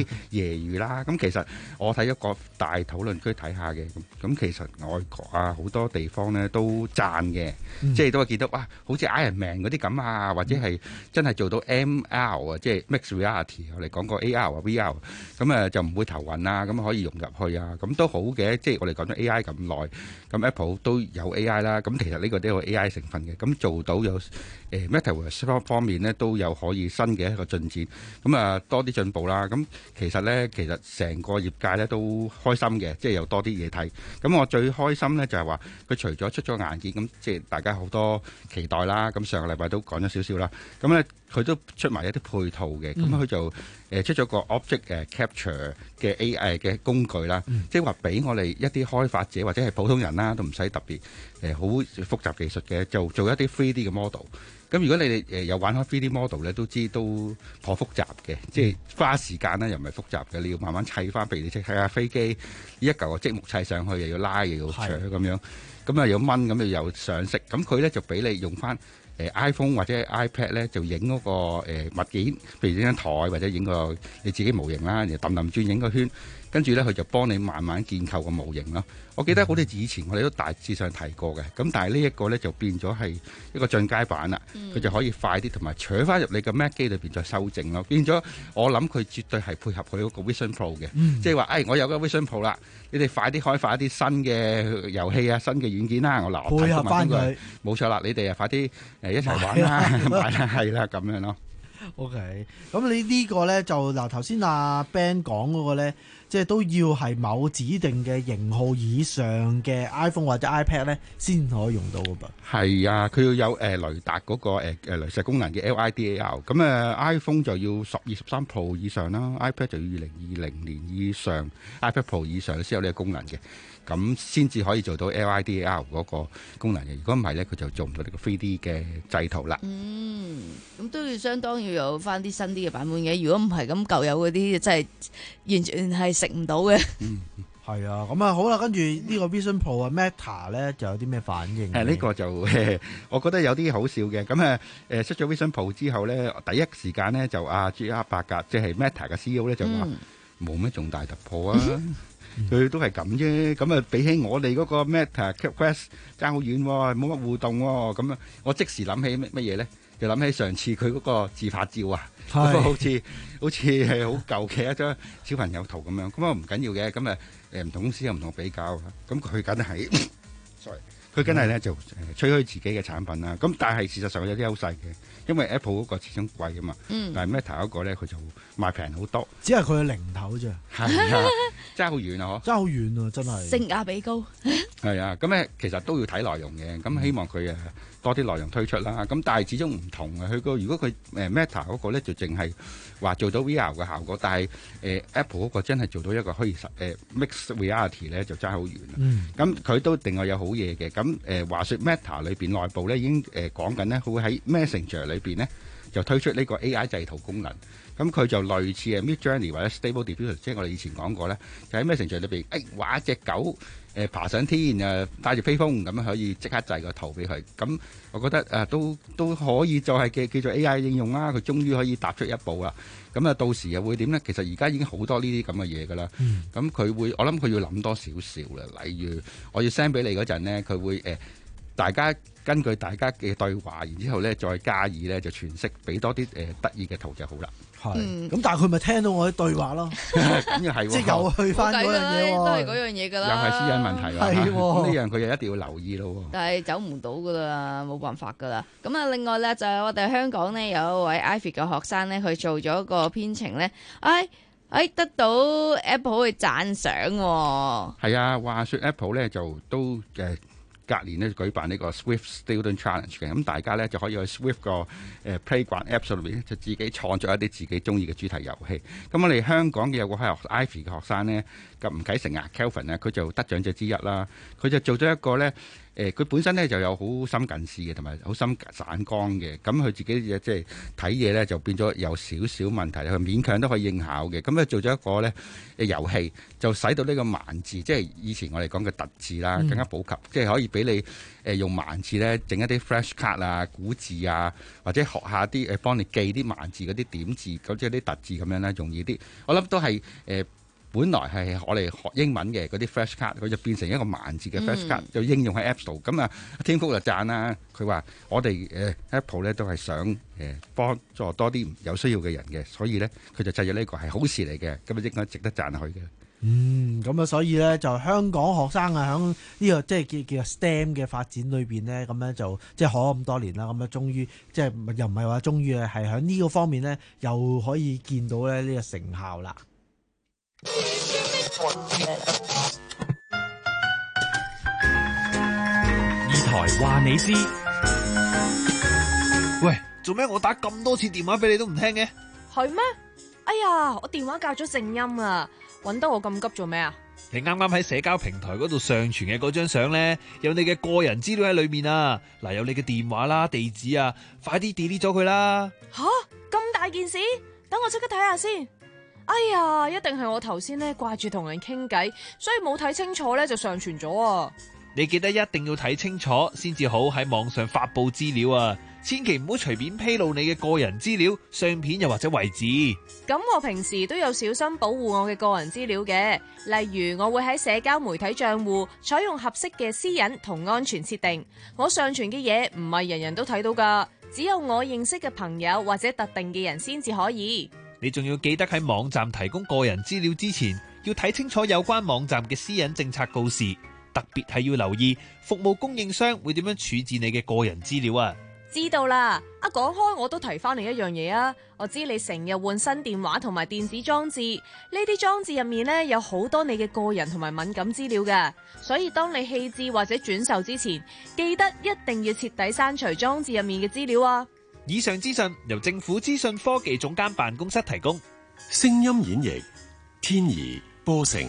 啲揶揄啦。咁其實我睇一個大討論區睇下嘅，咁咁其實外國啊好多地方咧都讚嘅， 嗯、 即係都會見到哇，好似 Iron Man 嗰啲咁啊，或者係真係做到 M R 啊，即係 Mixed Reality， 我哋講過 A R 啊 V R， 咁啊就唔會頭暈啊，咁可以融入去啊，咁都好嘅。即係我哋講咗 A I 咁耐，咁 Apple 都有 A I 啦，咁其實呢個都有 A I 成分嘅，咁做到有誒 Metaverse 方面咧都有可以新嘅一個進展，咁啊多啲進步啦。咁其實咧，其實成個業界咧都開心嘅，即係有多啲嘢睇。咁我最開心咧就係話佢除咗出咗硬件，咁即係大家好多期待啦。咁上個禮拜都講咗少少啦。咁咧佢都出埋一啲配套嘅，咁佢就誒出咗個 object 誒 capture 嘅 A I 嘅工具啦，嗯、即係話俾我哋一啲開發者或者係普通人啦，都唔使特別誒好複雜技術嘅，就做一啲 three D 嘅 model。咁如果你哋誒有玩開 three D model 咧，都知都頗複雜嘅，即係花時間咧又唔係複雜嘅，你要慢慢砌翻。譬如你砌下飛機，呢一嚿個積木砌上去，又要拉又要扯咁樣，咁啊有蚊咁又有上色。咁佢咧就俾你用翻誒 iPhone 或者 iPad 咧，就影嗰個誒物件，譬如影張台或者影個你自己模型啦，然後揼揼轉影個圈，跟住咧佢就幫你慢慢建構個模型咯。我記得好似以前我哋都大致上提過嘅，咁但係呢一個咧就變咗係一個進階版啦，佢、嗯、就可以快啲，同埋扯翻入你個 Mac 機裏邊再修正咯。變咗我諗佢絕對係配合佢嗰個 Vision Pro 嘅，嗯、即係話誒我有個 Vision Pro 啦，你哋快啲開發一啲新嘅遊戲啊、新嘅軟件啦，我嗱配合翻佢， 冇錯啦，你哋啊快啲誒一齊玩啦，買啦係啦咁樣咯。 OK，咁你呢個咧就嗱頭先阿 Ben 講嗰個咧，即係都要係某指定嘅型號以上嘅 iPhone 或者 iPad 咧，先可以用到㗎噃。係啊，佢要有誒、呃、雷達嗰、那個誒誒、呃、雷射功能嘅 L I D A R。咁、呃、誒 iPhone 就要十二、十三 Pro 以上啦 ，iPad 就要二零二零年以上 ，iPad Pro 以上先有呢個功能嘅。咁先至可以做到 L I D A R 嗰個功能嘅，如果唔係咧，佢就做唔到呢個 three D 嘅製圖啦。 嗯，咁都要相當要有翻啲新啲嘅版本嘅，如果唔係咁舊有嗰啲，真係完全係食唔到嘅。 嗯，係啊，咁啊好啦，跟住呢個 Vision Pro 啊 Meta 咧，就有啲咩反應？ 誒，呢個就我覺得有啲好笑嘅。咁誒誒出咗 Vision Pro 之後咧，第一時間咧就阿 G R 伯格，即係 Meta 嘅 C E O 咧就話冇咩重大突破啊。佢都係咁啫，咁啊比起我哋嗰個 Meta Quest 爭好遠喎，冇乜互動喎，咁啊我即時諗起乜乜嘢咧？就諗起上次佢嗰個自拍照啊，嗰個好似好似係好舊嘅一張小朋友圖咁樣，咁啊唔緊要嘅，咁啊誒唔同公司有唔同比較，咁佢梗係，sorry，佢梗係咧就吹噓自己嘅產品啦，咁但係事實上有啲優勢嘅。因為 Apple 嗰個始終貴啊嘛，嗯、但係 Meta 嗰個咧佢就賣平好多， 只係佢嘅零頭啫， 係啊，爭好遠啊，嗬， 爭好遠啊，真係性價比高， 係啊，咁咧其實都要睇內容嘅，咁希望佢誒多啲內容推出啦，咁但係始終唔同嘅，佢個如果佢誒 Meta 嗰個咧就淨係話做到 V R 嘅效果，但係誒、呃、Apple 嗰個真係做到一個虛擬實誒 Mixed Reality 咧就爭好遠啦，咁佢、嗯、都另外有好嘢嘅，咁誒、呃、話說 Meta 裏邊內部咧已經誒講緊咧，佢會喺 Messenger 裏邊咧就推出呢個 A I 製圖功能，咁佢就類似誒 Midjourney 或者 Stable Diffusion， 即係我哋以前講過咧，就喺 Messenger 裏邊誒畫一隻狗誒、呃、爬上天誒帶住飛風咁樣可以即刻製個圖俾佢，咁我覺得誒、呃、都都可以就係嘅叫做 A I 應用啦，佢終於可以踏出一步啦，咁啊到時又會點咧？其實而家已經好多呢啲咁嘅嘢噶啦，咁佢、嗯、會我諗佢要諗多少少啦，例如我要 send 俾你嗰陣咧，佢會誒、呃、大家。根據大家嘅對話，然之後咧再加以咧就詮釋，俾多啲誒得意嘅圖就好啦。 係，咁但係佢咪聽到我啲對話咯？ 咁又係， 即係又去翻嗰樣嘢喎， 都係嗰樣嘢㗎啦。 又係私隱問題喎。係喎，呢樣佢又一定要留意咯。 但係走唔到㗎啦，冇辦法㗎啦。咁啊，另外咧就係我哋香港咧有一位 Ivy 嘅學生咧，佢做咗個編程咧，哎哎得到 Apple 嘅讚賞喎。 係啊，話説 Apple 咧就都誒。隔年咧舉辦呢個 Swift Student Challenge 嘅，咁大家咧就可以去 Swift 個誒 Playground Apps 裏邊咧，就自己創作一啲自己中意嘅主題遊戲。咁我哋香港嘅有個係 Ivy 嘅學生咧， 嘅吳啟成啊 Kelvin 啊，佢就得獎者之一啦。佢就做咗一個咧。誒佢、呃、本身咧就有好深近視嘅，同埋好深散光嘅。咁佢自己嘅即係睇嘢咧，就變咗有少少問題，佢勉強都可以應考嘅。咁咧做咗一個咧誒遊戲，就使到呢個盲字，即係以前我哋講嘅特字啦，更加普及，嗯、即係可以俾你誒、呃、用盲字咧整一啲 flash card 啊、古字啊，或者學下啲誒幫你記啲盲字嗰啲點字，咁即係啲特字咁樣咧容易啲。我諗都係誒。呃本來係我哋學英文嘅嗰啲 flash card，佢就變成一個盲字嘅 flash card，、嗯、就應用喺 Apps 度。咁啊，天福就讚啦，佢話我哋誒、呃、Apple 咧都係想誒、呃、幫助多啲有需要嘅人嘅，所以咧佢就製咗呢個係好事嚟嘅，咁啊應該值得讚佢嘅。 嗯，咁啊，所以咧就香港學生啊，喺呢個即係叫叫 STEM 嘅發展裏邊咧，咁樣就即係學咗咁多年啦，咁啊，終於即係又唔係話終於係喺呢個方面咧，又可以見到咧呢個成效啦。 二台話你知，喂，做咩我打咁多次電話俾你都唔聽嘅？ 係咩？哎呀，我電話校咗靜音啊！搵得我咁急做咩啊？ 你啱啱喺社交平台嗰度上傳嘅嗰張相咧，有你嘅個人資料喺裏面啊！嗱，有你嘅電話啦、地址啊，快啲 delete 咗佢啦！ 吓，咁大件事？等我即刻睇下先。哎呀，一定係我頭先咧掛住同人傾偈，所以冇睇清楚咧就上傳咗啊！ 你記得一定要睇清楚，先至好喺網上發布資料啊！千祈唔好隨便披露你嘅個人資料、相片又或者位置。 咁我平時都有小心保護我嘅個人資料嘅，例如我會喺社交媒體賬戶採用合適嘅私隱同安全設定。我上傳嘅嘢唔係人人都睇到噶，只有我認識嘅朋友或者特定嘅人先至可以。 你仲要記得喺網站提供個人資料之前，要睇清楚有關網站嘅私隱政策告示，特別係要留意服務供應商會點樣處置你嘅個人資料啊！ 知道啦，啊講開我都提翻你一樣嘢啊！我知你成日換新電話同埋電子裝置，呢啲裝置入面呢有好多你嘅個人同埋敏感資料㗎，所以當你棄置或者轉售之前，記得一定要徹底刪除裝置入面嘅資料啊！ 以上資訊由政府資訊科技總監辦公室提供。 聲音演繹天怡波成。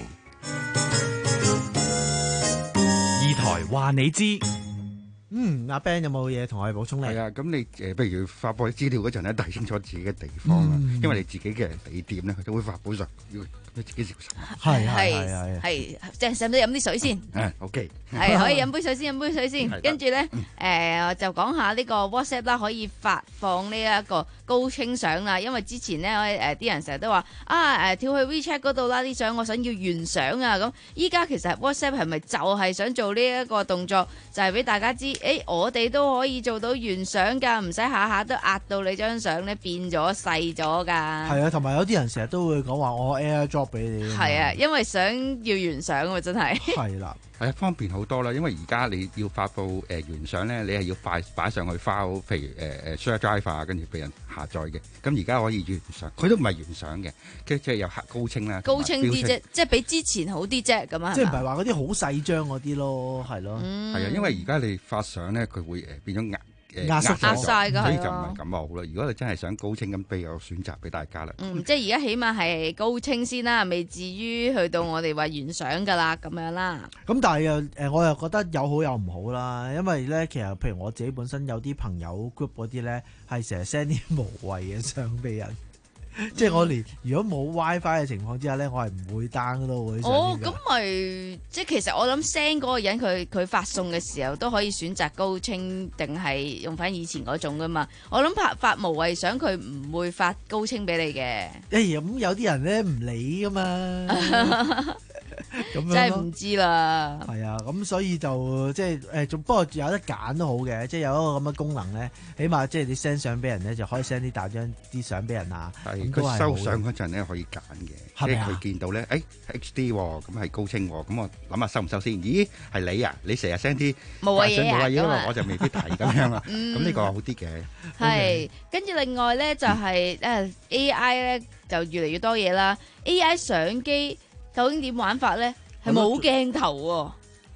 二台話你知。 嗯，阿 Ben 有冇嘢同我哋補充咧？ 係啊，咁你誒，不如發布資料嗰陣咧，睇清楚自己嘅地方啦， 嗯、 因為你自己嘅地點咧，佢都會發布上，要你自己小心。 係係係係，即係使唔使飲啲水先？ 誒 ，OK， 係可以飲杯水先，飲杯水先。跟住咧，誒就講下呢個 WhatsApp 啦，可以發放呢一個高清相啦。因為之前咧，誒啲人成日都話啊，誒跳去 WeChat 嗰度啦，啲相我想要原相啊。咁依家其實 WhatsApp 係咪就係想做呢一個動作，就係俾大家知？誒，我哋都可以做到原相㗎，唔使下下都壓到你張相咧變咗細咗㗎。 係啊，同埋有啲人成日都會講話我 AirDrop 俾你。 係啊，因為想要原相啊，真係。係啦， 係啊，方便好多啦。因為而家你要發布誒原相咧，你係要快擺上去 file，譬如誒誒 share drive 啊，跟住俾人下載嘅。咁而家可以原相，佢都唔係原相嘅，即係有高清啦， 高清啲啫，即係比之前好啲啫，咁啊。 即係唔係話嗰啲好細張嗰啲咯，係咯。 係啊，因為而家你發相咧，佢會誒變咗壓誒壓縮壓晒㗎， 所以就唔係咁好啦。如果你真係想高清咁，俾有選擇俾大家啦。 嗯，即係而家起碼係高清先啦，未至於去到我哋話原相㗎啦，咁樣啦。 咁但係又誒，我又覺得有好有唔好啦，因為咧，其實譬如我自己本身有啲朋友 group 嗰啲咧，係成日 send 啲無謂嘅相俾人。即係我連如果冇 WiFi 嘅情況之下咧，我係唔會 down 咯嗰啲相。 哦，咁咪即係其實我諗 send 嗰個人佢佢發送嘅時候都可以選擇高清定係用翻以前嗰種噶嘛。我諗發發無謂相佢唔會發高清俾你嘅。 哎呀，咁有啲人咧唔理噶嘛。咁樣真係唔知啦。 係啊，咁所以就即係誒，仲不過有得揀都好嘅，即係有一個咁嘅功能咧，起碼即係你 send 相俾人咧，就可以 send 啲大張啲相俾人啊。 係佢收相嗰陣咧可以揀嘅，即係佢見到咧，誒 H D 咁係高清，咁我諗下收唔收先？咦，係你啊？你成日 send 啲無謂嘢啊， 咁啊，我就未必提咁樣啦。咁呢個好啲嘅。 係，跟住另外咧就係誒 A I 咧就越嚟越多嘢啦。A I 相機究竟點玩法咧？係冇鏡頭喎。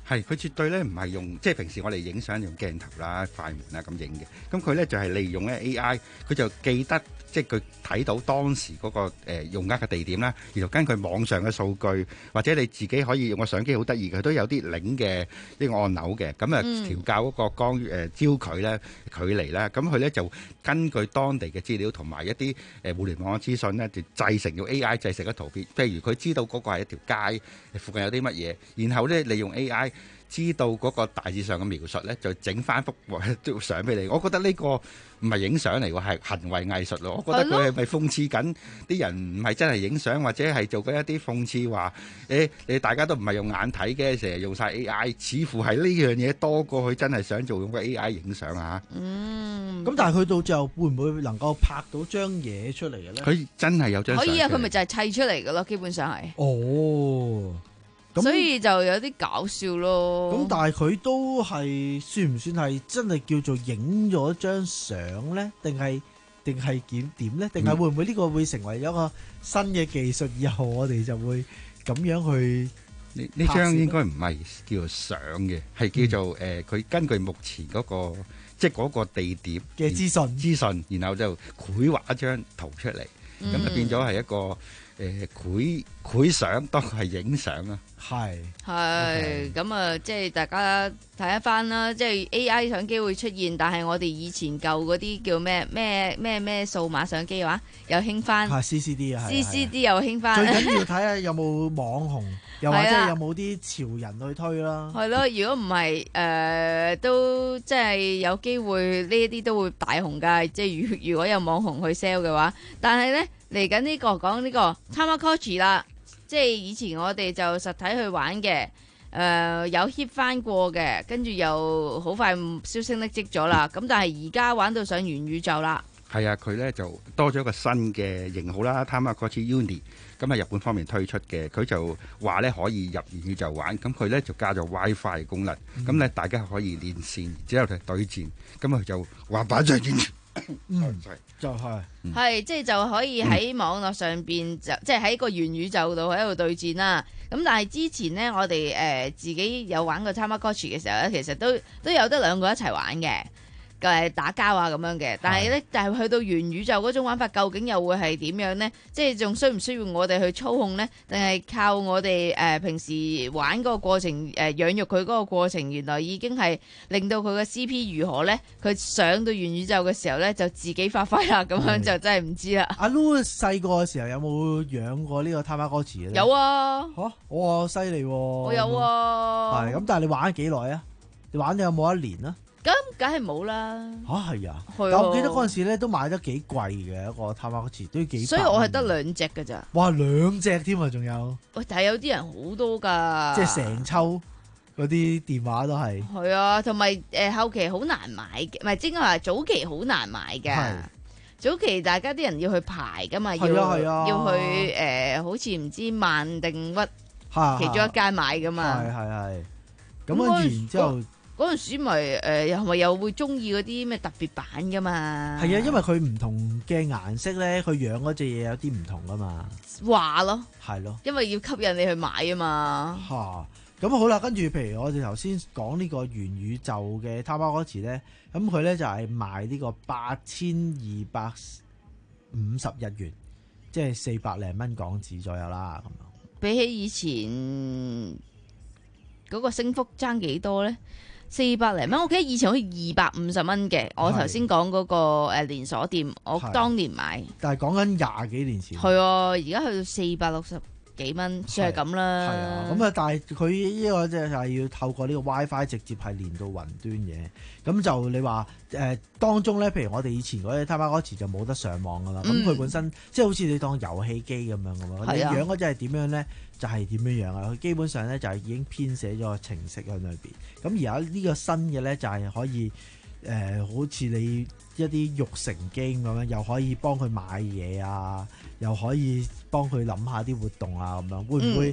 係，佢絕對咧唔係用，即係平時我哋影相用鏡頭啦、快門啦咁影嘅。咁佢咧就係利用咧 A I，佢就記得即係佢睇到當時嗰個誒用家嘅地點啦，然後根據網上嘅數據，或者你自己可以用個相機好得意嘅，佢都有啲擰嘅呢個按鈕嘅，咁啊調校嗰個光誒焦距咧、距離啦，咁佢咧就根據當地嘅資料同埋一啲誒互聯網嘅資訊咧，就製成用 A I 製成嘅圖片。譬如佢知道嗰個係一條街，附近有啲乜嘢，然後咧利用 A I 知道嗰個大致上嘅描述咧，就整翻幅相俾你。我覺得呢個唔係影相嚟喎，係行為藝術咯。我覺得佢係咪諷刺緊啲人唔係真係影相，或者係做緊一啲諷刺話誒，你大家都唔係用眼睇嘅，成日用晒 A I， 似乎係呢樣嘢多過佢真係想做用個 A I 影相啊。 嗯， 咁但係佢到最後會唔會能夠拍到張嘢出嚟嘅咧？ 佢真係有張相。 可以啊，佢咪就係砌出嚟嘅咯，基本上係。 哦。 所以就有啲搞笑咯。 咁但係佢都係算唔算係真係叫做影咗張相咧？定係定係點點咧？定係會唔會呢個會成為一個新嘅技術？以後我哋就會咁樣去呢呢張應該唔係叫做相嘅，係叫做誒佢根據目前嗰個即係嗰個地點嘅資訊資訊，然後就繪畫一張圖出嚟，咁就變咗係一個。誒繪繪相當係影相啊， 係係咁啊！即係大家睇一番啦，即係 A I 相機會出現，但係我哋以前舊嗰啲叫咩咩咩咩數碼相機嘅話，又興翻。 係 C C D 啊 ，C C D 又興翻。 最緊要睇下有冇網紅，又或者有冇啲潮人去推啦。 係咯，如果唔係誒，都即係有機會呢一啲都會大紅㗎。即係如如果有網紅去 sell 嘅話，但係咧。嚟緊呢個講呢個 Tamagotchi 啦，即係以前我哋就實體去玩嘅，誒、呃、有 hit 翻過嘅，跟住又好快銷聲匿跡咗啦。咁但係而家玩到上元宇宙啦， 係啊，佢咧就多咗一個新嘅型號啦 ，Tamagotchi Uni，咁係日本方面推出嘅，佢就話咧可以入元宇宙玩，咁佢咧就加咗 WiFi 功能，咁咧、嗯、大家可以連線，之後就對戰，咁佢就話擺在面前。 嗯，就係、是， 係即係就可以喺網絡上邊就即係喺個元宇宙度喺度對戰啦。咁但係之前呢，我哋誒、呃、自己有玩過 Tamagotchi 嘅時候咧，其實都都有得兩個一齊玩嘅。誒打交啊咁樣嘅，但係咧，但係去到元宇宙嗰種玩法，究竟又會係點樣呢？即係仲需唔需要我哋去操控呢？定係靠我哋誒、呃、平時玩嗰個過程誒、呃、養育佢嗰個過程，原來已經係令到佢嘅 C P 如何呢？佢上到元宇宙嘅時候呢，就自己發揮啦，咁樣就真係唔知啦。 阿 Lu 細個嘅時候有冇養過呢個 Tamagotchi 咧？ 有啊， 嚇、啊，哇，犀利喎！ 我有啊， 係咁，但係你玩咗幾耐啊？你玩咗有冇一年啊？ 咁梗係冇啦嚇係啊！ 啊但我記得嗰陣時咧都買得幾貴嘅一個 Tamagotchi，都幾百。 所以我係得兩隻㗎咋。 哇，兩隻添啊，仲有。 喂，但係有啲人好多㗎。 即係成抽嗰啲電話都係。 係啊，同埋誒後期好難買嘅，唔係應該話早期好難買嘅。係。早期大家啲人要去排㗎嘛，要啊要去誒、呃，好似唔知萬定屈其中一間買㗎嘛。 係係係。咁跟住然之後。 嗰陣時咪誒係咪又會中意嗰啲咩特別版噶嘛？ 係啊，因為佢唔同嘅顏色咧，佢養嗰隻嘢有啲唔同噶嘛。 話咯， 係咯， 因為要吸引你去買啊嘛。 嚇，咁好啦，跟住譬如我哋頭先講呢個元宇宙嘅 Tamagotchi咧，咁佢咧就係賣呢個八千二百五十日元，即係四百零蚊港紙左右啦。咁樣比起以前嗰個升幅爭幾多咧？四百零蚊，我記得以前好似二百五十蚊嘅。我頭先講嗰個誒連鎖店，我當年買， 但係講緊廿幾年前。 係啊，而家去到四百六十幾蚊，算係咁啦。 係啊，咁啊，但係佢呢個即係要透過呢個 WiFi 直接係連到雲端嘅。咁就你話誒、呃、當中咧，譬如我哋以前嗰啲 Tamagotchi 就冇得上網噶啦。咁佢、嗯、本身即係好似你當遊戲機咁樣噶嘛。你養嗰隻係點樣咧？就係點樣樣啊？佢基本上咧就係已經編寫咗個程式喺裏邊。咁而家呢個新嘅咧就係可以誒、呃，好似你一啲育成機咁樣，又可以幫佢買嘢啊，又可以幫佢諗下啲活動啊咁樣。會唔會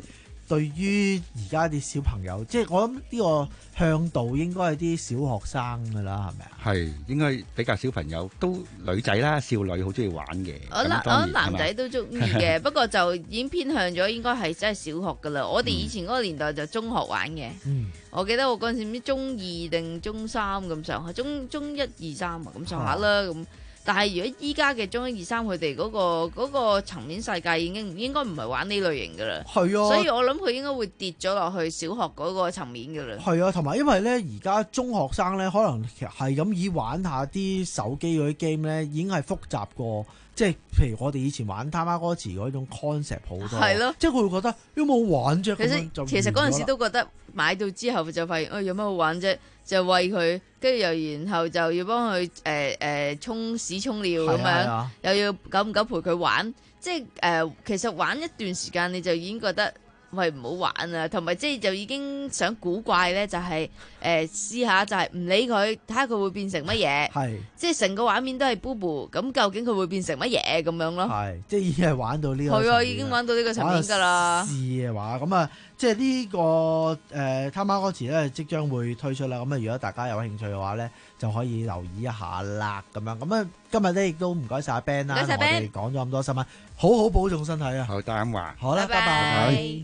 對於而家啲小朋友，即係我諗呢個向導應該係啲小學生㗎啦，係咪啊？ 係應該比較小朋友，都女仔啦、少女好中意玩嘅。 我諗我諗男仔都中意嘅，不過就已經偏向咗應該係真係小學㗎啦。我哋以前嗰個年代就中學玩嘅。嗯，我記得我嗰陣時唔知中二定中三咁上下，中中一二三啊咁上下啦咁。但係如果依家嘅中一二三佢哋嗰個嗰、嗰個層面世界已經應該唔係玩呢類型噶啦，係啊，所以我諗佢應該會跌咗落去小學嗰個層面噶啦。係啊，同埋因為咧而家中學生咧可能其實係咁以玩下啲手機嗰啲 game 咧，已經係複雜過。即係譬如我哋以前玩他媽哥池嗰種 concept 好多，係咯，即係佢會覺得有冇玩啫。 其實其實嗰陣時都覺得買到之後就發現，哦有乜好玩啫？就餵佢，跟住又然後就要幫佢誒誒沖屎沖尿咁樣，又要久唔久陪佢玩。即係誒、呃，其實玩一段時間你就已經覺得。喂，唔好玩啊！同埋即係就已經想古怪咧，就係、是、誒、呃、試下就係唔理佢，睇下佢會變成乜嘢。係，即係成個畫面都係 Boo， 咁究竟佢會變成乜嘢咁樣咯？係，即係已經係玩到呢個。係啊，已經玩到呢個層面㗎啦。試嘅話，咁啊，即係呢、這個誒他媽哥池咧，即將會推出啦。咁啊，如果大家有興趣嘅話咧，就可以留意一下啦。咁樣，咁啊，今日咧亦都唔該晒阿 Ben 啦，同我哋講咗咁多新聞，好好保重身體啊！ 好，大家話好啦，拜拜。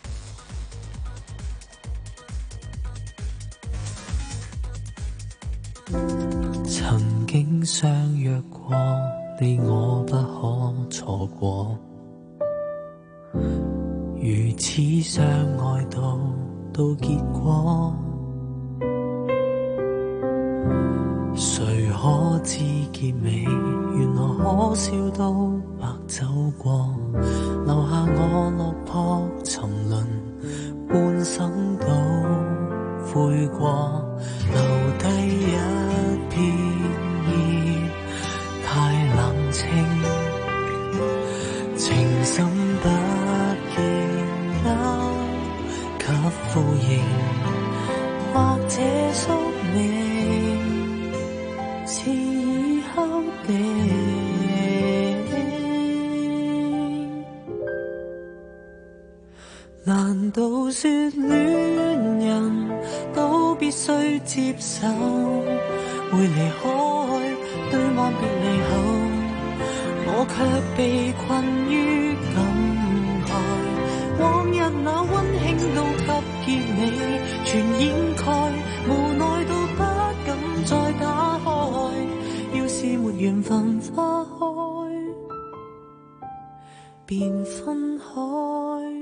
曾經相約過，你我不可錯過。如此相愛到到結果，誰可知結尾？原來可笑都白走過，留下我落魄沉淪，半生都悔過。留低一片葉，太冷清，情深不見得給呼應，或者宿命是已敲定。難道說戀人都必須接受會離開，對岸別離後，我卻被困於感慨。往日那溫馨都給結尾，全掩蓋，無奈到不敢再打開。要是沒緣分花開，便分開。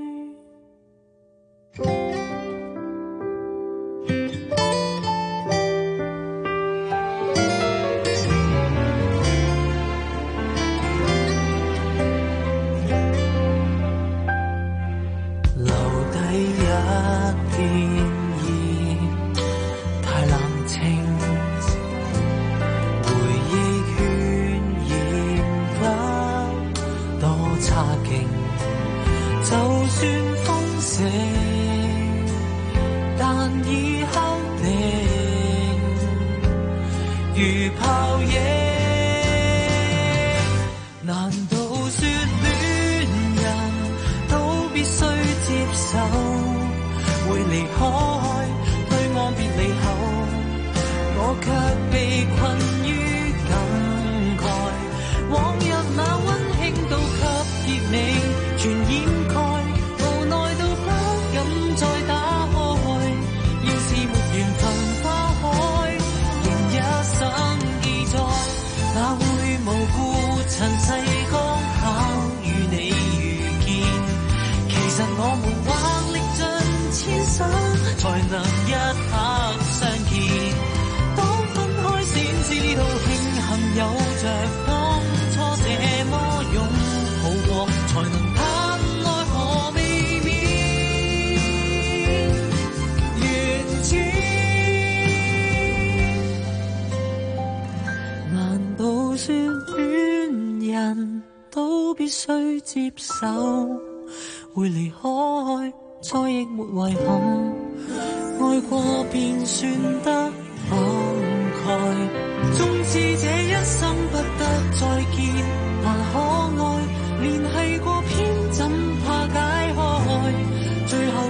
接受會離開，再亦沒遺憾，愛過便算得慷慨。縱使這一生不得再見，還可愛，聯繫過偏怎怕解開，最後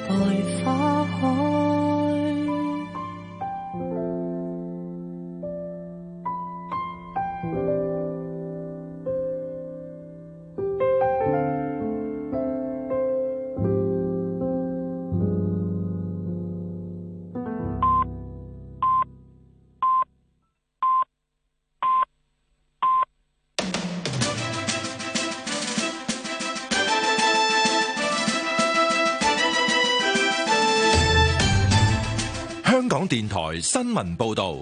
待花開。 香港電台新聞報道。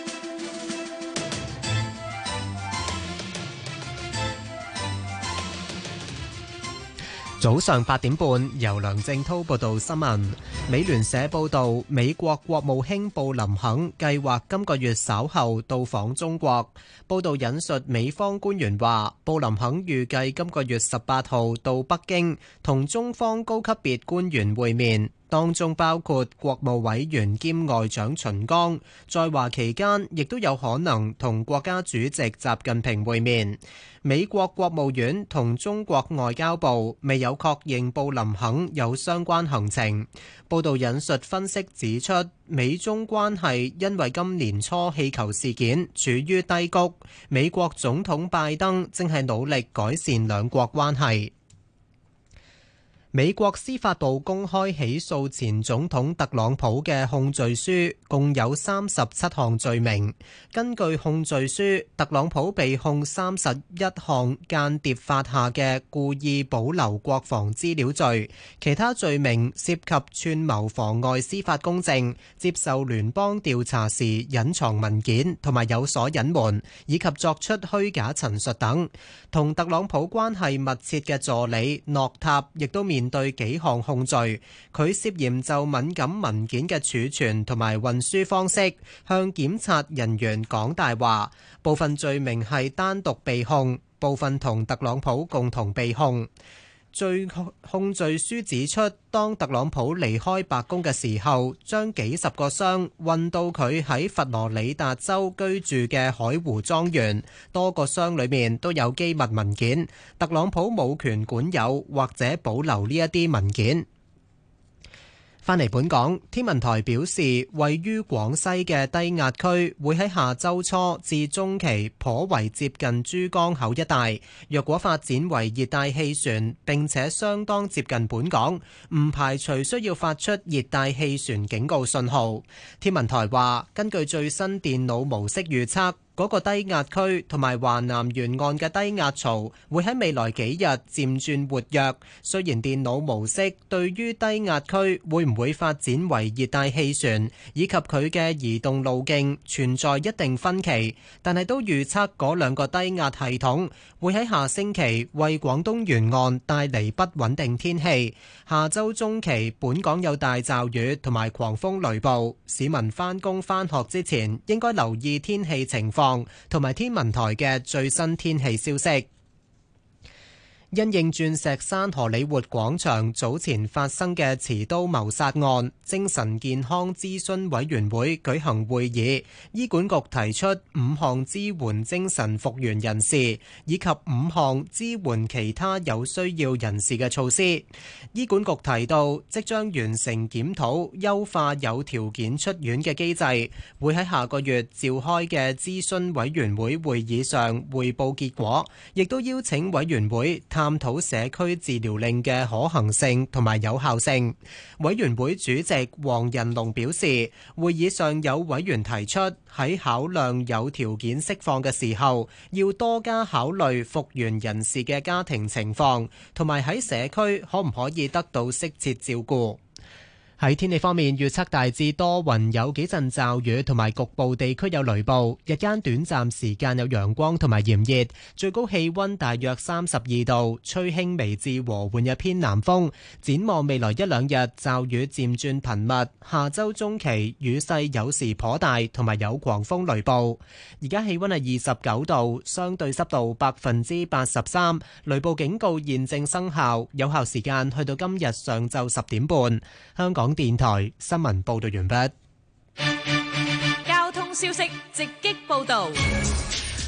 早上八點半，由梁正滔報道新聞。美聯社報道，美國國務卿布林肯計劃今個月稍後到訪中國。報道引述美方官員話，布林肯預計今個月十八號到北京同中方高級別官員會面，當中包括國務委員兼外長秦剛。在華期間，亦都有可能同國家主席習近平會面。美國國務院同中國外交部未有確認布林肯有相關行程。報道引述分析指出，美中關係因為今年初氣球事件處於低谷，美國總統拜登正係努力改善兩國關係。美國司法部公開起訴前總統特朗普嘅控罪書，共有三十七項罪名。根據控罪書，特朗普被控三十一項間諜法下嘅故意保留國防資料罪，其他罪名涉及串謀妨礙司法公正、接受聯邦調查時隱藏文件同埋有所隱瞞，以及作出虛假陳述等。同特朗普關係密切嘅助理諾塔亦都面面對幾項控罪，佢涉嫌就敏感文件嘅儲存同埋運輸方式向檢察人員講大話，部分罪名係單獨被控，部分同特朗普共同被控。罪控罪書指出，當特朗普離開白宮嘅時候，將幾十個箱運到佢喺佛羅里達州居住嘅海湖莊園，多個箱裏面都有機密文件，特朗普冇權管有或者保留呢一啲文件。返嚟本港，天文台表示，位於廣西嘅低壓區會喺下周初至中期頗為接近珠江口一帶。若果發展為熱帶氣旋並且相當接近本港，唔排除需要發出熱帶氣旋警告信號。天文台話，根據最新電腦模式預測，嗰個低壓區同埋華南沿岸嘅低壓槽會喺未來幾日漸轉活躍。雖然電腦模式對於低壓區會唔會發展為熱帶氣旋以及佢嘅移動路徑存在一定分歧，但係都預測嗰兩個低壓系統會喺下星期為廣東沿岸帶嚟不穩定天氣。下週中期本港有大驟雨同埋狂風雷暴，市民返工返學之前應該留意天氣情況同埋天文台嘅最新天氣消息。因應鑽石山荷里活廣場早前發生嘅持刀謀殺案，精神健康諮詢委員會舉行會議，醫管局提出五項支援精神復原人士以及五項支援其他有需要人士嘅措施。醫管局提到，即將完成檢討優化有條件出院嘅機制，會喺下個月召開嘅諮詢委員會會議上匯報結果，亦都邀請委員會探討社區治療令嘅可行性同埋有效性。委員會主席黃仁龍表示，會議上有委員提出喺考量有條件釋放嘅時候，要多加考慮復原人士嘅家庭情況，同埋喺社區可唔可以得到適切照顧。喺天氣方面，預測大致多雲，有幾陣驟雨，同埋局部地區有雷暴。日間短暫時間有陽光同埋炎熱，最高氣溫大約三十二度，吹輕微至和緩嘅偏南風。展望未來一兩日，驟雨漸轉頻密，下周中期雨勢有時頗大，同埋有狂風雷暴。而家氣溫係二十九度，相對濕度百分之八十三，雷暴警告現正生效，有效時間去到今日上晝十點半。香港電台新聞報道完畢。 交通消息直擊報道。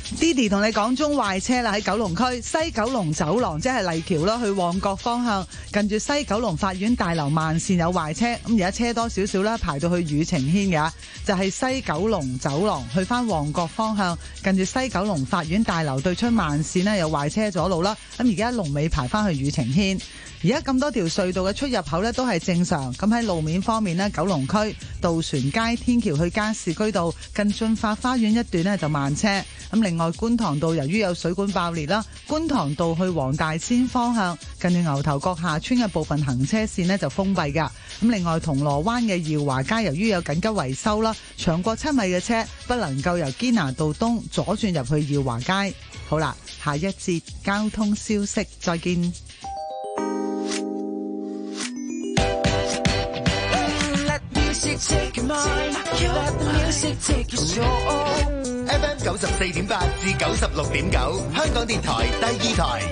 Didi 同你講中壞車啦，喺九龍區西九龍走廊，即係麗橋啦，去旺角方向，近住西九龍法院大樓慢線有壞車，咁而家車多少少啦，排到去宇晴軒嘅，就係、是、西九龍走廊去翻旺角方向，近住西九龍法院大樓對出慢線呢有壞車阻路啦，咁而家龍尾排翻去宇晴軒。而家咁多條隧道嘅出入口呢都係正常，咁喺路面方面呢，九龍區渡船街天橋去加士居道近駿發花園一段呢就慢車，咁另外觀塘道由於有水管爆裂啦，觀塘道去黃大仙方向近住牛頭角下村嘅部分行車線呢就封閉噶，咁另外銅鑼灣嘅耀華街由於有緊急維修啦，長過七米嘅車不能夠由堅拿道東左轉入去耀華街。好啦，下一節交通消息再見。 F M 九十四點八至九十六點九，香港電台第二台。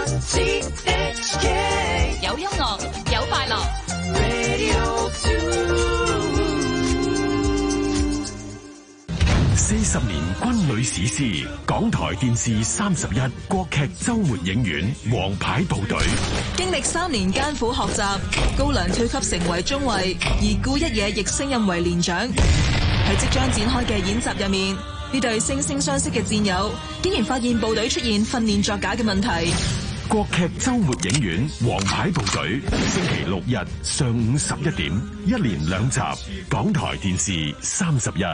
有音樂，有快樂。 四十年軍旅史詩，港台電視三十一國劇周末影院王牌部隊。 經歷三年艱苦學習，高粱跳級成為中尉，而顧一野亦升任為連長。喺即將展開嘅演習入面，呢對惺惺相惜嘅戰友，竟然發現部隊出現訓練作假嘅問題。 國劇周末影院王牌部隊，星期六日上午十一點，一連兩集，港台電視三十一。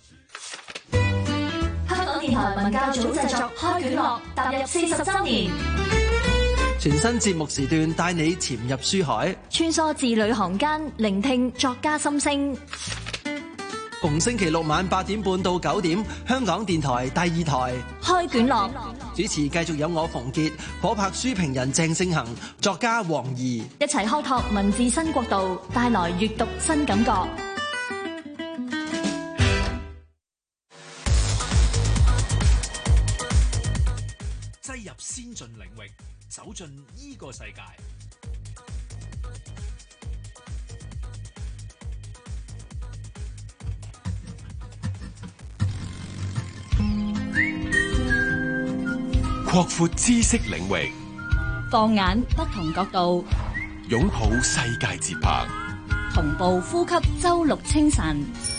電台文教組製作開卷樂踏入四十周年， 全新節目時段帶你潛入書海， 穿梭字裏行間，聆聽作家心聲。 逢星期六晚八點半到九點，香港電台第二台開卷樂， 主持繼續有我馮傑、火拍書評人鄭勝恆、作家黃怡， 一齊開拓文字新國度，帶來閱讀新感覺。 入先進領域，走進呢個世界。 擴闊知識領域， 放眼不同角度， 擁抱世界節拍， 同步呼吸周六清晨。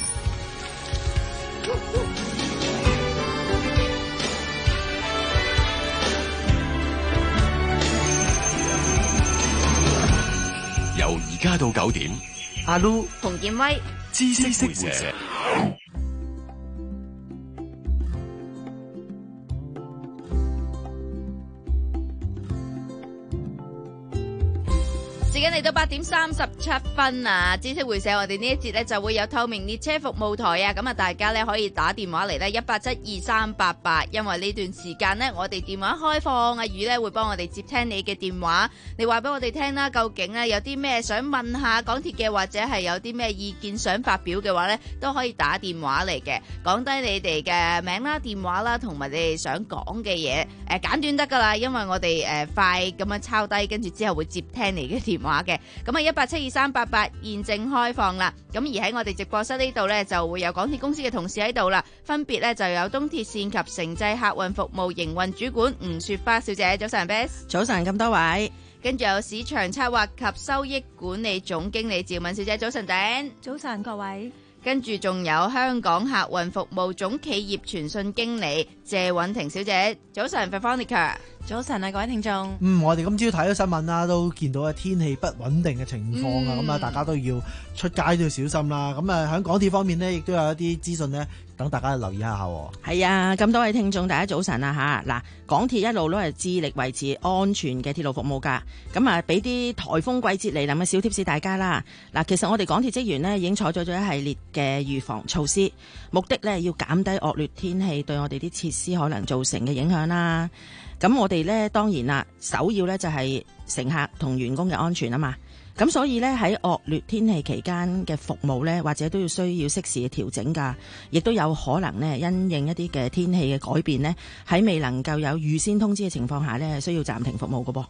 由而家到九點， 阿 Lu、 馮建威、 知識會社。 時間嚟到八點三十七分啊！知識會社我哋呢一節呢就會有透明列車服務台啊，咁啊大家呢可以打電話嚟呢一八七二三八八，因為呢段時間呢我哋電話開放，阿宇呢會幫我哋接聽你嘅電話，你話俾我哋聽啦，究竟呢有啲咩想問下港鐵嘅，或者係有啲咩意見想發表嘅話呢，都可以打電話嚟嘅，講低你哋嘅名啦、電話啦，同埋你哋想講嘅嘢，誒簡短得噶啦，因為我哋誒快咁樣抄低，跟住之後會接聽你嘅電話嘅，咁啊一八七二三八八現正開放啦，咁而喺我哋直播室呢度呢，就會有港鐵公司嘅同事喺度啦，分別呢就有東鐵線及城際客運服務營運主管吳雪花小姐，早晨 Bess， 早晨咁多位， 跟住有市場策劃及收益管理總經理趙敏小姐，早晨頂， 早晨各位。 跟住仲有香港客運服務總企業傳訊經理謝韻婷小姐，早晨 Veronica， 早晨啊各位聽眾。 嗯，我哋今朝睇咗新聞啦，都見到啊天氣不穩定嘅情況啊，咁啊、嗯、大家都要出街都要小心啦。咁啊喺港鐵方面呢，亦都有一啲資訊呢，等大家留意一下下。 係啊，咁多位聽眾大家早晨啊吓，嗱，港鐵一路都係致力維持安全嘅鐵路服務噶，咁啊俾啲颱風季節嚟臨嘅小貼士大家啦。嗱，其實我哋港鐵職員呢，已經採取咗一系列嘅預防措施，目的呢要減低惡劣天氣對我哋啲設施可能造成嘅影響啦。咁我哋呢，當然啦，首要呢就係乘客同員工嘅安全啊嘛。咁所以呢，喺惡劣天氣期間嘅服務呢，或者都要需要適時嘅調整㗎，亦都有可能呢，因應一啲嘅天氣嘅改變呢，喺未能夠有預先通知嘅情況下呢，需要暫停服務㗎噃。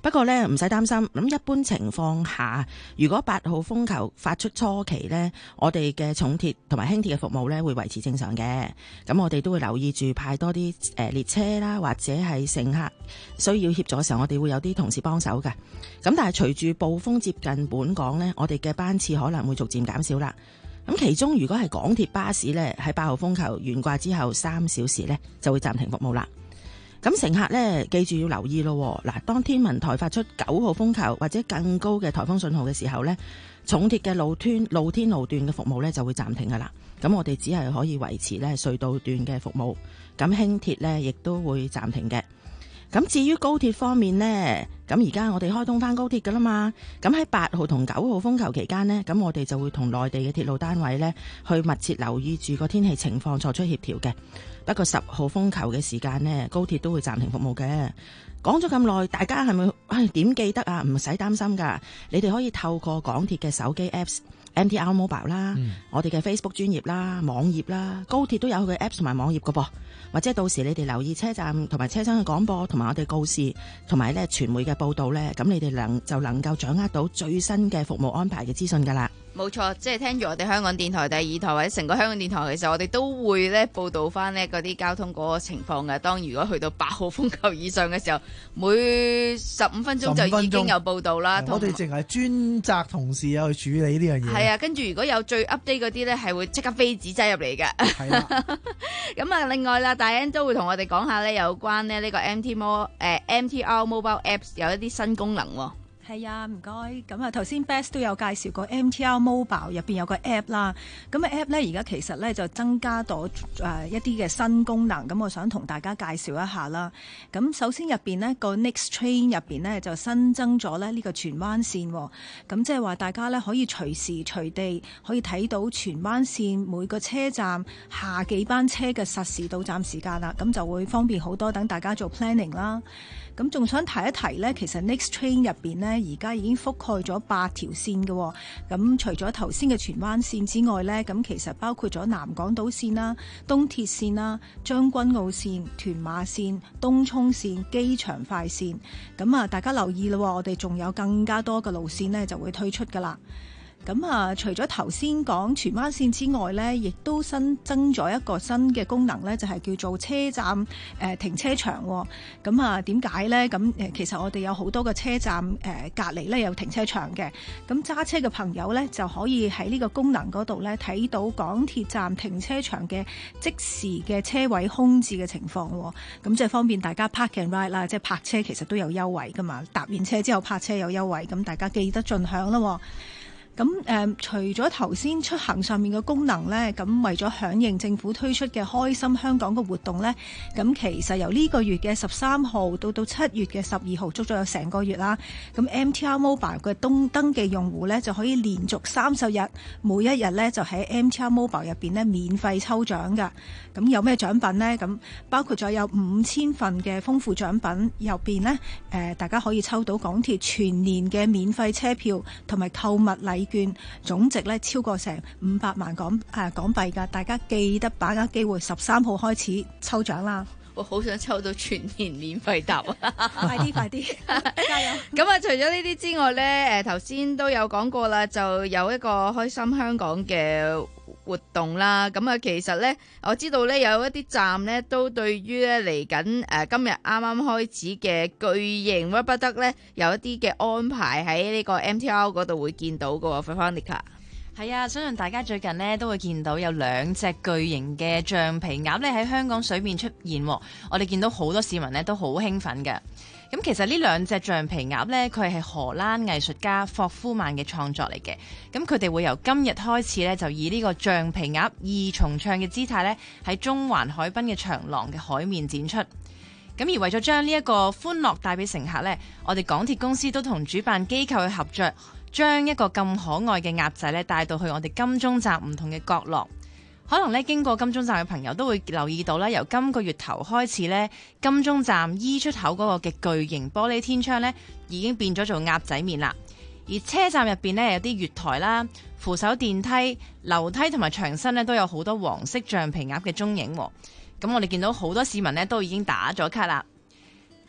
不過呢，唔使擔心，咁一般情況下，如果八號風球發出初期呢，我哋嘅重鐵同埋輕鐵嘅服務呢會維持正常嘅。咁我哋都會留意住派多啲誒列車啦，或者係乘客需要協助嘅時候，我哋會有啲同事幫手嘅。咁但係隨住暴風接近本港呢，我哋嘅班次可能會逐漸減少啦。咁其中如果係港鐵巴士呢，喺八號風球懸掛之後三小時呢，就會暫停服務啦。咁乘客呢，記住要留意咯。嗱，當天文台發出九號風球或者更高嘅颱風信號嘅時候呢，重鐵嘅露天露天路段嘅服務呢就會暫停噶啦。咁我哋只係可以維持呢隧道段嘅服務。咁輕鐵呢亦都會暫停嘅。咁至於高鐵方面呢，咁而家我哋開通翻高鐵噶啦嘛。咁喺八號同九號風球期間呢，咁我哋就會同內地嘅鐵路單位呢去密切留意住個天氣情況，作出協調嘅。不過十號風球嘅時間呢，高鐵都會暫停服務嘅。講咗咁耐，大家係咪唉點記得啊？唔使擔心噶，你哋可以透過港鐵嘅手機 Apps。M T R Mobile 啦、嗯，我哋嘅 Facebook 專頁啦、網頁啦，高鐵都有佢嘅 Apps 同埋網頁噶噃，或者到時你哋留意車站同埋車廂嘅廣播，同埋我哋告示，同埋咧傳媒嘅報道咧，咁你哋能就能夠掌握到最新嘅服務安排嘅資訊噶啦。 冇錯，即係聽住我哋香港電台第二台或者成個香港電台，其實我哋都會咧報道翻呢嗰啲交通嗰個情況嘅。當如果去到八號風球以上嘅時候，每十五分鐘就已經有報道啦。 我哋淨係專責同事有去處理呢樣嘢。 係啊，跟住如果有最 update 嗰啲咧，係會即刻飛紙擠入嚟嘅。係啦。咁啊，另外啦，大 N 都會同我哋講下咧有關咧呢個 M T Mo 誒 M T R Mobile Apps 有一啲新功能喎。 係啊，唔該。咁啊，頭先 Best 都有介紹過 M T R Mobile 入邊有個 app 啦。咁啊 app 咧而家其實咧就增加咗誒一啲嘅新功能。咁我想同大家介紹一下啦。咁首先入邊呢個 Next Train 入邊呢就新增咗咧呢個荃灣線。咁即係話大家咧可以隨時隨地可以睇到荃灣線每個車站下幾班車嘅實時到站時間啦。咁就會方便好多，等大家做 planning 啦。咁仲想提一提呢，其實 Next Train 入邊呢，而家已經覆蓋咗八條線嘅。咁除咗頭先嘅荃灣線之外呢，咁其實包括咗南港島線啦、東鐵線啦、將軍澳線、屯馬線、東涌線、機場快線。咁啊，大家留意咯，我哋仲有更加多嘅路線呢就會推出噶啦。咁啊，除咗頭先講荃灣線之外呢，亦都新增咗一個新嘅功能呢，就係叫做車站誒、呃、停車場。咁啊，點解呢？咁誒，其實我哋有好多個車站誒、呃、隔離呢有停車場嘅。咁揸車嘅朋友呢，就可以喺呢個功能嗰度呢睇到港鐵站停車場嘅即時嘅車位空置嘅情況。咁即係方便大家 park and ride 啦，即係泊車其實都有優惠噶嘛。搭完車之後泊車有優惠，咁大家記得盡享啦。咁誒、呃，除咗頭先出行上面嘅功能呢，咁為咗響應政府推出嘅開心香港嘅活動呢，咁其實由呢個月嘅十三號到到七月嘅十二號，足足有成個月啦。咁 M T R Mobile 嘅登登記用戶呢，就可以連續三十日，每一日呢就喺 M T R Mobile 入邊呢免費抽獎㗎。咁有咩獎品呢？咁包括咗有五千份嘅豐富獎品入邊呢，誒、呃、大家可以抽到港鐵全年嘅免費車票同埋購物禮券，總值咧超過成五百萬港誒、呃、港幣㗎，大家記得把握機會，十三號開始抽獎啦！ 我好想抽到全年免費搭啊！ 快啲快啲，加油！ 咁啊，除咗呢啲之外咧，誒頭先都有講過啦，就有一個開心香港嘅活動啦。咁啊，其實咧，我知道咧有一啲站咧都對於咧嚟緊誒今日啱啱開始嘅巨型屈不得咧，有一啲嘅安排喺呢個 M T R 嗰度會見到嘅喎 Veronica。 係啊，相信大家最近呢都會見到有兩隻巨型嘅橡皮鴨咧喺香港水面出現，我哋見到好多市民呢都好興奮嘅。咁其實呢兩隻橡皮鴨呢，佢係荷蘭藝術家霍夫曼嘅創作嚟嘅。咁佢哋會由今日開始呢，就以呢個橡皮鴨二重唱嘅姿態呢，喺中環海濱嘅長廊嘅海面展出。咁而為咗將呢一個歡樂帶俾乘客呢，我哋港鐵公司都同主辦機構去合作，將一個咁可愛嘅鴨仔咧帶到去我哋金鐘站唔同嘅角落。可能咧經過金鐘站嘅朋友都會留意到啦，由今個月頭開始咧，金鐘站 E 出口嗰個嘅巨型玻璃天窗咧已經變咗做鴨仔面啦。而車站入邊咧有啲月台啦、扶手電梯、樓梯同埋牆身咧都有好多黃色橡皮鴨嘅蹤影。咁我哋見到好多市民咧都已經打咗卡啦。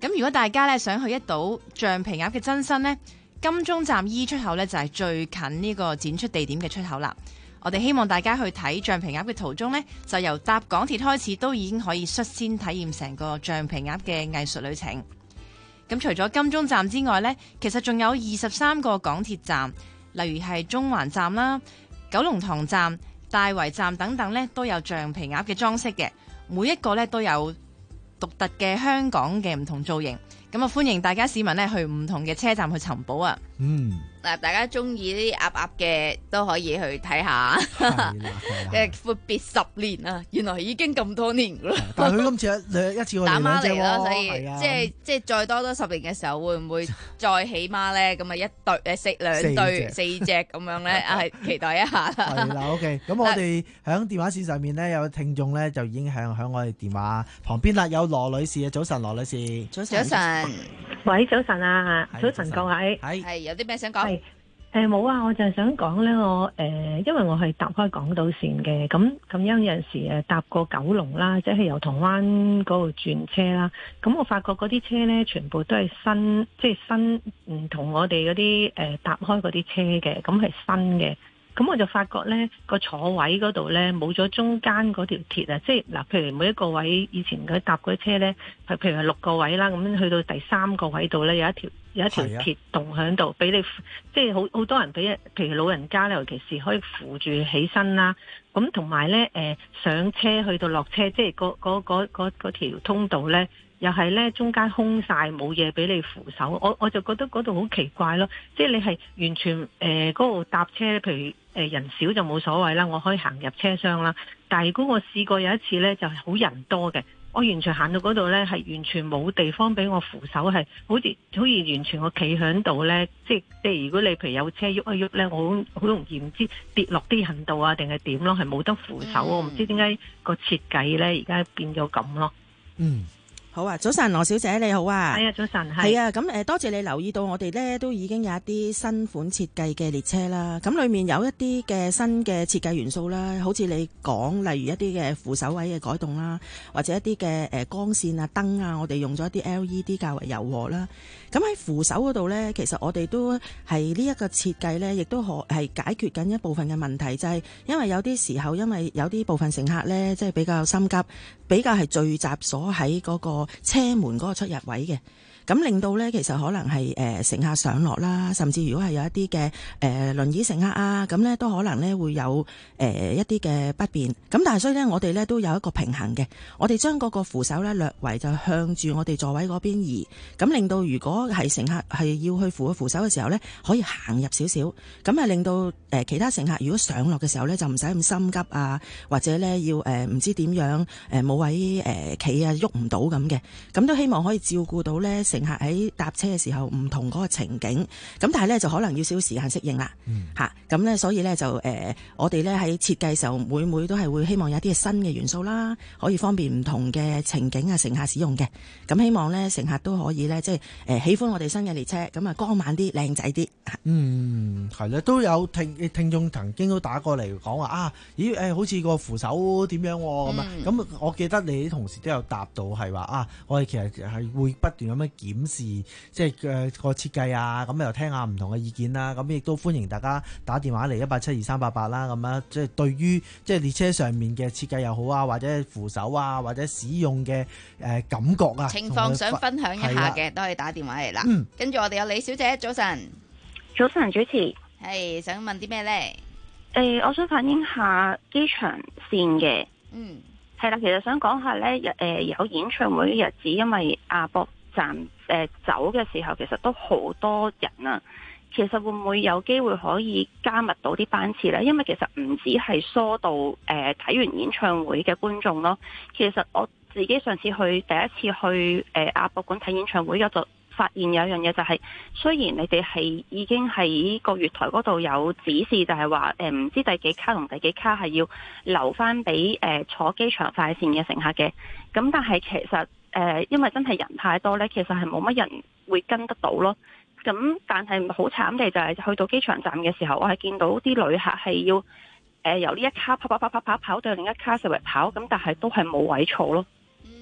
咁如果大家咧想去一睹橡皮鴨嘅真身呢，金鐘站 E 出口呢就係最近呢個展出地點嘅出口啦。我哋希望大家去睇橡皮鴨嘅途中呢，就由搭港鐵開始都已經可以率先體驗成個橡皮鴨嘅藝術旅程。咁除咗金鐘站之外呢，其實仲有二十三個港鐵站，例如係中環站啦、九龍塘站、大圍站等等呢，都有橡皮鴨嘅裝飾嘅，每一個呢都有獨特嘅香港嘅唔同造型。咁啊，歡迎大家市民呢去唔同嘅車站去尋寶啊！ 嗯。 嗱，大家中意啲鴨鴨嘅都可以去睇下。嘅闊別十年啊，原來已經咁多年啦。 但係佢今次一一次過打孖嚟啦， 兩隻喎， 所以係啊即係即係再多多十年嘅時候，會唔會再起孖咧？咁啊一對誒四兩對四隻咁樣咧，啊係期待一下啦。 係啦，OK。咁我哋喺電話線上面咧，有聽眾咧就已經響響我哋電話旁邊啦。有羅女士啊，早晨，羅女士。 早晨，早晨。 喂，早晨啊，早晨各位。 係係有啲咩想講？ 誒冇啊，我就係想講咧，我誒、呃、因為我係搭開港島線嘅，咁咁樣有陣時誒搭過九龍啦，即係由銅灣嗰度轉車啦，咁我發覺嗰啲車咧全部都係新，即係新唔同我哋嗰啲誒搭開嗰啲車嘅，咁係新嘅。咁我就發覺咧個坐位嗰度咧冇咗中間嗰條鐵啊，即係嗱，譬如每一個位以前佢搭嗰啲車咧，係譬如係六個位啦，咁去到第三個位度咧有一條有一條鐵洞喺度，俾你即係好好多人俾，譬如老人家咧，尤其是可以扶住起身啦。咁同埋咧誒上車去到落車，即係嗰嗰嗰嗰嗰條通道咧，又係咧中間空晒冇嘢俾你扶手。我我就覺得嗰度好奇怪咯，即係你係完全誒嗰度搭車，譬如。誒人少就冇所謂啦，我可以行入車廂啦。但係如果我試過有一次呢，就係好人多嘅，我完全行到嗰度呢，係完全冇地方俾我扶手，係好似好似完全我企喺度呢。即係即係如果你譬如有車喐一喐呢，我好好容易唔知跌落啲痕道啊，定係點咯，係冇得扶手。嗯、我唔知點解個設計呢而家變咗咁咯。 嗯。好啊，早晨羅小姐你好啊， 係啊，早晨係啊，咁誒多謝你留意到我哋咧都已經有一啲新款設計嘅列車啦，咁裏面有一啲嘅新嘅設計元素啦，好似你講例如一啲嘅扶手位嘅改動啦，或者一啲嘅誒光線啊燈啊，我哋用咗一啲 L E D 較為柔和啦。咁喺扶手嗰度咧，其實我哋都係呢一個設計咧，亦都可係解決緊一部分嘅問題，就係、是、因為有啲時候因為有啲部分乘客咧，即係比較心急，比較係聚集所喺嗰個車門嗰個出入位嘅，咁令到咧其實可能係誒、呃、乘客上落啦，甚至如果係有一啲嘅誒輪椅乘客啊，咁咧都可能咧會有誒、呃、一啲嘅不便。咁但係所以咧，我哋咧都有一個平衡嘅，我哋將嗰個扶手咧略為就向住我哋座位嗰邊移，咁令到如果係乘客係要去扶個扶手嘅時候咧，可以行入少少，咁啊令到誒、呃、其他乘客如果上落嘅時候咧就唔使咁心急啊，或者咧要誒唔、呃、知點樣誒冇、呃、位誒企、呃、啊喐唔到咁嘅，咁都希望可以照顧到咧乘客喺搭車嘅時候唔同嗰個情景，咁但係咧就可能要少少時間適應啦，吓咁咧所以咧就誒、呃、我哋咧喺設計時候每每都係會希望有一啲新嘅元素啦，可以方便唔同嘅情景啊乘客使用嘅，咁希望咧乘客都可以咧即係誒喜歡我哋新嘅列車，咁啊光猛啲靚仔啲。 嗯，係咧，都有聽聽眾曾經都打過嚟講話啊，咦誒、呃、好似個扶手點樣咁啊，咁、嗯、我記得你啲同事都有答到係話啊，我哋其實係會不斷咁樣檢視即係嘅個設計啊，咁又聽下唔同嘅意見啦，咁亦都歡迎大家打電話嚟一八七二三八八啦，咁啊即係對於即係列車上面嘅設計又好啊，或者扶手啊，或者使用嘅誒感覺啊， 情況想分享一下嘅都可以打電話嚟啦。嗯，跟住我哋有李小姐，早晨， 早晨主持， 係想問啲咩咧？ 誒、呃，我想反映下機場線嘅， 嗯， 係啦，其實想講下咧，誒、呃、有演唱會嘅日子，因為亞博站誒、呃、走嘅時候，其實都好多人啊。其實會唔會有機會可以加密到啲班次咧？因為其實唔止係疏導誒睇完演唱會嘅觀眾咯。其實我自己上次去第一次去誒亞博館睇演唱會，我就發現有一樣嘢就係、是，雖然你哋係已經喺個月台嗰度有指示就，就係話誒唔知第幾卡同第幾卡係要留翻俾誒坐機場快線嘅乘客嘅。咁但係其實誒、呃、因為真係人太多咧，其實係冇乜人會跟得到咯。咁但係好慘地就係去到機場站嘅時候，我係見到啲旅客係要誒、呃、由呢一卡跑跑跑跑跑跑到另一卡四圍跑，咁但係都係冇位坐咯。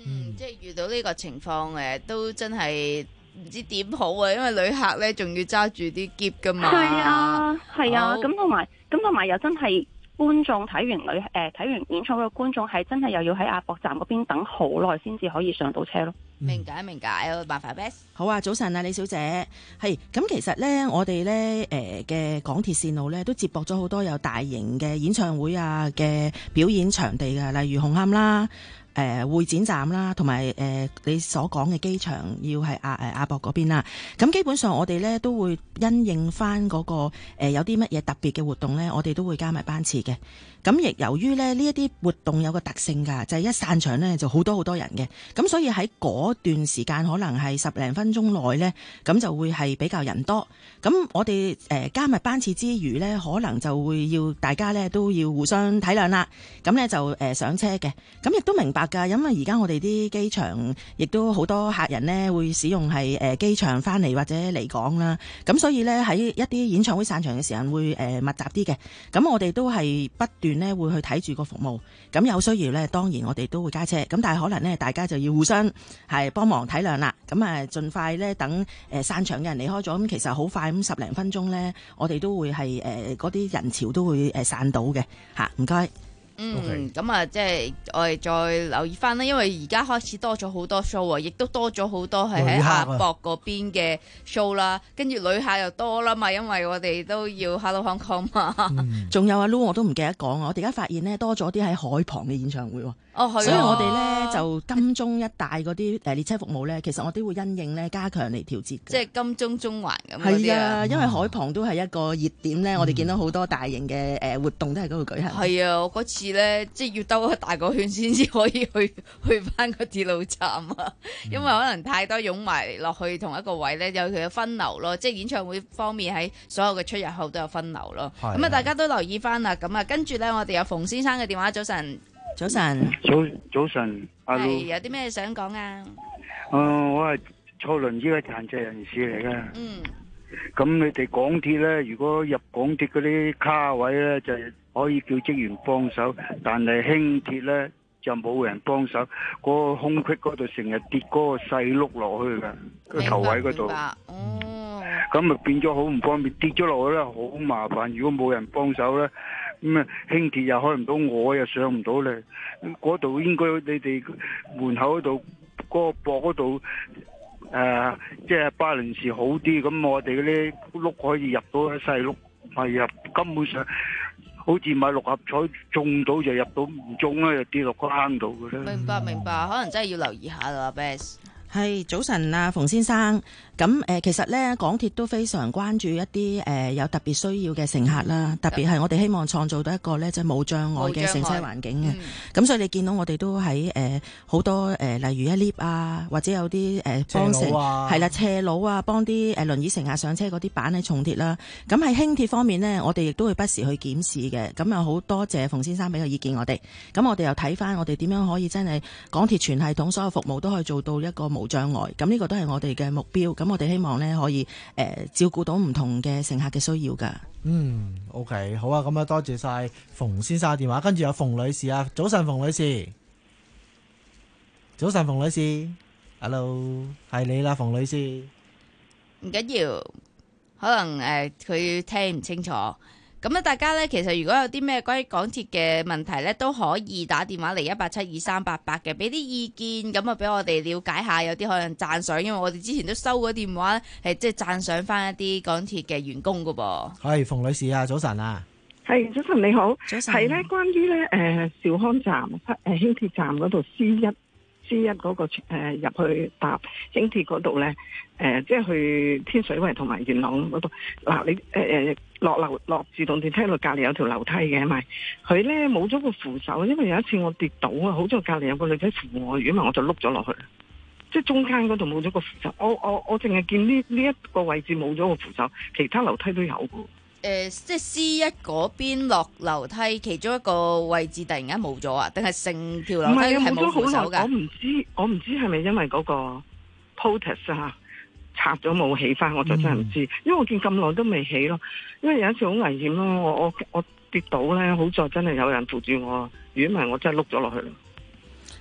嗯，即係遇到呢個情況誒，都真係唔知點好啊，因為旅客咧仲要揸住啲篋噶嘛。 係啊，係啊， 好咁同埋咁同埋又真係觀眾睇完旅誒睇完演唱會嘅觀眾係真係又要喺亞博站嗰邊等好耐先至可以上到車咯。 明解明解，麻煩 Bess。 好啊，早晨啊，李小姐，係咁其實咧，我哋咧誒嘅港鐵線路咧都接駁咗好多有大型嘅演唱會啊嘅表演場地嘅，例如紅磡啦。誒、呃、會展站啦，同埋誒你所講嘅機場要係亞誒亞博嗰邊啦。咁基本上我哋咧都會因應翻、那、嗰個、呃、有啲乜嘢特別嘅活動咧，我哋都會加埋班次嘅。咁亦由於咧呢一啲活動有個特性㗎，就係、是、一散場咧就好多好多人嘅。咁所以喺嗰段時間可能係十零分鐘內咧，咁就會係比較人多。咁我哋誒、呃、加埋班次之餘咧，可能就會要大家咧都要互相體諒啦。咁咧就誒、呃、上車嘅。咁亦都明白㗎，因為而家我哋啲機場亦都好多客人咧會使用係誒機場翻嚟或者離港啦。咁所以咧喺一啲演唱會散場嘅時間會誒、呃、密集啲嘅。咁我哋都係不斷咧會去睇住個服務。咁有需要咧，當然我哋都會加車。咁但係可能咧，大家就要互相係幫忙體諒啦。咁啊，盡快咧等誒散場嘅人離開咗。咁其實好快咁十零分鐘咧，我哋都會係誒嗰啲人潮都會誒散到嘅嚇。唔該。 嗯，咁啊，即係我哋再留意翻啦，因為而家開始多咗好多 show 啊，亦都多咗好多係喺亞博嗰邊嘅 show 啦，跟住旅客又多啦嘛，因為我哋都要 Hello Hong Kong 嘛。 仲、嗯、有阿 Lu 我都唔記得講，我哋而家發現呢多咗啲喺海旁嘅演唱會喎。 哦，係啊， 所以我哋咧就金鐘一帶嗰啲誒列車服務咧，其實我哋會因應咧加強嚟調節。 即係金鐘中環咁。 係啊，因為海旁都係一個熱點咧、嗯，我哋見到好多大型嘅誒活動都係嗰度舉行。 係啊，我嗰次咧即係要兜一大個圈先至可以去去翻個鐵路站啊，因為可能太多擁埋落去同一個位咧，有佢嘅分流咯。即係演唱會方面喺所有嘅出入口都有分流咯。咁啊，大家都留意翻啦。咁啊，跟住咧，我哋有馮先生嘅電話。早晨。 早晨， 早早晨，阿盧， 有啲咩想講啊？ 誒、呃，我係坐輪椅嘅殘疾人士嚟嘅。 嗯。 咁你哋港鐵咧，如果入港鐵嗰啲卡位咧，就可以叫職員幫手，但係輕鐵咧就冇人幫手，嗰、嗰個空隙嗰度成日跌嗰個細碌落去㗎，個頭位嗰度。哦。咁咪變咗好唔方便，跌咗落去咧好麻煩。如果冇人幫手咧。咁啊，輕鐵又開唔到，我又上唔到嚟。嗰度應該你哋門口嗰度嗰個膊嗰度，誒，即係巴倫士好啲。咁我哋嗰啲碌可以入到細碌，係入根本上好似買六合彩中到就入到，唔中咧就跌落個坑度嘅咧。 明白明白，可能真係要留意下啦 ，Bess。 係早晨啊，馮先生。咁誒、呃，其實咧，港鐵都非常關注一啲誒、呃、有特別需要嘅乘客啦。特別係我哋希望創造到一個咧，即係冇障礙嘅乘車環境嘅。咁、嗯、所以你見到我哋都喺誒好多誒、呃，例如一 lift 啊，或者有啲誒、呃、幫乘係啦，斜路啊，幫啲誒輪椅乘客上車嗰啲板喺重鐵啦。咁喺輕鐵方面呢，我哋亦都會不時去檢視嘅。咁又好多謝馮先生俾個意見我哋。咁我哋又睇翻我哋點樣可以真係港鐵全系統所有服務都可以做到一個無障礙。咁呢個都係我哋嘅目標。咁我哋希望咧可以誒、呃、照顧到唔同嘅乘客嘅需要噶。 嗯 ，OK， 好啊，咁啊多謝晒馮先生嘅電話，跟住有馮女士啊，早晨馮女士，早晨馮女士 ，Hello， 係你啦，馮女士。 唔緊要，可能誒佢、呃、聽唔清楚。咁咧，大家咧，其實如果有啲咩關於港鐵嘅問題咧，都可以打電話嚟一八七二三八八嘅，俾啲意見，咁啊，俾我哋了解下，有啲可能讚賞，因為我哋之前都收過電話，係即係讚賞翻一啲港鐵嘅員工噶噃。係馮女士啊，早晨啊， 係早晨你好， 早晨。 係咧，關於咧誒兆康站誒輕鐵站嗰度 C 一 C 一嗰個誒入去搭輕鐵嗰度咧，誒即係去天水圍同埋元朗嗰度嗱，你誒誒。落樓落自動電梯度隔離有條樓梯嘅，咪佢咧冇咗個扶手，因為有一次我跌倒啊，好在隔離有個女仔扶我，如果唔係我就碌咗落去，即係中間嗰度冇咗個扶手。我我我淨係見呢呢一個位置冇咗個扶手，其他樓梯都有嘅。誒、 呃，即係 C 一嗰邊落樓梯，其中一個位置突然間冇咗啊？定係成條樓梯係冇扶手㗎？ 我唔知，我唔知係咪因為嗰個 protest 啊？拆咗冇起翻，我就真係唔知、嗯，因為我見咁耐都未起咯。因為有一次好危險咯，我我我跌倒咧，好在真係有人扶住我，如果唔係我真係碌咗落去咯。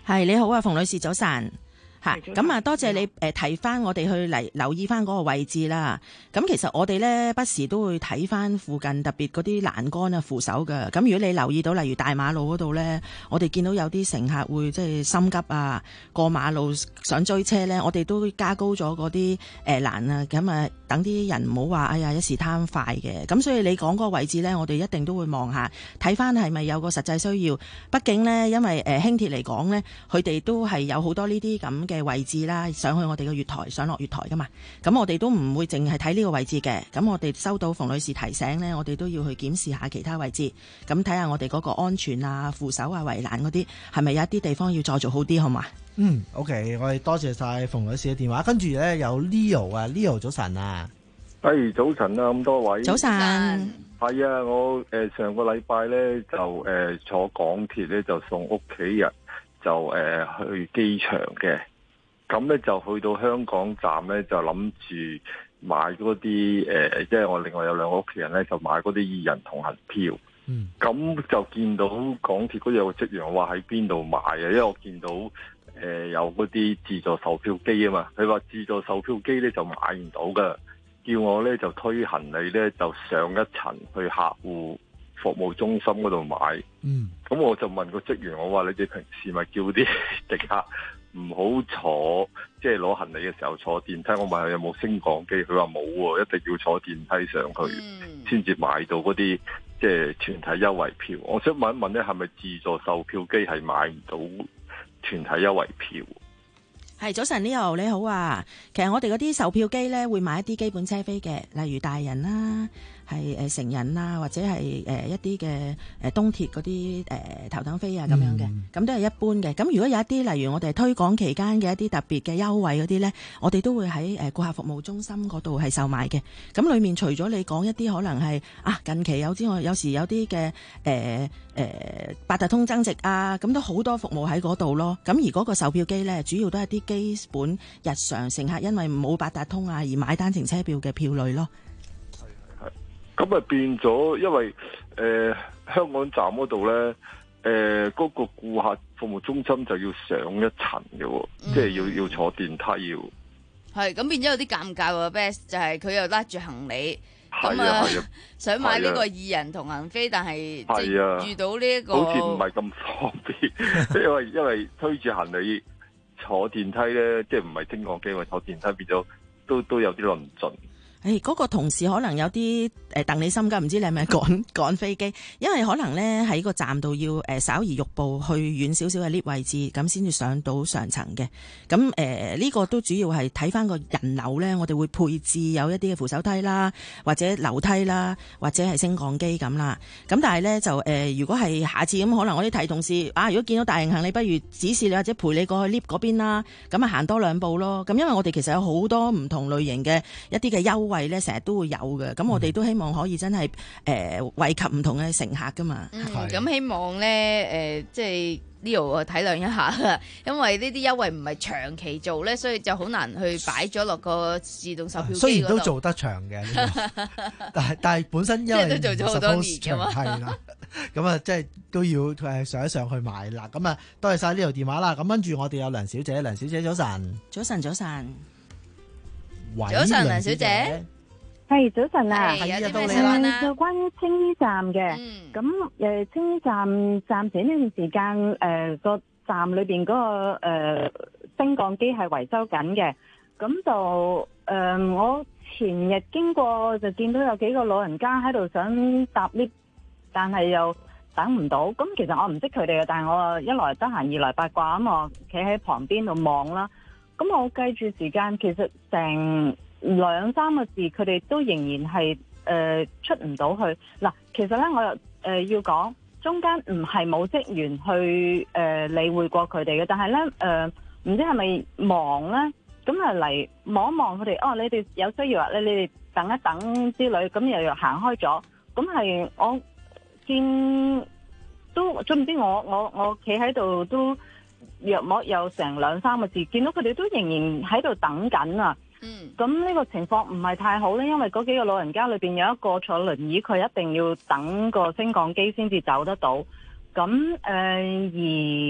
係你好啊，馮女士早晨。嚇， 係咁啊，多謝你誒提翻我哋去嚟留意翻嗰個位置啦。咁其實我哋咧不時都會睇翻附近特別嗰啲欄杆啊、扶手嘅。咁如果你留意到，例如大馬路嗰度咧，我哋見到有啲乘客會即係心急啊，過馬路想追車咧，我哋都加高咗嗰啲誒欄啊，咁啊等啲人唔好話哎呀一時貪快嘅。咁所以你講嗰個位置咧，我哋一定都會望下，睇翻係咪有個實際需要。畢竟咧，因為誒輕鐵嚟講咧，佢哋都係有好多呢啲咁嘅位置啦，上去我哋嘅月台，上落月台噶嘛。咁我哋都唔會淨係睇呢個位置嘅。咁我哋收到馮女士提醒呢，我哋都要去檢視下其他位置，咁睇下我哋嗰個安全啊、扶手啊、圍欄嗰啲，係咪有一啲地方要再做好啲，好嘛？ 嗯 ，OK， 我哋多謝晒馮女士嘅電話。跟住咧有 Leo 啊 ，Leo 早晨啊， 係早晨啊，咁多位早晨。 係啊，我誒、呃、上個禮拜咧就誒、呃、坐港鐵咧就送屋企人就誒、呃、去機場嘅。咁咧就去到香港站咧，就諗住買嗰啲誒，即係我另外有兩個屋企人咧，就買嗰啲二人同行票。嗯，咁就見到港鐵嗰有個職員話喺邊度買啊？因為我見到誒、呃、有嗰啲自助售票機啊嘛，佢話自助售票機咧就買唔到噶，叫我咧就推行李咧就上一層去客戶服務中心嗰度買。嗯，咁我就問個職員，我話你哋平時咪叫啲乘客唔好坐，即係攞行李嘅時候坐電梯。我問佢有冇升降機，佢話冇喎，一定要坐電梯上去先至買到嗰啲即係團體優惠票。我想問一問咧，係咪自助售票機係買唔到團體優惠票？ 係早晨，Leo你好啊。其實我哋嗰啲售票機咧會買一啲基本車飛嘅，例如大人啦，係誒成人啦，或者係誒一啲嘅誒東鐵嗰啲誒頭等飛啊咁樣嘅，咁都係一般嘅。咁如果有一啲例如我哋推廣期間嘅一啲特別嘅優惠嗰啲咧，我哋都會喺誒顧客服務中心嗰度係售賣嘅。咁裡面除咗你講一啲可能係啊近期有之外，有時有啲嘅誒誒八達通增值啊，咁都好多服務喺嗰度咯。咁而嗰個售票機咧，主要都係啲基本日常乘客因為冇八達通啊而買單程車票嘅票類咯。 咁啊變咗，因為誒、呃、香港站嗰度咧，誒、呃、嗰、那個顧客服務中心就要上一層嘅喎，嗯、即係要要坐電梯要。 係咁變咗有啲尷尬喎 ，Best 就係佢又拉住行李，咁啊想買呢個二人同行飛，但係即係遇到呢、這、一個好似唔係咁方便，因為因為推住行李坐電梯咧，即係唔係升降機，坐電梯變咗都都有啲論盡。 誒嗰、哎嗰個同事可能有啲誒戥你心急，唔知你係咪趕趕飛機？因為可能咧喺個站度要誒稍移玉步去遠少少嘅 lift 位置，咁先至上到上層嘅。咁誒呢個都主要係睇翻個人流咧，我哋會配置有一啲嘅扶手梯啦，或者樓梯啦，或者係升降機咁啦。咁但係咧就誒、呃，如果係下次咁，可能我啲提同事啊，如果見到大型行李，不如指示你或者陪你過去 lift 嗰邊啦。咁啊行多兩步咯。咁因為我哋其實有好多唔同類型嘅一啲嘅優惠咧，成日都會有嘅，咁我哋都希望可以真係誒惠及唔同嘅乘客噶嘛。 嗯，咁希望咧誒，即係 Leo 體諒一下啦，因為呢啲優惠唔係長期做咧，所以就好難去擺咗落個自動售票機嗰度。 雖然都做得長嘅，但係但係本身因為即係都做咗好多年㗎嘛， 係啦，咁啊即係都要誒上一上去買啦。咁啊多謝晒呢條電話啦。咁跟住我哋有梁小姐，梁小姐早晨， 早晨早晨， 早晨梁小姐。 係早晨啊， 係有啲咩想問啊？ 就關於青衣站嘅，咁誒青衣站暫時呢段時間誒個站裏邊嗰個誒升降機係維修緊嘅，咁就誒我前日經過就見到有幾個老人家喺度想搭 lift，但係又等唔到。咁其實我唔識佢哋嘅，但係我一來得閒，二來八卦，咁我企喺旁邊度望啦。咁我計住時間，其實成兩三個字，佢哋都仍然係誒、呃、出唔到去。嗱，其實咧我又誒、呃、要講，中間唔係冇職員去誒、呃、理會過佢哋嘅，但係咧誒唔知係咪忙咧，咁啊嚟望一望佢哋，哦，你哋有需要啊，你你哋等一等之類，咁又又行開咗，咁係我見都總唔知我我我企喺度都約莫有成兩三個字，見到佢哋都仍然喺度等緊啊。嗯，咁呢個情況唔係太好咧，因為嗰幾個老人家裏邊有一個坐輪椅，佢一定要等個升降機先至走得到。咁誒、呃，而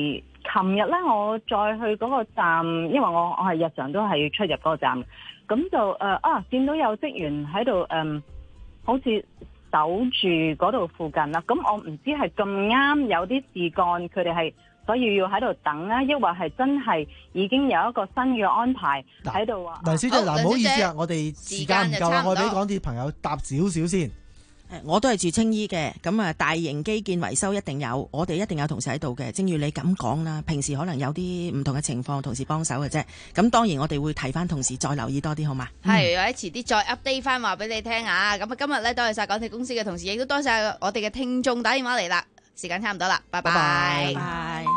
琴日咧，我再去嗰個站，因為我我係日常都係出入嗰個站，咁就誒、呃、啊見到有職員喺度誒，好似守住嗰度附近啦。咁我唔知係咁啱有啲事幹，佢哋係所以要喺度等啊，抑或係真係已經有一個新嘅安排喺度啊？ 梁小姐，嗱，唔好意思啊，我哋時間唔夠啊，我俾港鐵朋友答少少先。 我都係住青衣嘅，咁啊大型基建維修一定有，我哋一定有同事喺度嘅。正如你咁講啦，平時可能有啲唔同嘅情況，同事幫手嘅啫。咁當然我哋會提翻同事再留意多啲，好嘛？ 係，或者遲啲再 update 翻話俾你聽啊！咁啊，今日咧多謝晒港鐵公司嘅同事，亦都多謝我哋嘅聽眾打電話嚟啦。時間差唔多啦，拜拜。 拜拜。